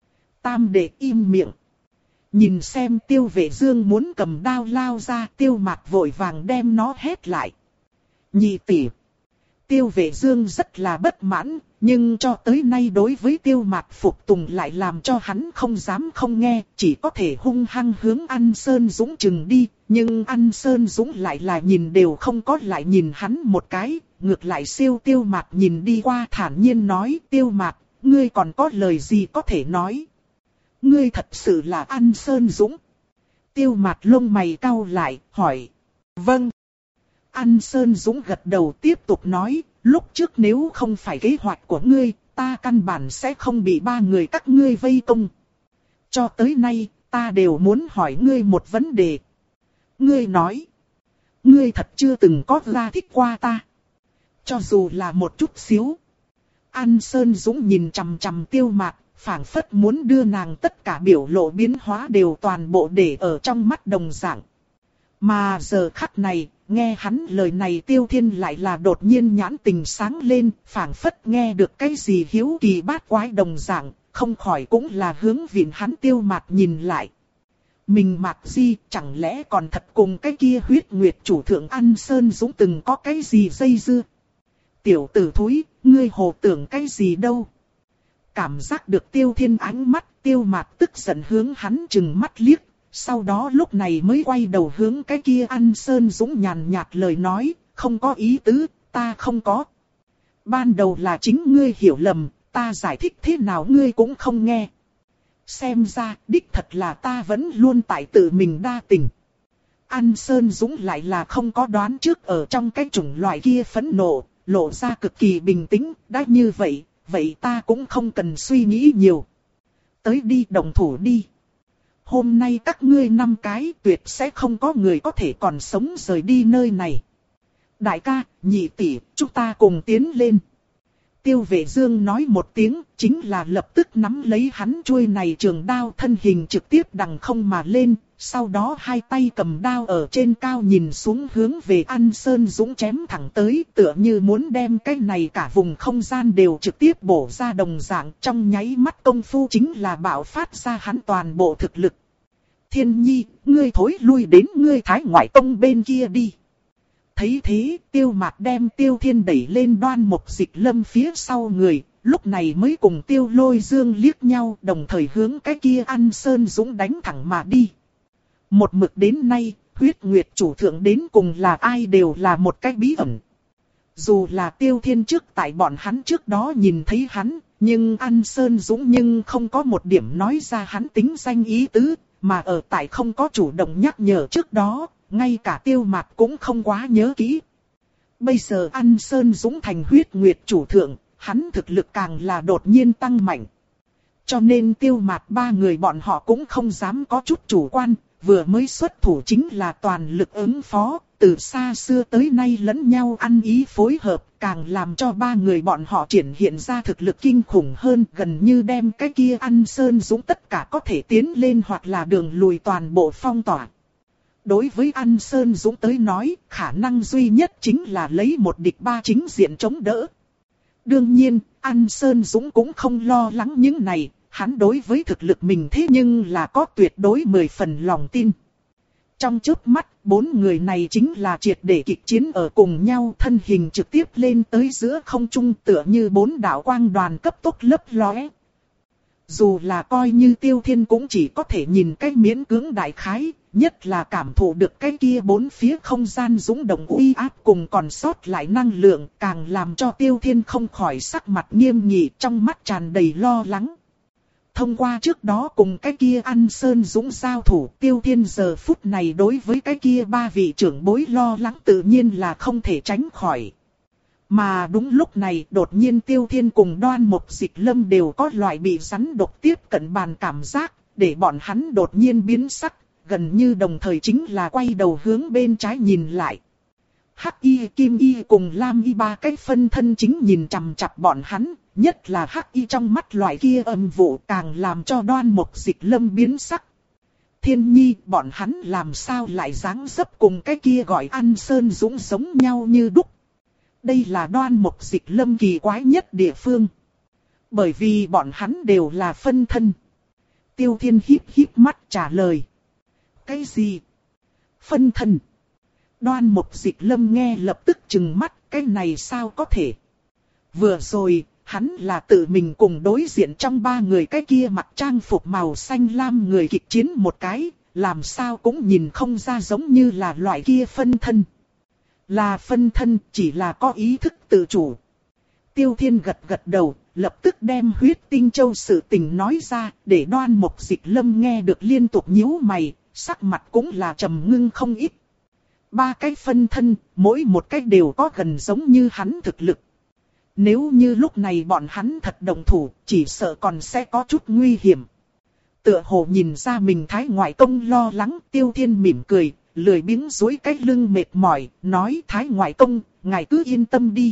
Tam đệ im miệng. Nhìn xem Tiêu Vệ Dương muốn cầm đao lao ra, Tiêu Mạt vội vàng đem nó hét lại. Nhị tỷ. Tiêu Vệ Dương rất là bất mãn, nhưng cho tới nay đối với Tiêu Mạt phục tùng lại làm cho hắn không dám không nghe, chỉ có thể hung hăng hướng An Sơn Dũng chừng đi, nhưng An Sơn Dũng lại là nhìn đều không có lại nhìn hắn một cái, ngược lại siêu Tiêu Mạt nhìn đi qua thản nhiên nói, Tiêu Mạt, ngươi còn có lời gì có thể nói? Ngươi thật sự là An Sơn Dũng. Tiêu Mạt lông mày cau lại, hỏi. Vâng. An Sơn Dũng gật đầu tiếp tục nói, lúc trước nếu không phải kế hoạch của ngươi, ta căn bản sẽ không bị ba người các ngươi vây công. Cho tới nay, ta đều muốn hỏi ngươi một vấn đề. Ngươi nói, ngươi thật chưa từng có ra thích qua ta. Cho dù là một chút xíu. An Sơn Dũng nhìn chằm chằm Tiêu Mạt, phảng phất muốn đưa nàng tất cả biểu lộ biến hóa đều toàn bộ để ở trong mắt đồng dạng. Mà giờ khắc này, nghe hắn lời này Tiêu Thiên lại là đột nhiên nhãn tình sáng lên, phảng phất nghe được cái gì hiếu kỳ bát quái đồng dạng, không khỏi cũng là hướng viện hắn Tiêu Mạt nhìn lại. Mình Mạt Di chẳng lẽ còn thật cùng cái kia huyết nguyệt chủ thượng An Sơn Dũng từng có cái gì dây dưa? Tiểu tử thúi, ngươi hồ tưởng cái gì đâu? Cảm giác được Tiêu Thiên ánh mắt, Tiêu Mạt tức giận hướng hắn chừng mắt liếc. Sau đó lúc này mới quay đầu hướng cái kia An Sơn Dũng nhàn nhạt lời nói, không có ý tứ, ta không có. Ban đầu là chính ngươi hiểu lầm, ta giải thích thế nào ngươi cũng không nghe. Xem ra, đích thật là ta vẫn luôn tại tự mình đa tình. An Sơn Dũng lại là không có đoán trước ở trong cái chủng loại kia phẫn nộ, lộ ra cực kỳ bình tĩnh, đã như vậy, vậy ta cũng không cần suy nghĩ nhiều. Tới đi đồng thủ đi. Hôm nay các ngươi năm cái tuyệt sẽ không có người có thể còn sống rời đi nơi này. Đại ca, nhị tỷ, chúng ta cùng tiến lên. Tiêu Vệ Dương nói một tiếng, chính là lập tức nắm lấy hắn chuôi này trường đao, thân hình trực tiếp đằng không mà lên, sau đó hai tay cầm đao ở trên cao nhìn xuống hướng về An Sơn Dũng chém thẳng tới, tựa như muốn đem cái này cả vùng không gian đều trực tiếp bổ ra đồng dạng, trong nháy mắt công phu chính là bạo phát ra hắn toàn bộ thực lực. Thiên Nhi, ngươi thối lui đến ngươi Thái Ngoại Tông bên kia đi. Thấy thế, Tiêu Mạt đem Tiêu Thiên đẩy lên Đoan Mục Dịch Lâm phía sau người, lúc này mới cùng Tiêu Lôi Dương liếc nhau, đồng thời hướng cái kia An Sơn Dũng đánh thẳng mà đi. Một mực đến nay, Huyết Nguyệt chủ thượng đến cùng là ai đều là một cái bí ẩn. Dù là Tiêu Thiên trước tại bọn hắn trước đó nhìn thấy hắn, nhưng An Sơn Dũng nhưng không có một điểm nói ra hắn tính danh ý tứ, mà ở tại không có chủ động nhắc nhở trước đó. Ngay cả Tiêu Mạt cũng không quá nhớ kỹ. Bây giờ An Sơn Dũng thành Huyết Nguyệt chủ thượng, hắn thực lực càng là đột nhiên tăng mạnh. Cho nên Tiêu Mạt ba người bọn họ cũng không dám có chút chủ quan, vừa mới xuất thủ chính là toàn lực ứng phó, từ xa xưa tới nay lẫn nhau ăn ý phối hợp, càng làm cho ba người bọn họ triển hiện ra thực lực kinh khủng hơn, gần như đem cái kia An Sơn Dũng tất cả có thể tiến lên hoặc là đường lùi toàn bộ phong tỏa. Đối với An Sơn Dũng tới nói, khả năng duy nhất chính là lấy một địch ba chính diện chống đỡ. Đương nhiên, An Sơn Dũng cũng không lo lắng những này, hắn đối với thực lực mình thế nhưng là có tuyệt đối mười phần lòng tin. Trong chớp mắt, bốn người này chính là triệt để kịch chiến ở cùng nhau, thân hình trực tiếp lên tới giữa không trung, tựa như bốn đạo quang đoàn cấp tốc lấp lóe. Dù là coi như Tiêu Thiên cũng chỉ có thể nhìn cái miễn cưỡng đại khái, nhất là cảm thụ được cái kia bốn phía không gian dũng động uy áp cùng còn sót lại năng lượng, càng làm cho Tiêu Thiên không khỏi sắc mặt nghiêm nghị, trong mắt tràn đầy lo lắng. Thông qua trước đó cùng cái kia An Sơn Dũng giao thủ, Tiêu Thiên giờ phút này đối với cái kia ba vị trưởng bối lo lắng tự nhiên là không thể tránh khỏi. Mà đúng lúc này đột nhiên Tiêu Thiên cùng Đoan Mục Dịch Lâm đều có loại bị rắn độc tiếp cận bàn cảm giác, để bọn hắn đột nhiên biến sắc, gần như đồng thời chính là quay đầu hướng bên trái nhìn lại. Hắc Y, Kim Y cùng Lam Y ba cái phân thân chính nhìn chằm chằm bọn hắn, nhất là Hắc Y trong mắt loại kia âm vụ càng làm cho Đoan Mục Dịch Lâm biến sắc. Thiên Nhi, bọn hắn làm sao lại dáng dấp cùng cái kia gọi An Sơn Dũng giống nhau như đúc. Đây là Đoan Mục Dịch Lâm kỳ quái nhất địa phương. Bởi vì bọn hắn đều là phân thân. Tiêu Thiên híp híp mắt trả lời. Cái gì? Phân thân? Đoan Mục Dịch Lâm nghe lập tức trừng mắt, cái này sao có thể? Vừa rồi, hắn là tự mình cùng đối diện trong ba người cái kia mặc trang phục màu xanh lam người kịch chiến một cái, làm sao cũng nhìn không ra giống như là loại kia phân thân. Là phân thân, chỉ là có ý thức tự chủ. Tiêu Thiên gật gật đầu, lập tức đem Huyết Tinh Châu sự tình nói ra, để Đoan Mục Dịch Lâm nghe được liên tục nhíu mày, sắc mặt cũng là trầm ngưng không ít. Ba cái phân thân, mỗi một cái đều có gần giống như hắn thực lực. Nếu như lúc này bọn hắn thật đồng thủ, chỉ sợ còn sẽ có chút nguy hiểm. Tựa hồ nhìn ra mình Thái Ngoại Tông lo lắng, Tiêu Thiên mỉm cười, lười biếng duỗi cái lưng mệt mỏi, nói Thái Ngoại Tông, ngài cứ yên tâm đi.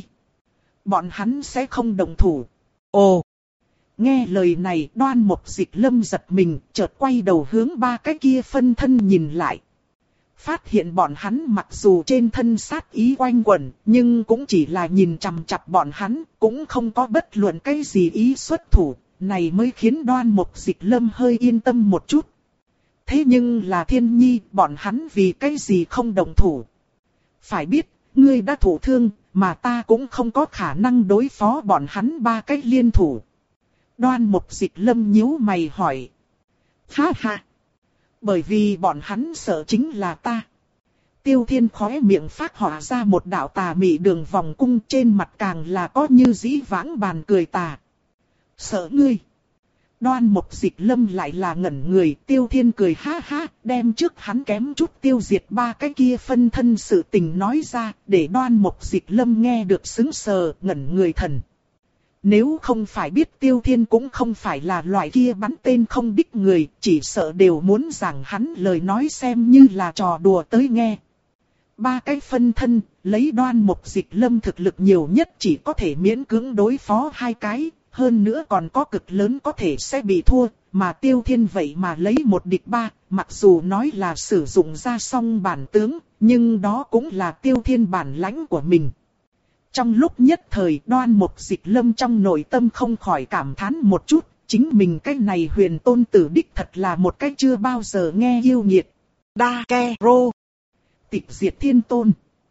Bọn hắn sẽ không đồng thủ. Ồ! Nghe lời này, Đoan Mục Dịch Lâm giật mình, chợt quay đầu hướng ba cái kia phân thân nhìn lại. Phát hiện bọn hắn mặc dù trên thân sát ý quanh quẩn, nhưng cũng chỉ là nhìn chằm chằm bọn hắn, cũng không có bất luận cái gì ý xuất thủ, này mới khiến Đoan Mục Dịch Lâm hơi yên tâm một chút. Thế nhưng là Thiên Nhi, bọn hắn vì cái gì không đồng thủ? Phải biết, ngươi đã thụ thương, mà ta cũng không có khả năng đối phó bọn hắn ba cái liên thủ. Đoan Mục Dịch Lâm nhíu mày hỏi. Ha ha! Bởi vì bọn hắn sợ chính là ta. Tiêu Thiên khóe miệng phát họa ra một đạo tà mị đường vòng cung, trên mặt càng là có như dĩ vãng bàn cười tà. Sợ ngươi. Đoan Mục Dịch Lâm lại là ngẩn người, Tiêu Thiên cười ha ha, đem trước hắn kém chút tiêu diệt ba cái kia phân thân sự tình nói ra, để Đoan Mục Dịch Lâm nghe được sững sờ, ngẩn người thần. Nếu không phải biết Tiêu Thiên cũng không phải là loại kia bắn tên không đích người, chỉ sợ đều muốn rằng hắn lời nói xem như là trò đùa tới nghe. Ba cái phân thân, lấy Đoan Mục Dịch Lâm thực lực nhiều nhất chỉ có thể miễn cưỡng đối phó hai cái, hơn nữa còn có cực lớn có thể sẽ bị thua, mà Tiêu Thiên vậy mà lấy một địch ba, mặc dù nói là sử dụng ra song bản tướng, nhưng đó cũng là Tiêu Thiên bản lãnh của mình. Trong lúc nhất thời Đoan Mục Dịch Lâm trong nội tâm không khỏi cảm thán một chút, chính mình cái này huyền tôn tử đích thật là một cái chưa bao giờ nghe yêu nghiệt. Đa Ke Rô. Tịch diệt thiên tôn.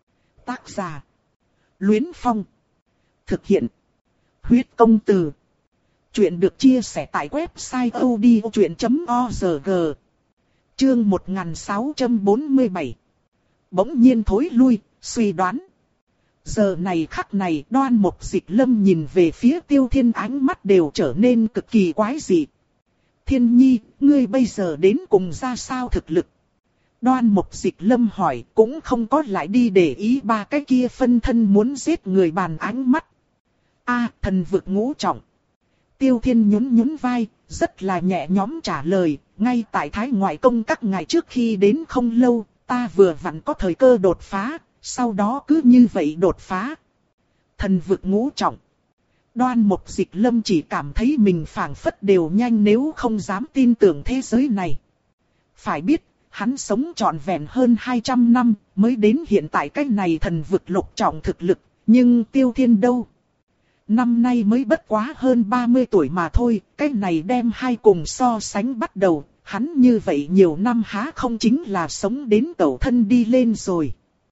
Tác giả. Luyến Phong. Thực hiện. Huyết công từ. Chuyện được chia sẻ tại website odchuyện chấm org. Chương một nghìn sáu trăm bốn mươi bảy. Bỗng nhiên thối lui, suy đoán. Giờ này khắc này Đoan Mục Dịch Lâm nhìn về phía Tiêu Thiên ánh mắt đều trở nên cực kỳ quái dị. Thiên Nhi, ngươi bây giờ đến cùng ra sao thực lực? Đoan Mục Dịch Lâm hỏi, cũng không có lại đi để ý ba cái kia phân thân muốn giết người bàn ánh mắt. A, thần vực ngũ trọng. Tiêu Thiên nhún nhún vai, rất là nhẹ nhõm trả lời, ngay tại Thái Ngoại Công các ngày trước khi đến không lâu, ta vừa vặn có thời cơ đột phá, sau đó cứ như vậy đột phá. Thần vực ngũ trọng. Đoan Mục Dịch Lâm chỉ cảm thấy mình phảng phất đều nhanh nếu không dám tin tưởng thế giới này. Phải biết, hắn sống trọn vẹn hơn hai trăm năm mới đến hiện tại cái này thần vực lục trọng thực lực, nhưng Tiêu Thiên đâu? Năm nay mới bất quá hơn ba mươi tuổi mà thôi, cái này đem hai cùng so sánh bắt đầu, hắn như vậy nhiều năm há không chính là sống đến tẩu thân đi lên rồi.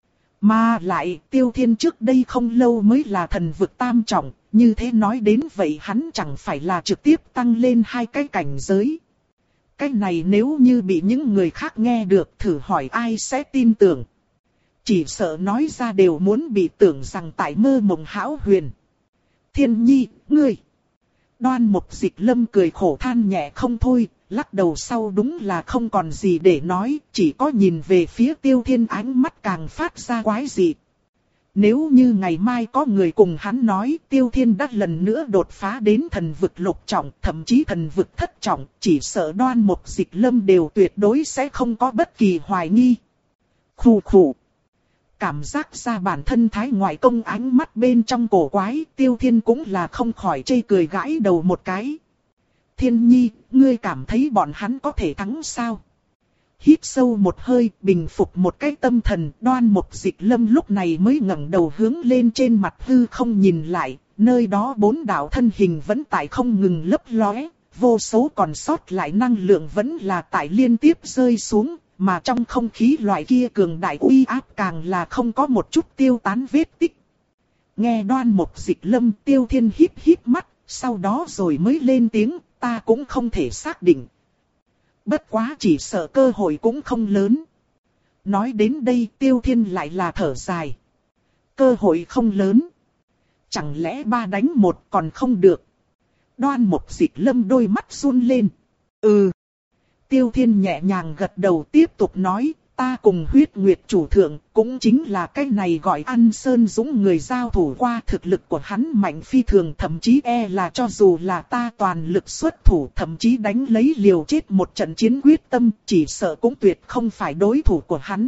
Mà lại Tiêu Thiên trước đây không lâu mới là thần vực tam trọng, như thế nói đến vậy hắn chẳng phải là trực tiếp tăng lên hai cái cảnh giới. Cái này nếu như bị những người khác nghe được thử hỏi ai sẽ tin tưởng. Chỉ sợ nói ra đều muốn bị tưởng rằng tại mơ mộng hão huyền. Thiên Nhi, ngươi. Đoan Mục Dịch Lâm cười khổ than nhẹ không thôi, lắc đầu sau đúng là không còn gì để nói, chỉ có nhìn về phía Tiêu Thiên ánh mắt càng phát ra quái dị. Nếu như ngày mai có người cùng hắn nói Tiêu Thiên đã lần nữa đột phá đến thần vực lục trọng, thậm chí thần vực thất trọng, chỉ sợ Đoan Mục Dịch Lâm đều tuyệt đối sẽ không có bất kỳ hoài nghi. Khủ khủ. Cảm giác ra bản thân Thái Ngoại Công ánh mắt bên trong cổ quái, Tiêu Thiên cũng là không khỏi chê cười gãi đầu một cái. Thiên Nhi, ngươi cảm thấy bọn hắn có thể thắng sao? Hít sâu một hơi, bình phục một cái tâm thần, Đoan Mục Dịch Lâm lúc này mới ngẩng đầu hướng lên trên mặt hư không nhìn lại, nơi đó bốn đạo thân hình vẫn tại không ngừng lấp lóe, vô số còn sót lại năng lượng vẫn là tại liên tiếp rơi xuống, mà trong không khí loại kia cường đại uy áp càng là không có một chút tiêu tán vết tích. Nghe Đoan Mục Dịch Lâm, Tiêu Thiên híp híp mắt, sau đó rồi mới lên tiếng, ta cũng không thể xác định. Bất quá chỉ sợ cơ hội cũng không lớn. Nói đến đây Tiêu Thiên lại là thở dài. Cơ hội không lớn. Chẳng lẽ ba đánh một còn không được? Đoan Mục Dịch Lâm đôi mắt run lên. Ừ. Tiêu Thiên nhẹ nhàng gật đầu tiếp tục nói, ta cùng Huyết Nguyệt chủ thượng, cũng chính là cái này gọi An Sơn Dũng người giao thủ qua, thực lực của hắn mạnh phi thường, thậm chí e là cho dù là ta toàn lực xuất thủ, thậm chí đánh lấy liều chết một trận chiến quyết tâm, chỉ sợ cũng tuyệt không phải đối thủ của hắn.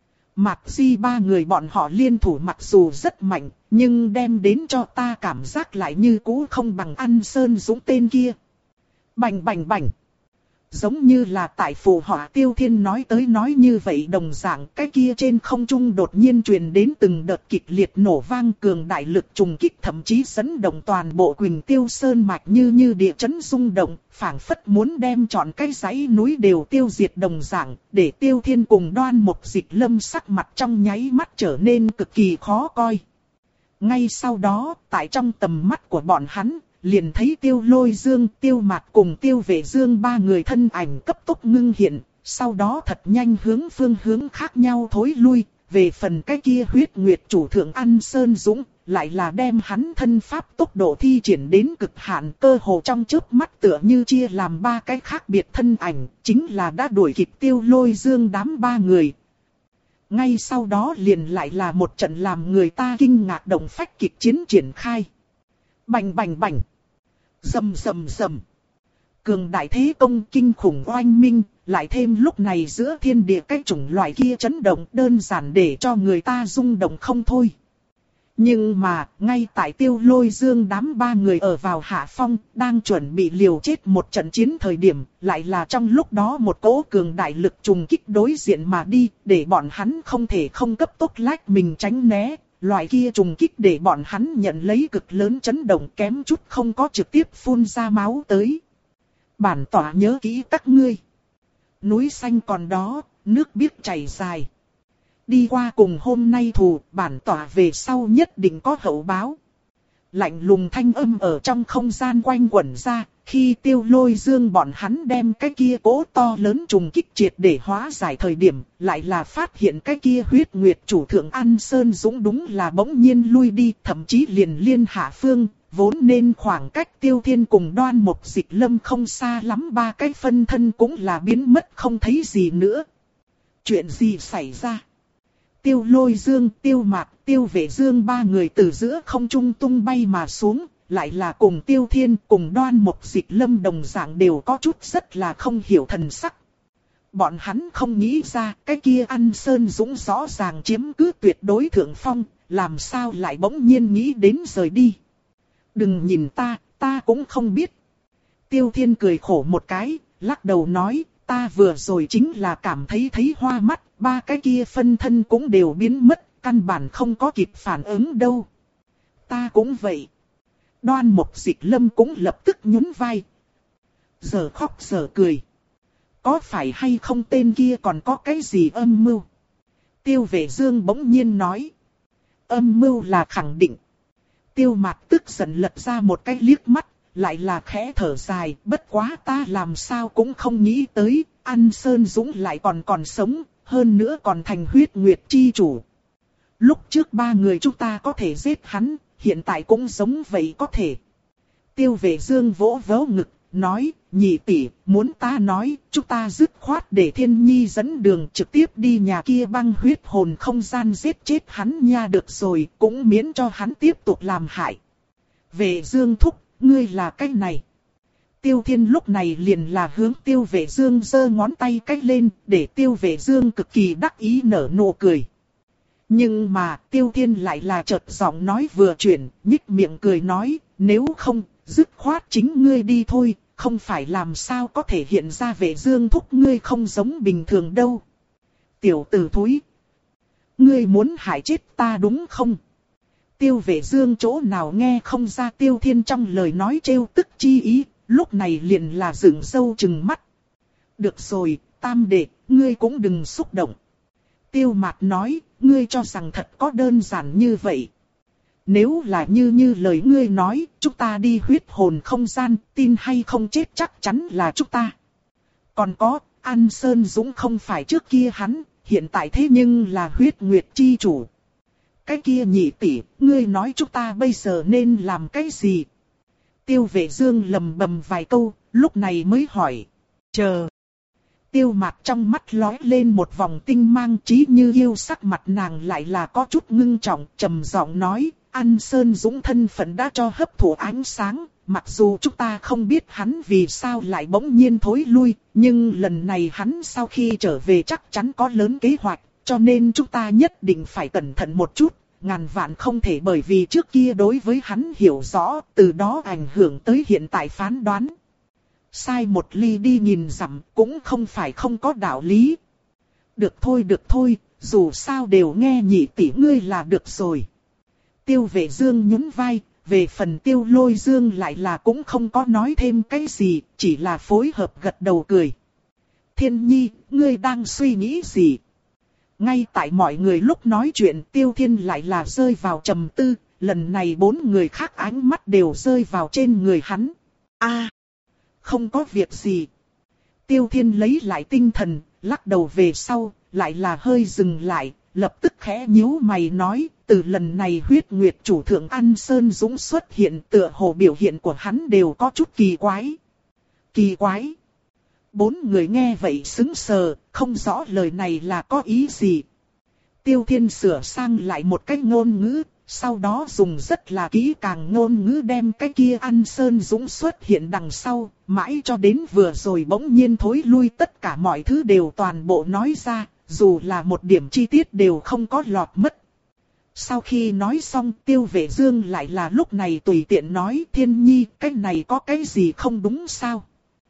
Mạc Di ba người bọn họ liên thủ mặc dù rất mạnh, nhưng đem đến cho ta cảm giác lại như cũ không bằng An Sơn Dũng tên kia. Bành bành bành. Giống như là tại phù họa Tiêu Thiên nói tới nói như vậy đồng dạng, cái kia trên không trung đột nhiên truyền đến từng đợt kịch liệt nổ vang, cường đại lực trùng kích thậm chí dẫn động toàn bộ Quỳnh Tiêu Sơn mạch như như địa chấn rung động, phảng phất muốn đem trọn cái dãy núi đều tiêu diệt đồng dạng, để Tiêu Thiên cùng Đoan Mục Dịch Lâm sắc mặt trong nháy mắt trở nên cực kỳ khó coi. Ngay sau đó, tại trong tầm mắt của bọn hắn, liền thấy Tiêu Lôi Dương, Tiêu Mạt cùng Tiêu Vệ Dương ba người thân ảnh cấp tốc ngưng hiện, sau đó thật nhanh hướng phương hướng khác nhau thối lui, Về phần cái kia huyết nguyệt chủ thượng An Sơn Dũng, lại là đem hắn thân pháp tốc độ thi triển đến cực hạn, cơ hồ trong chớp mắt tựa như chia làm ba cái khác biệt thân ảnh, chính là đã đuổi kịp Tiêu Lôi Dương đám ba người. Ngay sau đó liền lại là một trận làm người ta kinh ngạc động phách kịch chiến triển khai. Bành bành bành, rầm rầm rầm. Cường đại thế công kinh khủng oanh minh, lại thêm lúc này giữa thiên địa cái chủng loại kia chấn động đơn giản để cho người ta rung động không thôi. Nhưng mà, ngay tại Tiêu Lôi Dương đám ba người ở vào hạ phong, đang chuẩn bị liều chết một trận chiến thời điểm, lại là trong lúc đó một cỗ cường đại lực trùng kích đối diện mà đi, để bọn hắn không thể không cấp tốc lách mình tránh né. Loại kia trùng kích để bọn hắn nhận lấy cực lớn chấn động, kém chút không có trực tiếp phun ra máu tới. Bản tỏa nhớ kỹ các ngươi. Núi xanh còn đó, nước biếc chảy dài. Đi qua cùng hôm nay thù, bản tỏa về sau nhất định có hậu báo. Lạnh lùng thanh âm ở trong không gian quanh quẩn ra, khi Tiêu Lôi Dương bọn hắn đem cái kia cỗ to lớn trùng kích triệt để hóa giải thời điểm, lại là phát hiện cái kia huyết nguyệt chủ thượng An Sơn Dũng đúng là bỗng nhiên lui đi, thậm chí liền liên hạ phương, vốn nên khoảng cách Tiêu Thiên cùng Đoan Mục Dịch Lâm không xa lắm, ba cái phân thân cũng là biến mất không thấy gì nữa. Chuyện gì xảy ra? Tiêu Lôi Dương, Tiêu Mạc, Tiêu Vệ Dương ba người từ giữa không trung tung bay mà xuống, lại là cùng Tiêu Thiên cùng Đoan Mục Dịch Lâm đồng dạng đều có chút rất là không hiểu thần sắc. Bọn hắn không nghĩ ra cái kia An Sơn Dũng rõ ràng chiếm cứ tuyệt đối thượng phong, làm sao lại bỗng nhiên nghĩ đến rời đi. Đừng nhìn ta, ta cũng không biết. Tiêu Thiên cười khổ một cái, lắc đầu nói, ta vừa rồi chính là cảm thấy thấy hoa mắt, ba cái kia phân thân cũng đều biến mất, căn bản không có kịp phản ứng đâu. Ta cũng vậy. Đoan Mục Dịch Lâm cũng lập tức nhún vai. Giờ khóc giờ cười. Có phải hay không tên kia còn có cái gì âm mưu? Tiêu Vệ Dương bỗng nhiên nói. Âm mưu là khẳng định. Tiêu Mạc tức giận lật ra một cái liếc mắt, lại là khẽ thở dài, bất quá ta làm sao cũng không nghĩ tới, An Sơn Dũng lại còn còn sống, hơn nữa còn thành huyết nguyệt chi chủ. Lúc trước ba người chúng ta có thể giết hắn, hiện tại cũng giống vậy có thể. Tiêu Vệ Dương vỗ vỗ ngực, nói, nhị tỷ, muốn ta nói, chúng ta dứt khoát để Thiên Nhi dẫn đường trực tiếp đi nhà kia băng huyết hồn không gian giết chết hắn nha được rồi, cũng miễn cho hắn tiếp tục làm hại. Vệ Dương thúc, ngươi là cái này. Tiêu Thiên lúc này liền là hướng Tiêu Vệ Dương giơ ngón tay cách lên, để Tiêu Vệ Dương cực kỳ đắc ý nở nụ cười. Nhưng mà Tiêu Thiên lại là chợt giọng nói vừa chuyển, nhích miệng cười nói, nếu không, dứt khoát chính ngươi đi thôi, không phải làm sao có thể hiện ra Vệ Dương thúc ngươi không giống bình thường đâu. Tiểu tử thúi, ngươi muốn hại chết ta đúng không? Tiêu Vệ Dương chỗ nào nghe không ra Tiêu Thiên trong lời nói trêu tức chi ý, lúc này liền là dựng râu trừng mắt. Được rồi, tam đệ, ngươi cũng đừng xúc động. Tiêu Mạc nói, ngươi cho rằng thật có đơn giản như vậy. Nếu là như như lời ngươi nói, chúng ta đi huyết hồn không gian, tin hay không chết chắc chắn là chúng ta. Còn có, An Sơn Dũng không phải trước kia hắn, hiện tại thế nhưng là huyết nguyệt chi chủ. Cái kia nhị tỷ, ngươi nói chúng ta bây giờ nên làm cái gì? Tiêu Vệ Dương lầm bầm vài câu, lúc này mới hỏi. Chờ. Tiêu Mạc trong mắt lóe lên một vòng tinh mang, trí như yêu, sắc mặt nàng lại là có chút ngưng trọng, trầm giọng nói, An Sơn Dũng thân phận đã cho hấp thụ ánh sáng, mặc dù chúng ta không biết hắn vì sao lại bỗng nhiên thối lui, nhưng lần này hắn sau khi trở về chắc chắn có lớn kế hoạch, cho nên chúng ta nhất định phải cẩn thận một chút, ngàn vạn không thể bởi vì trước kia đối với hắn hiểu rõ, từ đó ảnh hưởng tới hiện tại phán đoán. Sai một ly đi nhìn dặm cũng không phải không có đạo lý. Được thôi được thôi, dù sao đều nghe nhị tỷ ngươi là được rồi. Tiêu Vệ Dương nhún vai, về phần Tiêu Lôi Dương lại là cũng không có nói thêm cái gì, chỉ là phối hợp gật đầu cười. Thiên Nhi, ngươi đang suy nghĩ gì? Ngay tại mọi người lúc nói chuyện, Tiêu Thiên lại là rơi vào trầm tư, lần này bốn người khác ánh mắt đều rơi vào trên người hắn. A, à, không có việc gì. Tiêu Thiên lấy lại tinh thần, lắc đầu về sau, lại là hơi dừng lại, lập tức khẽ nhíu mày nói, từ lần này huyết nguyệt chủ thượng An Sơn Dũng xuất hiện tựa hồ biểu hiện của hắn đều có chút kỳ quái. Kỳ quái? Bốn người nghe vậy sững sờ, không rõ lời này là có ý gì. Tiêu Thiên sửa sang lại một cái ngôn ngữ, sau đó dùng rất là kỹ càng ngôn ngữ đem cái kia An Sơn Dũng xuất hiện đằng sau, mãi cho đến vừa rồi bỗng nhiên thối lui tất cả mọi thứ đều toàn bộ nói ra, dù là một điểm chi tiết đều không có lọt mất. Sau khi nói xong, Tiêu Vệ Dương lại là lúc này tùy tiện nói, Thiên Nhi, cái này có cái gì không đúng sao?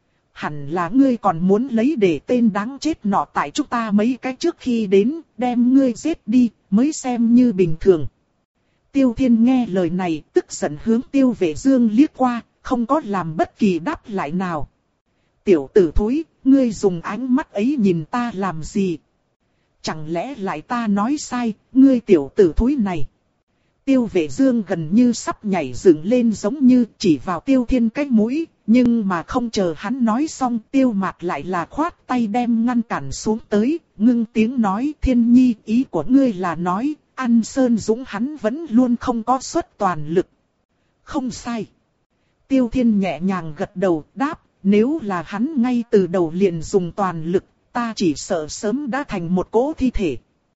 Hẳn là ngươi còn muốn lấy để tên đáng chết nọ tại chúng ta mấy cái trước khi đến, đem ngươi giết đi, mới xem như bình thường. Tiêu Thiên nghe lời này, tức giận hướng Tiêu Vệ Dương liếc qua, không có làm bất kỳ đáp lại nào. Tiểu tử thúi, ngươi dùng ánh mắt ấy nhìn ta làm gì? Chẳng lẽ lại ta nói sai, ngươi tiểu tử thúi này? Tiêu Vệ Dương gần như sắp nhảy dựng lên giống như chỉ vào Tiêu Thiên cái mũi, nhưng mà không chờ hắn nói xong, Tiêu Mạt lại là khoát tay đem ngăn cản xuống tới, ngưng tiếng nói, Thiên Nhi, ý của ngươi là nói, An Sơn Dũng hắn vẫn luôn không có xuất toàn lực. Không sai. Tiêu Thiên nhẹ nhàng gật đầu đáp, nếu là hắn ngay từ đầu liền dùng toàn lực, ta chỉ sợ sớm đã thành một cỗ thi thể.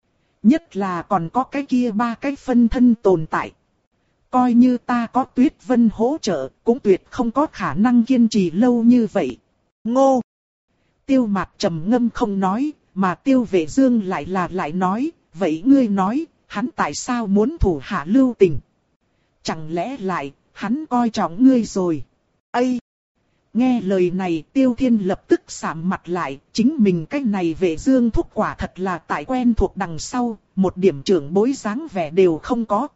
Nhất là còn có cái kia ba cái phân thân tồn tại. Coi như ta có Tuyết Vân hỗ trợ, cũng tuyệt không có khả năng kiên trì lâu như vậy. Ngô! Tiêu Mạt trầm ngâm không nói, mà Tiêu Vệ Dương lại là lại nói, vậy ngươi nói, hắn tại sao muốn thủ hạ lưu tình? Chẳng lẽ lại, hắn coi trọng ngươi rồi? Ây! Nghe lời này Tiêu Thiên lập tức sạm mặt lại, chính mình cái này Vệ Dương thúc quả thật là tại quen thuộc đằng sau, một điểm trưởng bối dáng vẻ đều không có.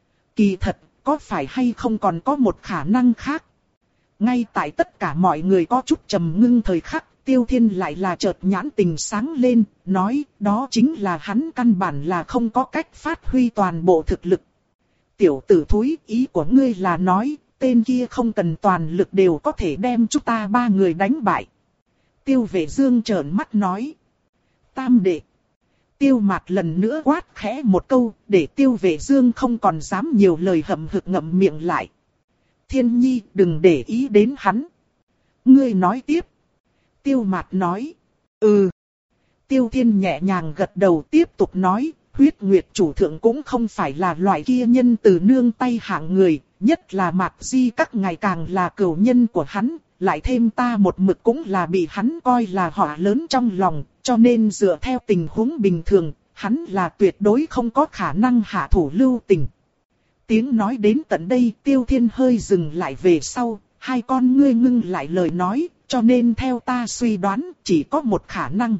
Kỳ thật, có phải hay không còn có một khả năng khác? Ngay tại tất cả mọi người có chút trầm ngưng thời khắc, Tiêu Thiên lại là chợt nhãn tình sáng lên, nói đó chính là hắn căn bản là không có cách phát huy toàn bộ thực lực. Tiểu tử thúi, ý của ngươi là nói, tên kia không cần toàn lực đều có thể đem chúng ta ba người đánh bại. Tiêu Vệ Dương trợn mắt nói. Tam đệ. Tiêu Mạt lần nữa quát khẽ một câu, để Tiêu Vệ Dương không còn dám nhiều lời hậm hực ngậm miệng lại. Thiên Nhi, đừng để ý đến hắn. Ngươi nói tiếp. Tiêu Mạt nói. Ừ. Tiêu Thiên nhẹ nhàng gật đầu tiếp tục nói, huyết nguyệt chủ thượng cũng không phải là loại kia nhân từ nương tay hạng người, nhất là Mạc Di các ngày càng là cửu nhân của hắn, lại thêm ta một mực cũng là bị hắn coi là họa lớn trong lòng, cho nên dựa theo tình huống bình thường, hắn là tuyệt đối không có khả năng hạ thủ lưu tình. Tiếng nói đến tận đây, Tiêu Thiên hơi dừng lại về sau, hai con ngươi ngưng lại lời nói, cho nên theo ta suy đoán, chỉ có một khả năng.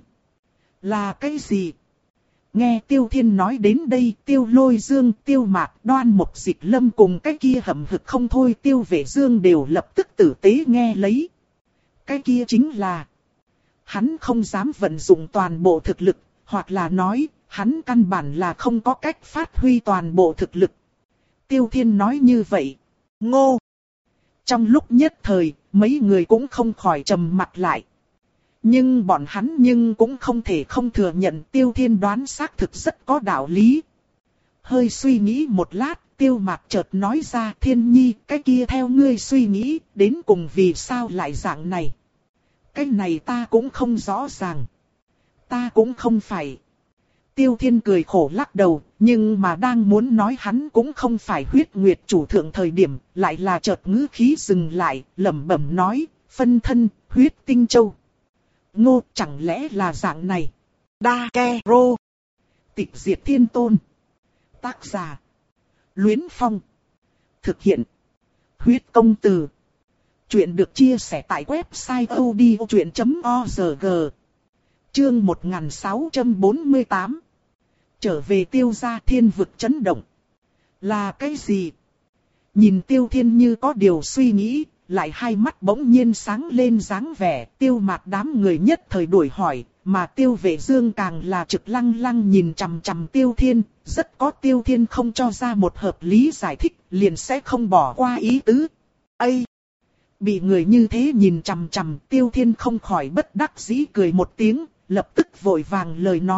Là cái gì? Nghe Tiêu Thiên nói đến đây, Tiêu Lôi Dương, Tiêu Mạt, Đoan Mục Dịch Lâm cùng cái kia hậm hực không thôi, Tiêu Vệ Dương đều lập tức tử tế nghe lấy. Cái kia chính là, hắn không dám vận dụng toàn bộ thực lực, hoặc là nói, hắn căn bản là không có cách phát huy toàn bộ thực lực. Tiêu Thiên nói như vậy. Ngô! Trong lúc nhất thời, mấy người cũng không khỏi trầm mặt lại. Nhưng bọn hắn nhưng cũng không thể không thừa nhận Tiêu Thiên đoán xác thực rất có đạo lý. Hơi suy nghĩ một lát, Tiêu Mạt chợt nói ra, Thiên Nhi, cái kia theo ngươi suy nghĩ, đến cùng vì sao lại dạng này? Cái này ta cũng không rõ ràng. Ta cũng không phải. Tiêu Thiên cười khổ lắc đầu, nhưng mà đang muốn nói hắn cũng không phải huyết nguyệt chủ thượng thời điểm, lại là chợt ngữ khí dừng lại, lẩm bẩm nói, phân thân, huyết tinh châu. Ngô, chẳng lẽ là dạng này? Đa Ke Rô. Tịch diệt thiên tôn. Tác giả. Luyến Phong. Thực hiện. Huyết công từ. Chuyện được chia sẻ tại website odchuyện chấm org. Chương một nghìn sáu trăm bốn mươi tám. Trở về Tiêu gia thiên vực chấn động. Là cái gì? Nhìn Tiêu Thiên như có điều suy nghĩ, lại hai mắt bỗng nhiên sáng lên dáng vẻ, Tiêu Mạt đám người nhất thời đuổi hỏi, mà Tiêu Vệ Dương càng là trực lăng lăng nhìn chằm chằm Tiêu Thiên, rất có Tiêu Thiên không cho ra một hợp lý giải thích, liền sẽ không bỏ qua ý tứ. Ây! Bị người như thế nhìn chằm chằm, Tiêu Thiên không khỏi bất đắc dĩ cười một tiếng, lập tức vội vàng lời nói,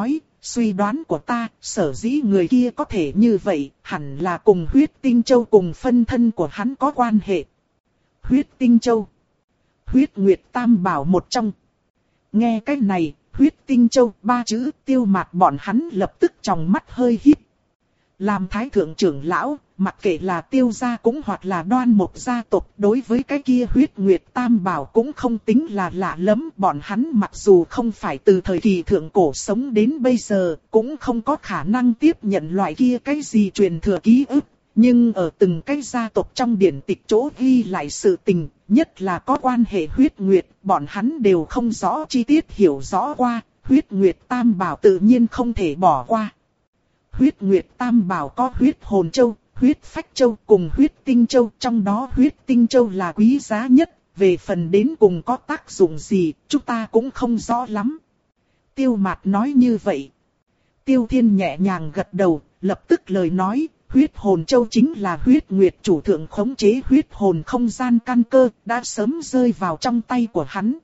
suy đoán của ta, sở dĩ người kia có thể như vậy, hẳn là cùng huyết tinh châu cùng phân thân của hắn có quan hệ. Huyết tinh châu. Huyết nguyệt tam bảo một trong. Nghe cái này, huyết tinh châu ba chữ Tiêu Mạt bọn hắn lập tức trong mắt hơi híp. Làm thái thượng trưởng lão, mặc kệ là Tiêu gia cũng hoặc là Đoan Mộc gia tộc, đối với cái kia huyết nguyệt tam bảo cũng không tính là lạ lắm. Bọn hắn mặc dù không phải từ thời kỳ thượng cổ sống đến bây giờ, cũng không có khả năng tiếp nhận loại kia cái gì truyền thừa ký ức. Nhưng ở từng cái gia tộc trong điển tịch chỗ ghi lại sự tình, nhất là có quan hệ huyết nguyệt, bọn hắn đều không rõ chi tiết hiểu rõ qua, huyết nguyệt tam bảo tự nhiên không thể bỏ qua. Huyết nguyệt tam bảo có huyết hồn châu, huyết phách châu cùng huyết tinh châu, trong đó huyết tinh châu là quý giá nhất, về phần đến cùng có tác dụng gì, chúng ta cũng không rõ lắm. Tiêu Mạt nói như vậy. Tiêu Thiên nhẹ nhàng gật đầu, lập tức lời nói, huyết hồn châu chính là huyết nguyệt chủ thượng khống chế huyết hồn không gian căn cơ, đã sớm rơi vào trong tay của hắn.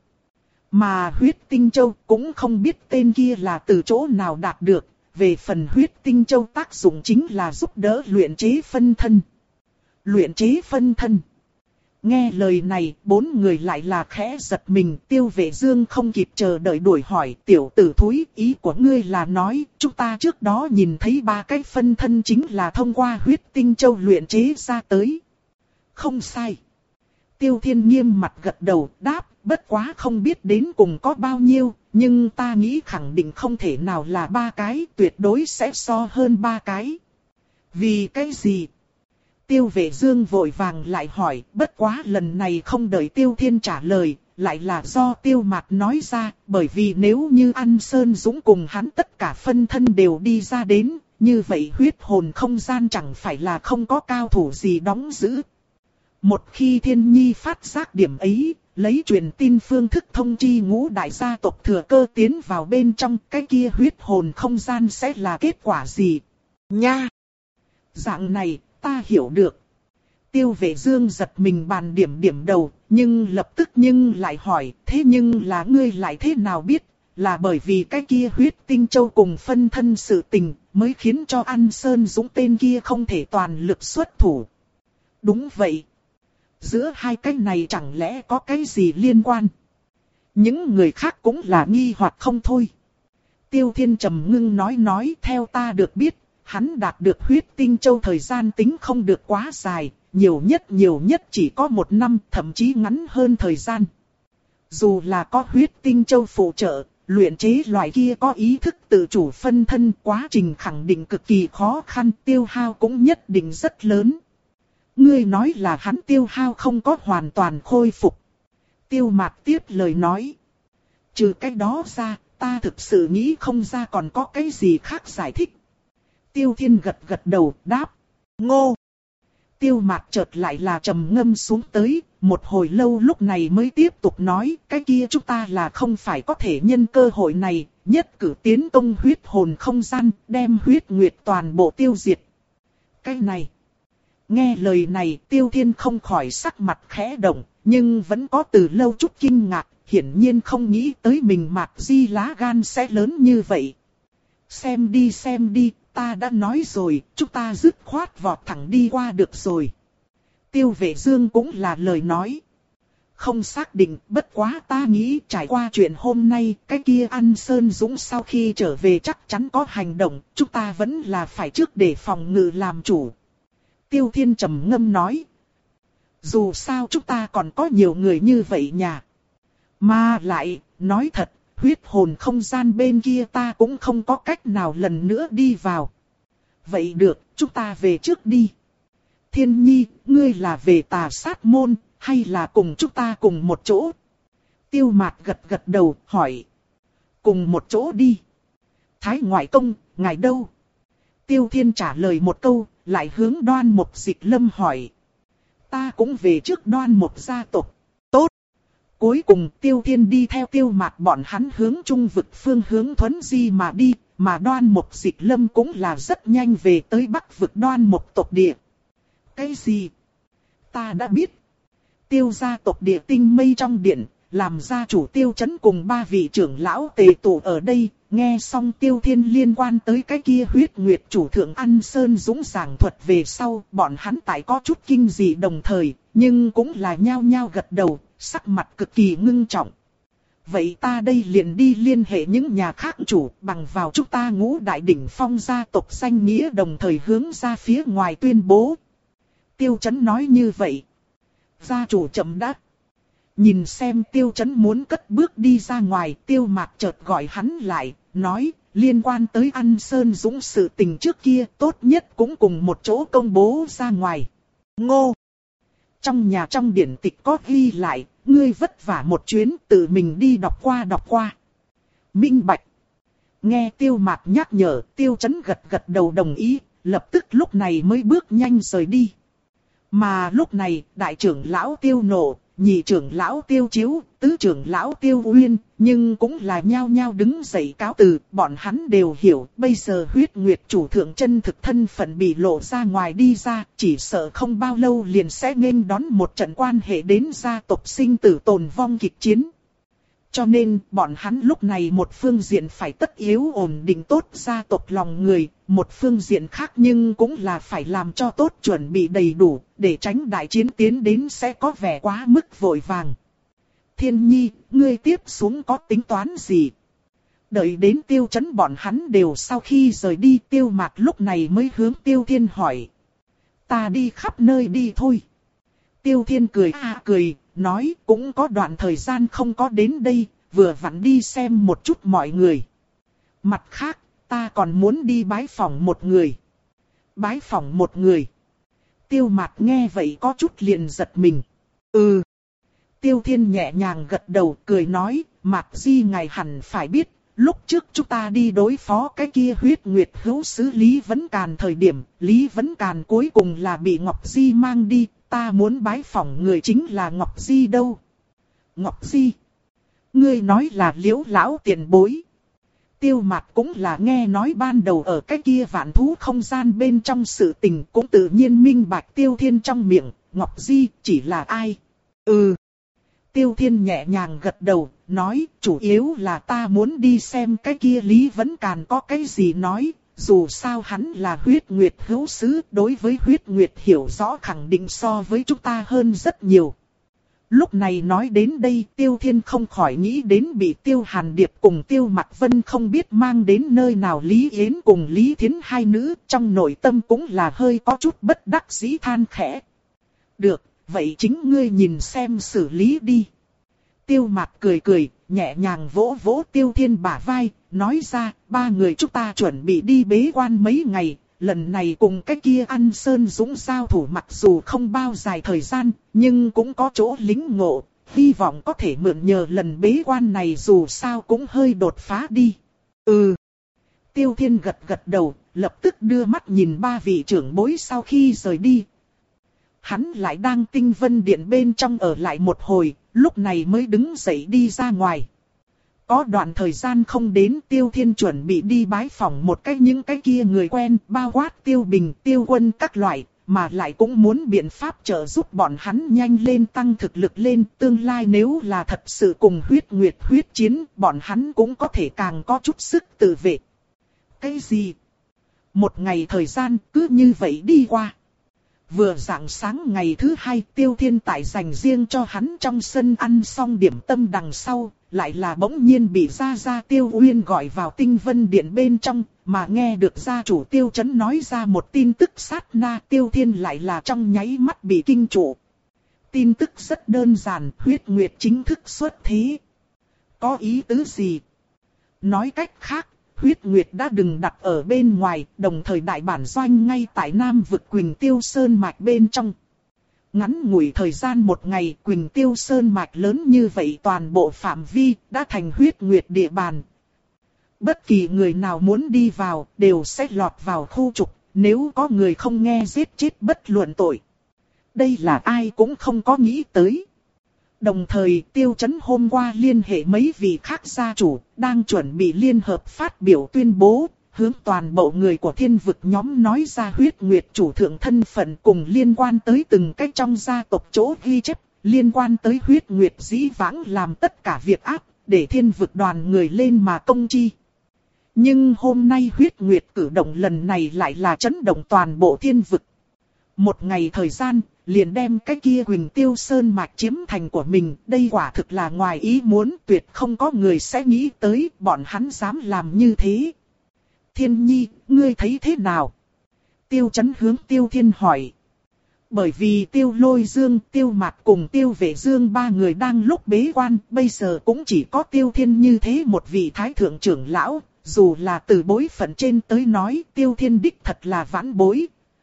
Mà huyết tinh châu cũng không biết tên kia là từ chỗ nào đạt được. Về phần huyết tinh châu tác dụng chính là giúp đỡ luyện chế phân thân. Luyện chế phân thân. Nghe lời này, bốn người lại là khẽ giật mình. Tiêu Vệ Dương không kịp chờ đợi đuổi hỏi, tiểu tử thúi, ý của ngươi là nói, chúng ta trước đó nhìn thấy ba cái phân thân chính là thông qua huyết tinh châu luyện chế ra tới. Không sai. Tiêu Thiên nghiêm mặt gật đầu, đáp, bất quá không biết đến cùng có bao nhiêu, nhưng ta nghĩ khẳng định không thể nào là ba cái, tuyệt đối sẽ so hơn ba cái. Vì cái gì? Tiêu Vệ Dương vội vàng lại hỏi, bất quá lần này không đợi Tiêu Thiên trả lời, lại là do Tiêu Mạt nói ra, bởi vì nếu như An Sơn Dũng cùng hắn tất cả phân thân đều đi ra đến, như vậy huyết hồn không gian chẳng phải là không có cao thủ gì đóng giữ. Một khi Thiên Nhi phát giác điểm ấy, lấy truyền tin phương thức thông chi ngũ đại gia tộc thừa cơ tiến vào bên trong, cái kia huyết hồn không gian sẽ là kết quả gì? Nha! Dạng này, ta hiểu được. Tiêu Vệ Dương giật mình bàn điểm điểm đầu, nhưng lập tức nhưng lại hỏi, thế nhưng là ngươi lại thế nào biết? Là bởi vì cái kia huyết tinh châu cùng phân thân sự tình, mới khiến cho An Sơn Dũng tên kia không thể toàn lực xuất thủ. Đúng vậy. Giữa hai cái này chẳng lẽ có cái gì liên quan? Những người khác cũng là nghi hoặc không thôi. Tiêu Thiên trầm ngưng nói nói, theo ta được biết, hắn đạt được huyết tinh châu thời gian tính không được quá dài, nhiều nhất nhiều nhất chỉ có một năm, thậm chí ngắn hơn thời gian. Dù là có huyết tinh châu phụ trợ, luyện chế loại kia có ý thức tự chủ phân thân, quá trình khẳng định cực kỳ khó khăn, tiêu hao cũng nhất định rất lớn. Ngươi nói là hắn tiêu hao không có hoàn toàn khôi phục. Tiêu Mạt tiếp lời nói. Trừ cái đó ra, ta thực sự nghĩ không ra còn có cái gì khác giải thích. Tiêu Thiên gật gật đầu, đáp. Ngô. Tiêu Mạt chợt lại là trầm ngâm xuống tới, một hồi lâu lúc này mới tiếp tục nói, cái kia chúng ta là không phải có thể nhân cơ hội này, nhất cử tiến công huyết hồn không gian, đem huyết nguyệt toàn bộ tiêu diệt. Cái này. Nghe lời này, Tiêu Thiên không khỏi sắc mặt khẽ động, nhưng vẫn có từ lâu chút kinh ngạc, hiển nhiên không nghĩ tới mình Mạt Di lá gan sẽ lớn như vậy. Xem đi xem đi, ta đã nói rồi, chúng ta dứt khoát vọt thẳng đi qua được rồi. Tiêu Vệ Dương cũng là lời nói. Không xác định, bất quá ta nghĩ trải qua chuyện hôm nay, cái kia An Sơn Dũng sau khi trở về chắc chắn có hành động, chúng ta vẫn là phải trước để phòng ngự làm chủ. Tiêu Thiên trầm ngâm nói. Dù sao chúng ta còn có nhiều người như vậy nhà. Mà lại, nói thật, huyết hồn không gian bên kia ta cũng không có cách nào lần nữa đi vào. Vậy được, chúng ta về trước đi. Thiên Nhi, ngươi là về Tà Sát môn, hay là cùng chúng ta cùng một chỗ? Tiêu Mạt gật gật đầu, hỏi. Cùng một chỗ đi. Thái ngoại công, ngài đâu? Tiêu Thiên trả lời một câu, lại hướng Đoan Mộc Dịch Lâm hỏi. Ta cũng về trước Đoan Mộc gia tộc. Tốt. Cuối cùng Tiêu Thiên đi theo Tiêu Mạt bọn hắn hướng trung vực phương hướng thuấn di mà đi, mà Đoan Mộc Dịch Lâm cũng là rất nhanh về tới bắc vực Đoan Mộc tộc địa. Cái gì? Ta đã biết. Tiêu gia tộc địa tinh mây trong điện, làm gia chủ Tiêu Chấn cùng ba vị trưởng lão tề tụ ở đây, nghe xong Tiêu Thiên liên quan tới cái kia huyết nguyệt chủ thượng An Sơn Dũng giảng thuật về sau, bọn hắn tại có chút kinh dị đồng thời, nhưng cũng là nhao nhao gật đầu, sắc mặt cực kỳ ngưng trọng. Vậy ta đây liền đi liên hệ những nhà khác chủ, bằng vào chúng ta Ngũ Đại Đỉnh Phong gia tộc danh nghĩa, đồng thời hướng ra phía ngoài tuyên bố. Tiêu Chấn nói như vậy. Gia chủ chậm đã. Nhìn xem Tiêu Chấn muốn cất bước đi ra ngoài, Tiêu Mạc chợt gọi hắn lại, nói, liên quan tới An Sơn Dũng sự tình trước kia, tốt nhất cũng cùng một chỗ công bố ra ngoài. Ngô! Trong nhà trong điển tịch có ghi lại, ngươi vất vả một chuyến, tự mình đi đọc qua đọc qua. Minh bạch! Nghe Tiêu Mạc nhắc nhở, Tiêu Chấn gật gật đầu đồng ý, lập tức lúc này mới bước nhanh rời đi. Mà lúc này, đại trưởng lão Tiêu Nộ, nhị trưởng lão Tiêu Chiếu, tứ trưởng lão Tiêu Uyên, nhưng cũng là nhao nhao đứng dậy cáo từ, bọn hắn đều hiểu, bây giờ huyết nguyệt chủ thượng chân thực thân phận bị lộ ra ngoài đi ra, chỉ sợ không bao lâu liền sẽ nghênh đón một trận quan hệ đến gia tộc sinh tử tồn vong kịch chiến. Cho nên, bọn hắn lúc này một phương diện phải tất yếu ổn định tốt gia tộc lòng người, một phương diện khác nhưng cũng là phải làm cho tốt chuẩn bị đầy đủ, để tránh đại chiến tiến đến sẽ có vẻ quá mức vội vàng. Thiên Nhi, ngươi tiếp xuống có tính toán gì? Đợi đến Tiêu Chấn bọn hắn đều sau khi rời đi, Tiêu Mạc lúc này mới hướng Tiêu Thiên hỏi. Ta đi khắp nơi đi thôi. Tiêu Thiên cười à cười, nói cũng có đoạn thời gian không có đến đây, vừa vặn đi xem một chút mọi người. Mặt khác, ta còn muốn đi bái phỏng một người. Bái phỏng một người. Tiêu Mạc nghe vậy có chút liền giật mình. Ừ. Tiêu Thiên nhẹ nhàng gật đầu cười nói, Mạc Di ngài hẳn phải biết, lúc trước chúng ta đi đối phó cái kia huyết nguyệt hữu sứ Lý Vấn Càn thời điểm, Lý Vấn Càn cuối cùng là bị Ngọc Di mang đi, ta muốn bái phỏng người chính là Ngọc Di đâu. Ngọc Di? Ngươi nói là Liễu lão tiền bối. Tiêu Mạc cũng là nghe nói ban đầu ở cái kia vạn thú không gian bên trong sự tình, cũng tự nhiên minh bạch Tiêu Thiên trong miệng, Ngọc Di chỉ là ai? Ừ. Tiêu Thiên nhẹ nhàng gật đầu, nói, chủ yếu là ta muốn đi xem cái kia Lý Vấn Càn có cái gì nói, dù sao hắn là huyết nguyệt hữu sứ, đối với huyết nguyệt hiểu rõ khẳng định so với chúng ta hơn rất nhiều. Lúc này nói đến đây, Tiêu Thiên không khỏi nghĩ đến bị Tiêu Hàn Điệp cùng Tiêu Mặc Vân không biết mang đến nơi nào Lý Yến cùng Lý Thiến hai nữ, trong nội tâm cũng là hơi có chút bất đắc dĩ than khẽ. Được, vậy chính ngươi nhìn xem xử lý đi. Tiêu Mạc cười cười, nhẹ nhàng vỗ vỗ Tiêu Thiên bả vai, nói ra, ba người chúng ta chuẩn bị đi bế quan mấy ngày, lần này cùng cái kia An Sơn Dũng giao thủ mặc dù không bao dài thời gian, nhưng cũng có chỗ lính ngộ, hy vọng có thể mượn nhờ lần bế quan này dù sao cũng hơi đột phá đi. Ừ. Tiêu Thiên gật gật đầu, lập tức đưa mắt nhìn ba vị trưởng bối sau khi rời đi. Hắn lại đang Tinh Vân Điện bên trong ở lại một hồi, lúc này mới đứng dậy đi ra ngoài. Có đoạn thời gian không đến, Tiêu Thiên chuẩn bị đi bái phỏng một cái những cái kia người quen, bao quát Tiêu Bình, Tiêu Quân các loại, mà lại cũng muốn biện pháp trợ giúp bọn hắn nhanh lên tăng thực lực lên, tương lai nếu là thật sự cùng huyết nguyệt huyết chiến, bọn hắn cũng có thể càng có chút sức tự vệ. Cái gì? Một ngày thời gian cứ như vậy đi qua. Vừa rạng sáng ngày thứ hai, Tiêu Thiên tại dành riêng cho hắn trong sân ăn xong điểm tâm đằng sau, lại là bỗng nhiên bị gia gia Tiêu Uyên gọi vào Tinh Vân Điện bên trong, mà nghe được gia chủ Tiêu Chấn nói ra một tin tức sát na, Tiêu Thiên lại là trong nháy mắt bị kinh trụ. Tin tức rất đơn giản, huyết nguyệt chính thức xuất thế. Có ý tứ gì? Nói cách khác, huyết nguyệt đã đừng đặt ở bên ngoài, đồng thời đại bản doanh ngay tại Nam vực Quỳnh Tiêu Sơn Mạch bên trong. Ngắn ngủi thời gian một ngày, Quỳnh Tiêu Sơn Mạch lớn như vậy toàn bộ phạm vi đã thành huyết nguyệt địa bàn. Bất kỳ người nào muốn đi vào đều sẽ lọt vào khu trục, nếu có người không nghe giết chết bất luận tội. Đây là ai cũng không có nghĩ tới. Đồng thời Tiêu Chấn hôm qua liên hệ mấy vị khác gia chủ, đang chuẩn bị liên hợp phát biểu tuyên bố, hướng toàn bộ người của thiên vực nhóm nói ra huyết nguyệt chủ thượng thân phận cùng liên quan tới từng cách trong gia tộc chỗ ghi chép, liên quan tới huyết nguyệt dĩ vãng làm tất cả việc ác, để thiên vực đoàn người lên mà công chi. Nhưng hôm nay huyết nguyệt cử động lần này lại là chấn động toàn bộ thiên vực. Một ngày thời gian, liền đem cái kia Quỳnh Tiêu Sơn mạch chiếm thành của mình. Đây quả thực là ngoài ý muốn, tuyệt không có người sẽ nghĩ tới bọn hắn dám làm như thế. Thiên Nhi, ngươi thấy thế nào? Tiêu Chấn hướng Tiêu Thiên hỏi. Bởi vì Tiêu Lôi Dương, Tiêu Mạt cùng Tiêu Vệ Dương ba người đang lúc bế quan, bây giờ cũng chỉ có Tiêu Thiên như thế một vị thái thượng trưởng lão, dù là từ bối phận trên tới nói, Tiêu Thiên đích thật là vãn bối.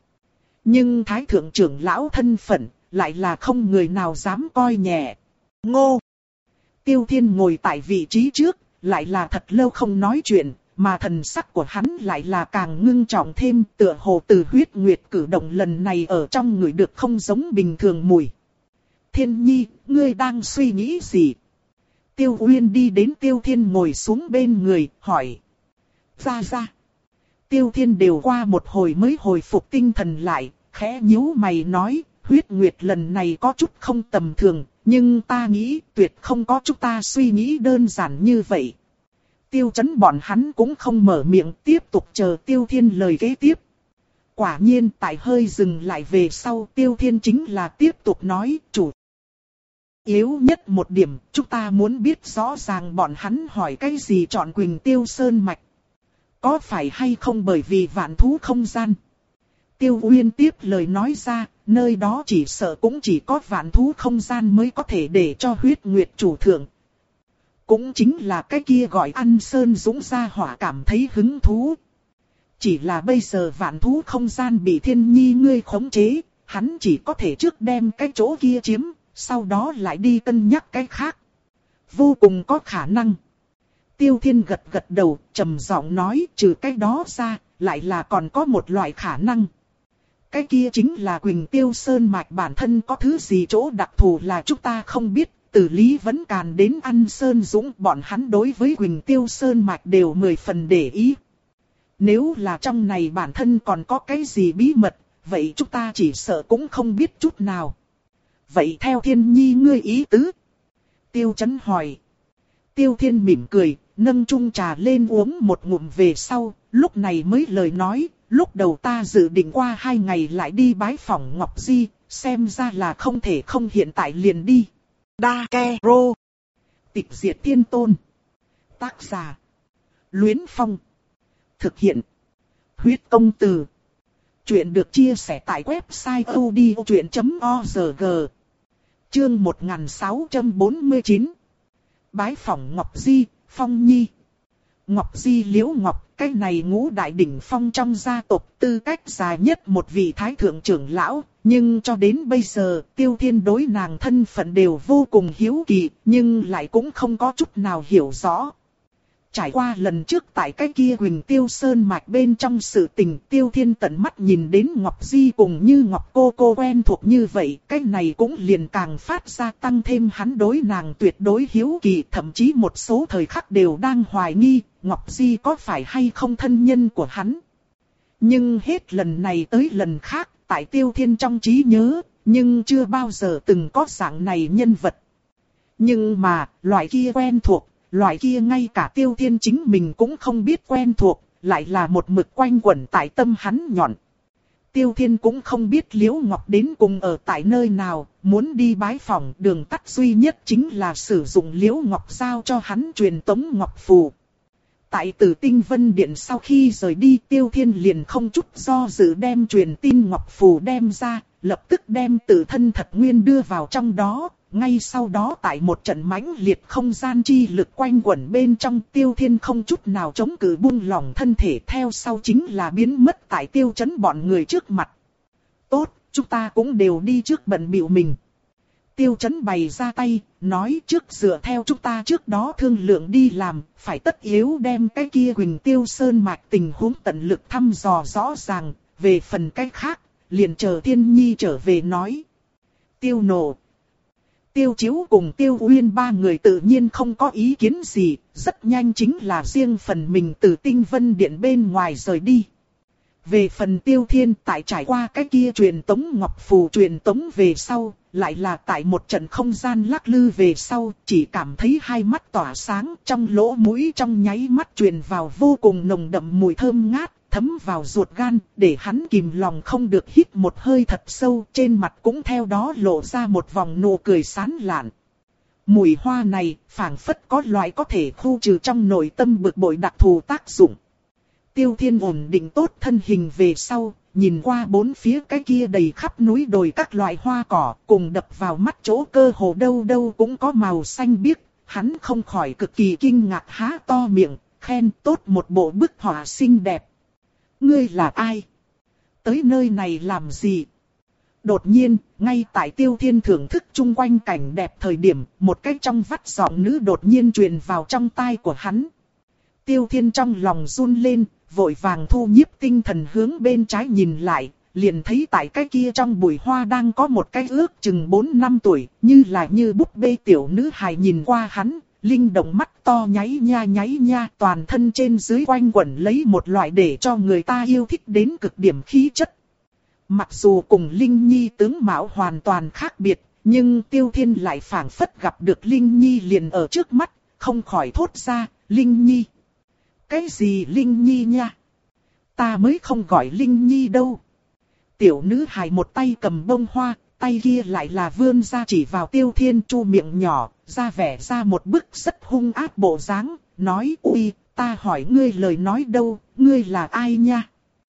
Nhưng thái thượng trưởng lão thân phận, lại là không người nào dám coi nhẹ. Ngô! Tiêu Thiên ngồi tại vị trí trước, lại là thật lâu không nói chuyện. Mà thần sắc của hắn lại là càng ngưng trọng thêm, tựa hồ từ huyết nguyệt cử động lần này ở trong người được không giống bình thường mùi. Thiên Nhi, ngươi đang suy nghĩ gì? Tiêu Uyên đi đến Tiêu Thiên ngồi xuống bên người, hỏi. Ra ra. Tiêu Thiên đều qua một hồi mới hồi phục tinh thần lại, khẽ nhíu mày nói, huyết nguyệt lần này có chút không tầm thường, nhưng ta nghĩ tuyệt không có chúng ta suy nghĩ đơn giản như vậy. Tiêu Chấn bọn hắn cũng không mở miệng, tiếp tục chờ Tiêu Thiên lời kế tiếp. Quả nhiên tại hơi dừng lại về sau, Tiêu Thiên chính là tiếp tục nói, chủ yếu nhất một điểm, chúng ta muốn biết rõ ràng bọn hắn hỏi cái gì chọn Quỳnh Tiêu Sơn mạch. Có phải hay không bởi vì vạn thú không gian? Tiêu Uyên tiếp lời nói ra, nơi đó chỉ sợ cũng chỉ có vạn thú không gian mới có thể để cho huyết nguyệt chủ thượng. Cũng chính là cái kia gọi Ăn Sơn Dũng gia hỏa cảm thấy hứng thú. Chỉ là bây giờ vạn thú không gian bị Thiên Nhi ngươi khống chế, hắn chỉ có thể trước đem cái chỗ kia chiếm, sau đó lại đi cân nhắc cái khác. Vô cùng có khả năng. Tiêu Thiên gật gật đầu, trầm giọng nói, trừ cái đó ra, lại là còn có một loại khả năng. Cái kia chính là Quỳnh Tiêu Sơn mạch bản thân có thứ gì chỗ đặc thù là chúng ta không biết. Từ Lý Vấn Càn đến Ăn Sơn Dũng, bọn hắn đối với Quỳnh Tiêu Sơn mạch đều mười phần để ý. Nếu là trong này bản thân còn có cái gì bí mật, vậy chúng ta chỉ sợ cũng không biết chút nào. Vậy theo Thiên Nhi ngươi ý tứ? Tiêu Chấn hỏi. Tiêu Thiên mỉm cười, nâng chung trà lên uống một ngụm về sau, lúc này mới lời nói, lúc đầu ta dự định qua hai ngày lại đi bái phỏng Ngọc Di, xem ra là không thể không hiện tại liền đi. Đa Ke Rô. Tịch diệt thiên tôn. Tác giả. Luyến Phong. Thực hiện. Huyết công từ. Chuyện được chia sẻ tại website odchuyện chấm org. Chương một nghìn sáu trăm bốn mươi chín. Bái phỏng Ngọc Di, Phong Nhi. Ngọc Di Liễu Ngọc, cái này ngũ đại đỉnh phong trong gia tộc, tư cách dài nhất một vị thái thượng trưởng lão. Nhưng cho đến bây giờ, Tiêu Thiên đối nàng thân phận đều vô cùng hiếu kỳ, nhưng lại cũng không có chút nào hiểu rõ. Trải qua lần trước tại cái kia Quỳnh Tiêu Sơn mạch bên trong sự tình, Tiêu Thiên tận mắt nhìn đến Ngọc Di cùng như Ngọc cô cô quen thuộc như vậy, cái này cũng liền càng phát ra tăng thêm hắn đối nàng tuyệt đối hiếu kỳ, thậm chí một số thời khắc đều đang hoài nghi, Ngọc Di có phải hay không thân nhân của hắn. Nhưng hết lần này tới lần khác, tại Tiêu Thiên trong trí nhớ, nhưng chưa bao giờ từng có dạng này nhân vật. Nhưng mà, loại kia quen thuộc, loại kia ngay cả Tiêu Thiên chính mình cũng không biết quen thuộc, lại là một mực quanh quẩn tại tâm hắn nhọn. Tiêu Thiên cũng không biết Liễu Ngọc đến cùng ở tại nơi nào, muốn đi bái phỏng, đường tắt duy nhất chính là sử dụng Liễu Ngọc giao cho hắn truyền tống Ngọc Phù. Tại Tử Tinh Vân Điện sau khi rời đi, Tiêu Thiên liền không chút do dự đem truyền tin Ngọc Phù đem ra, lập tức đem tự thân thật nguyên đưa vào trong đó. Ngay sau đó tại một trận mãnh liệt không gian chi lực quanh quẩn bên trong, Tiêu Thiên không chút nào chống cự buông lỏng thân thể, theo sau chính là biến mất tại Tiêu Chấn bọn người trước mặt. Tốt, chúng ta cũng đều đi trước bận bịu mình. Tiêu Chấn bày ra tay, nói trước dựa theo chúng ta trước đó thương lượng đi làm, phải tất yếu đem cái kia Quỳnh Tiêu Sơn mạch tình huống tận lực thăm dò rõ ràng, về phần cái khác, liền chờ Thiên Nhi trở về nói. Tiêu Nổ. Tiêu Chiếu cùng Tiêu Uyên ba người tự nhiên không có ý kiến gì, rất nhanh chính là riêng phần mình từ Tinh Vân Điện bên ngoài rời đi. Về phần Tiêu Thiên tại trải qua cái kia truyền tống Ngọc Phù truyền tống về sau, lại là tại một trận không gian lắc lư về sau, chỉ cảm thấy hai mắt tỏa sáng, trong lỗ mũi trong nháy mắt truyền vào vô cùng nồng đậm mùi thơm ngát, thấm vào ruột gan, để hắn kìm lòng không được hít một hơi thật sâu, trên mặt cũng theo đó lộ ra một vòng nụ cười sán lạn. Mùi hoa này, phảng phất có loại có thể khu trừ trong nội tâm bực bội đặc thù tác dụng. Tiêu Thiên ổn định tốt thân hình về sau, nhìn qua bốn phía cái kia đầy khắp núi đồi các loại hoa cỏ, cùng đập vào mắt chỗ cơ hồ đâu đâu cũng có màu xanh biếc, hắn không khỏi cực kỳ kinh ngạc há to miệng, khen tốt một bộ bức họa xinh đẹp. Ngươi là ai? Tới nơi này làm gì? Đột nhiên, ngay tại Tiêu Thiên thưởng thức chung quanh cảnh đẹp thời điểm, một cái trong vắt giọng nữ đột nhiên truyền vào trong tai của hắn. Tiêu Thiên trong lòng run lên, vội vàng thu nhiếp tinh thần hướng bên trái nhìn lại, liền thấy tại cái kia trong bụi hoa đang có một cái ước chừng bốn năm tuổi, như là như búp bê tiểu nữ hài nhìn qua hắn, linh động mắt to nháy nha nháy nha, toàn thân trên dưới quanh quẩn lấy một loại để cho người ta yêu thích đến cực điểm khí chất. Mặc dù cùng Linh Nhi tướng mạo hoàn toàn khác biệt, nhưng Tiêu Thiên lại phảng phất gặp được Linh Nhi liền ở trước mắt, không khỏi thốt ra, Linh Nhi. Cái gì Linh Nhi nha? Ta mới không gọi Linh Nhi đâu. Tiểu nữ hài một tay cầm bông hoa, tay kia lại là vươn ra chỉ vào Tiêu Thiên, chu miệng nhỏ, ra vẻ ra một bức rất hung ác bộ dáng, nói ui, ta hỏi ngươi lời nói đâu, ngươi là ai nha?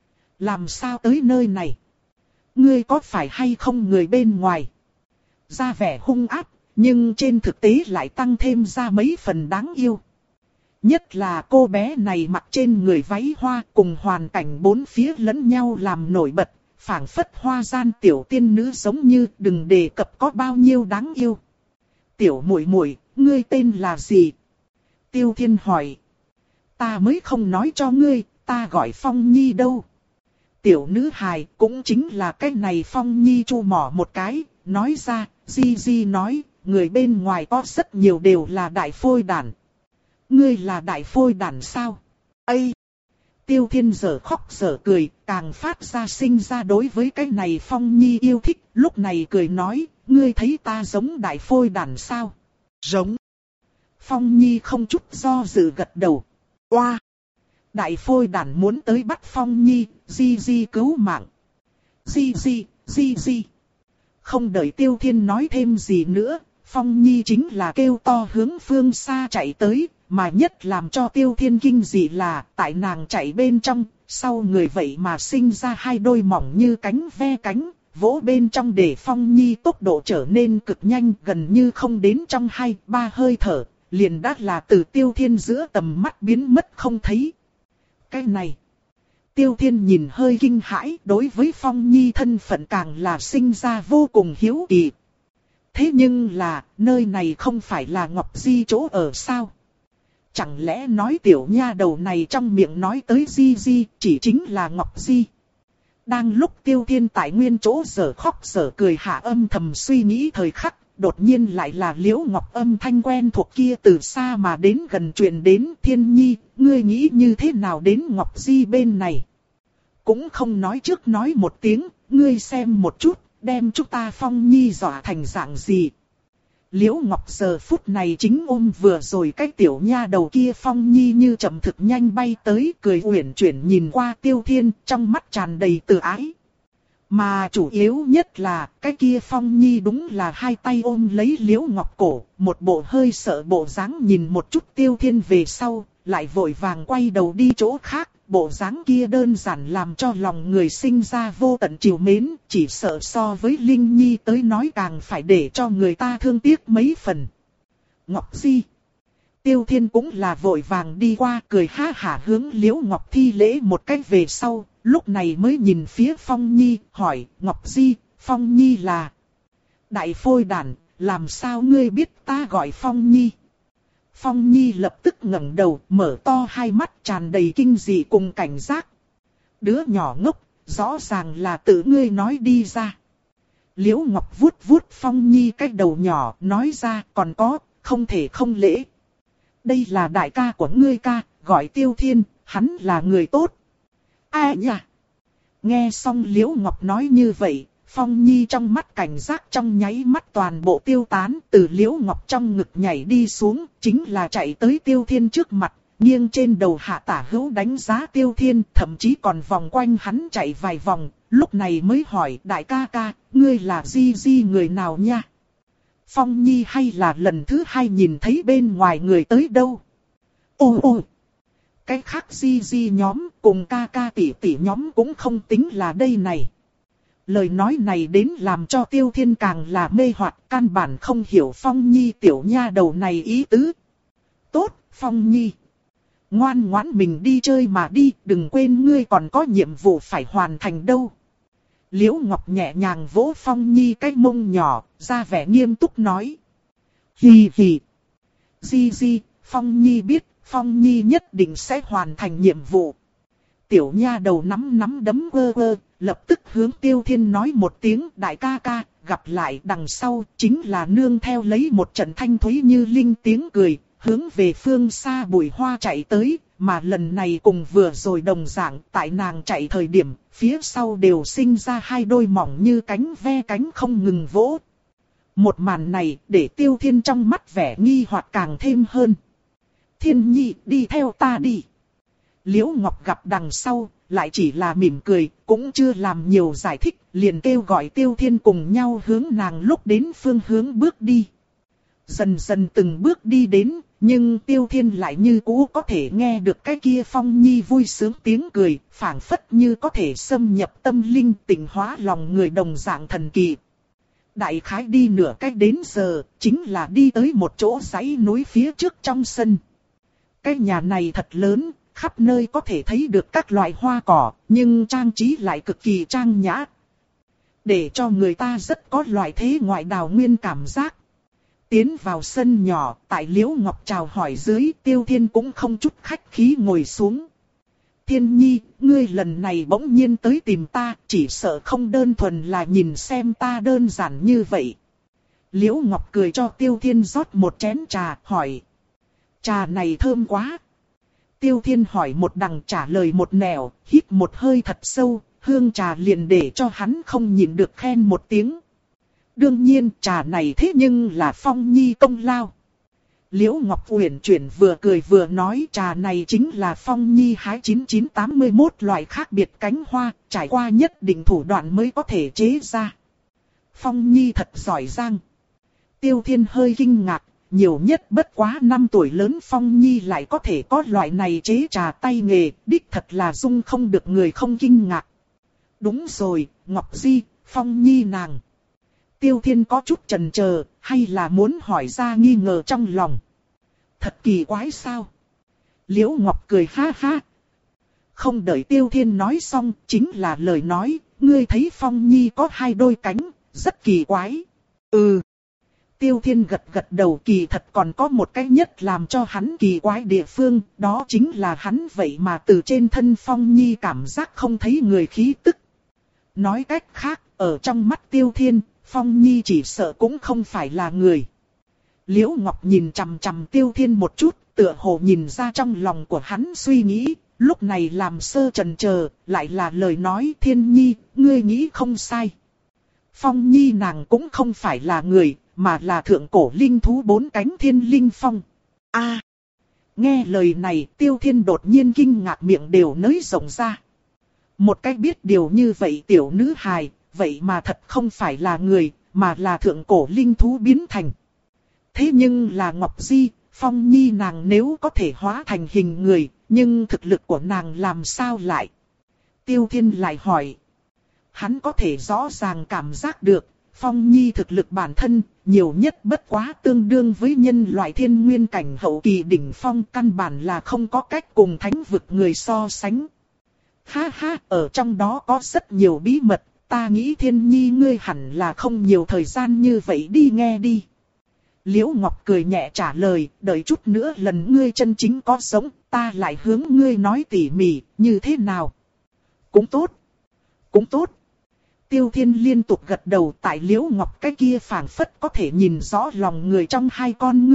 Làm sao tới nơi này? Ngươi có phải hay không người bên ngoài? Ra vẻ hung ác, nhưng trên thực tế lại tăng thêm ra mấy phần đáng yêu. Nhất là cô bé này mặc trên người váy hoa cùng hoàn cảnh bốn phía lẫn nhau làm nổi bật, phảng phất hoa gian tiểu tiên nữ giống như đừng đề cập có bao nhiêu đáng yêu. Tiểu muội muội, ngươi tên là gì? Tiêu Thiên hỏi. Ta mới không nói cho ngươi, ta gọi Phong Nhi đâu. Tiểu nữ hài cũng chính là cái này Phong Nhi chu mỏ một cái, nói ra, Di Di nói, người bên ngoài có rất nhiều đều là đại phôi đản. Ngươi là đại phôi đản sao? Ây! Tiêu Thiên giở khóc giở cười, càng phát ra sinh ra đối với cái này Phong Nhi yêu thích, lúc này cười nói, ngươi thấy ta giống đại phôi đản sao? Giống! Phong Nhi không chút do dự gật đầu. Oa! Đại phôi đản muốn tới bắt Phong Nhi, Di Di cứu mạng. Di Di, Di Di! Không đợi Tiêu Thiên nói thêm gì nữa, Phong Nhi chính là kêu to hướng phương xa chạy tới. Mà nhất làm cho Tiêu Thiên kinh dị là, tại nàng chạy bên trong, sau người vậy mà sinh ra hai đôi mỏng như cánh ve cánh, vỗ bên trong để Phong Nhi tốc độ trở nên cực nhanh, gần như không đến trong hai, ba hơi thở, liền đã là từ Tiêu Thiên giữa tầm mắt biến mất không thấy. Cái này, Tiêu Thiên nhìn hơi kinh hãi, đối với Phong Nhi thân phận càng là sinh ra vô cùng hiếu kỳ. Thế nhưng là, nơi này không phải là Ngọc Di chỗ ở sao? Chẳng lẽ nói tiểu nha đầu này trong miệng nói tới Di Di chỉ chính là Ngọc Di? Đang lúc Tiêu Thiên tại nguyên chỗ giở khóc giở cười hạ âm thầm suy nghĩ thời khắc, đột nhiên lại là Liễu Ngọc âm thanh quen thuộc kia từ xa mà đến gần truyền đến. Thiên Nhi, ngươi nghĩ như thế nào đến Ngọc Di bên này? Cũng không nói trước nói một tiếng, ngươi xem một chút, đem chúng ta Phong Nhi dọa thành dạng gì? Liễu Ngọc giờ phút này chính ôm vừa rồi cái tiểu nha đầu kia Phong Nhi như chậm thực nhanh bay tới, cười uyển chuyển nhìn qua Tiêu Thiên, trong mắt tràn đầy từ ái. Mà chủ yếu nhất là, cái kia Phong Nhi đúng là hai tay ôm lấy Liễu Ngọc cổ, một bộ hơi sợ bộ dáng nhìn một chút Tiêu Thiên về sau, lại vội vàng quay đầu đi chỗ khác. Bộ dáng kia đơn giản làm cho lòng người sinh ra vô tận trìu mến, chỉ sợ so với Linh Nhi tới nói càng phải để cho người ta thương tiếc mấy phần. Ngọc Di. Tiêu Thiên cũng là vội vàng đi qua, cười ha hả hướng Liễu Ngọc thi lễ một cách về sau, lúc này mới nhìn phía Phong Nhi, hỏi, Ngọc Di, Phong Nhi là... Đại phôi đản, làm sao ngươi biết ta gọi Phong Nhi? Phong Nhi lập tức ngẩng đầu, mở to hai mắt tràn đầy kinh dị cùng cảnh giác. Đứa nhỏ ngốc, rõ ràng là tự ngươi nói đi ra. Liễu Ngọc vuốt vuốt Phong Nhi cái đầu nhỏ, nói ra, còn có, không thể không lễ. Đây là đại ca của ngươi ca, gọi Tiêu Thiên, hắn là người tốt. Ai nhỉ? Nghe xong Liễu Ngọc nói như vậy, Phong Nhi trong mắt cảnh giác trong nháy mắt toàn bộ tiêu tán, từ Liễu Ngọc trong ngực nhảy đi xuống, chính là chạy tới Tiêu Thiên trước mặt, nghiêng trên đầu hạ tả hữu đánh giá Tiêu Thiên, thậm chí còn vòng quanh hắn chạy vài vòng, lúc này mới hỏi đại ca ca, ngươi là Di Di người nào nha? Phong Nhi hay là lần thứ hai nhìn thấy bên ngoài người tới đâu? Ô ô! Cái khác Di Di nhóm cùng ca ca tỷ tỷ nhóm cũng không tính là đây này. Lời nói này đến làm cho Tiêu Thiên càng là mê hoặc, căn bản không hiểu Phong Nhi tiểu nha đầu này ý tứ. Tốt, Phong Nhi. Ngoan ngoãn mình đi chơi mà đi, đừng quên ngươi còn có nhiệm vụ phải hoàn thành đâu. Liễu Ngọc nhẹ nhàng vỗ Phong Nhi cái mông nhỏ, ra vẻ nghiêm túc nói. Hì hì. Di Di, Phong Nhi biết, Phong Nhi nhất định sẽ hoàn thành nhiệm vụ. Tiểu nha đầu nắm nắm đấm quơ quơ, lập tức hướng Tiêu Thiên nói một tiếng đại ca ca, gặp lại đằng sau chính là nương theo lấy một trận thanh thúy như linh tiếng cười, hướng về phương xa bụi hoa chạy tới, mà lần này cùng vừa rồi đồng dạng, tại nàng chạy thời điểm, phía sau đều sinh ra hai đôi mỏng như cánh ve cánh không ngừng vỗ. Một màn này để Tiêu Thiên trong mắt vẻ nghi hoặc càng thêm hơn. Thiên Nhi, đi theo ta đi. Liễu Ngọc gặp đằng sau, lại chỉ là mỉm cười, cũng chưa làm nhiều giải thích, liền kêu gọi Tiêu Thiên cùng nhau hướng nàng lúc đến phương hướng bước đi. Dần dần từng bước đi đến, nhưng Tiêu Thiên lại như cũ có thể nghe được cái kia Phong Nhi vui sướng tiếng cười, phảng phất như có thể xâm nhập tâm linh tỉnh hóa lòng người đồng dạng thần kỳ. Đại khái đi nửa cách đến giờ, chính là đi tới một chỗ dãy núi phía trước trong sân. Cái nhà này thật lớn, khắp nơi có thể thấy được các loại hoa cỏ, nhưng trang trí lại cực kỳ trang nhã. Để cho người ta rất có loại thế ngoại đào nguyên cảm giác. Tiến vào sân nhỏ, tại Liễu Ngọc chào hỏi dưới, Tiêu Thiên cũng không chút khách khí ngồi xuống. Thiên Nhi, ngươi lần này bỗng nhiên tới tìm ta, chỉ sợ không đơn thuần là nhìn xem ta đơn giản như vậy. Liễu Ngọc cười cho Tiêu Thiên rót một chén trà, hỏi. Trà này thơm quá. Tiêu Thiên hỏi một đằng trả lời một nẻo, hít một hơi thật sâu, hương trà liền để cho hắn không nhịn được khen một tiếng. Đương nhiên trà này thế nhưng là Phong Nhi công lao. Liễu Ngọc Uyển chuyển vừa cười vừa nói trà này chính là Phong Nhi hái chín chín tám mươi mốt loại khác biệt cánh hoa, trải qua nhất định thủ đoạn mới có thể chế ra. Phong Nhi thật giỏi giang. Tiêu Thiên hơi kinh ngạc, nhiều nhất bất quá năm tuổi lớn Phong Nhi lại có thể có loại này chế trà tay nghề, đích thật là dung không được người không kinh ngạc. Đúng rồi, Ngọc Di, Phong Nhi nàng. Tiêu Thiên có chút chần chờ, hay là muốn hỏi ra nghi ngờ trong lòng. Thật kỳ quái sao? Liễu Ngọc cười ha ha. Không đợi Tiêu Thiên nói xong, chính là lời nói, ngươi thấy Phong Nhi có hai đôi cánh, rất kỳ quái. Ừ. Tiêu Thiên gật gật đầu, kỳ thật còn có một cái nhất làm cho hắn kỳ quái địa phương, đó chính là hắn vậy mà từ trên thân Phong Nhi cảm giác không thấy người khí tức. Nói cách khác, ở trong mắt Tiêu Thiên, Phong Nhi chỉ sợ cũng không phải là người. Liễu Ngọc nhìn chằm chằm Tiêu Thiên một chút, tựa hồ nhìn ra trong lòng của hắn suy nghĩ, lúc này làm sơ chần chờ, lại là lời nói Thiên Nhi, ngươi nghĩ không sai. Phong Nhi nàng cũng không phải là người, mà là thượng cổ linh thú bốn cánh Thiên Linh Phong. A, à, nghe lời này Tiêu Thiên đột nhiên kinh ngạc miệng đều nới rộng ra. Một cách biết điều như vậy tiểu nữ hài, vậy mà thật không phải là người, mà là thượng cổ linh thú biến thành. Thế nhưng là Ngọc Di, Phong Nhi nàng nếu có thể hóa thành hình người, nhưng thực lực của nàng làm sao lại? Tiêu Thiên lại hỏi. Hắn có thể rõ ràng cảm giác được, Phong Nhi thực lực bản thân, nhiều nhất bất quá tương đương với nhân loại thiên nguyên cảnh hậu kỳ đỉnh phong, căn bản là không có cách cùng thánh vực người so sánh. Ha ha, ở trong đó có rất nhiều bí mật, ta nghĩ Thiên Nhi ngươi hẳn là không nhiều thời gian như vậy đi nghe đi. Liễu Ngọc cười nhẹ trả lời, đợi chút nữa lần ngươi chân chính có sống, ta lại hướng ngươi nói tỉ mỉ, như thế nào? Cũng tốt, cũng tốt. Tiêu Thiên liên tục gật đầu, tại Liễu Ngọc cái kia phảng phất có thể nhìn rõ lòng người trong hai con ngươi,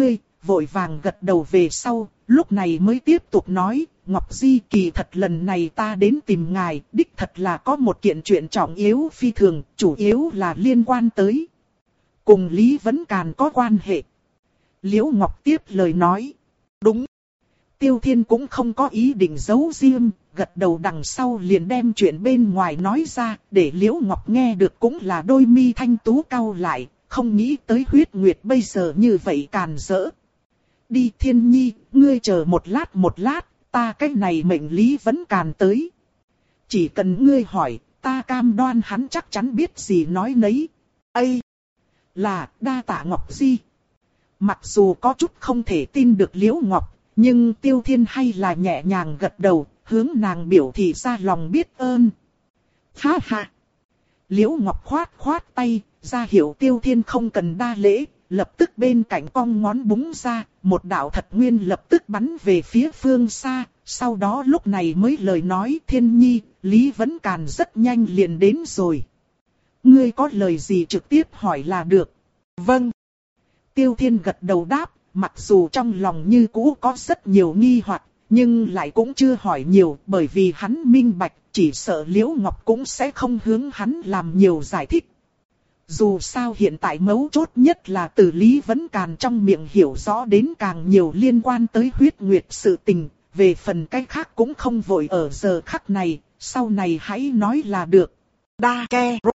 vội vàng gật đầu về sau, lúc này mới tiếp tục nói, Ngọc Di kỳ thật lần này ta đến tìm ngài, đích thật là có một kiện chuyện trọng yếu phi thường, chủ yếu là liên quan tới. Cùng Lý Vấn Càn có quan hệ. Liễu Ngọc tiếp lời nói, đúng. Tiêu Thiên cũng không có ý định giấu riêng, gật đầu đằng sau liền đem chuyện bên ngoài nói ra, để Liễu Ngọc nghe được cũng là đôi mi thanh tú cau lại, không nghĩ tới Huyết Nguyệt bây giờ như vậy càn rỡ. Đi Thiên Nhi, ngươi chờ một lát một lát, ta cái này mệnh Lý Vấn Càn tới. Chỉ cần ngươi hỏi, ta cam đoan hắn chắc chắn biết gì nói nấy. Ây! Là, đa tạ Ngọc Di. Mặc dù có chút không thể tin được Liễu Ngọc, nhưng Tiêu Thiên hay là nhẹ nhàng gật đầu, hướng nàng biểu thị ra lòng biết ơn. Ha ha! Liễu Ngọc khoát khoát tay, ra hiệu Tiêu Thiên không cần đa lễ, lập tức bên cạnh cong ngón búng ra, một đạo thật nguyên lập tức bắn về phía phương xa, sau đó lúc này mới lời nói Thiên Nhi, Lý Vấn Càn rất nhanh liền đến rồi. Ngươi có lời gì trực tiếp hỏi là được. Vâng. Tiêu Thiên gật đầu đáp, mặc dù trong lòng như cũ có rất nhiều nghi hoặc, nhưng lại cũng chưa hỏi nhiều, bởi vì hắn minh bạch, chỉ sợ Liễu Ngọc cũng sẽ không hướng hắn làm nhiều giải thích. Dù sao hiện tại mấu chốt nhất là từ Lý Vấn Càn trong miệng hiểu rõ đến càng nhiều liên quan tới Huyết Nguyệt sự tình, về phần cái khác cũng không vội ở giờ khắc này, sau này hãy nói là được. Đa ke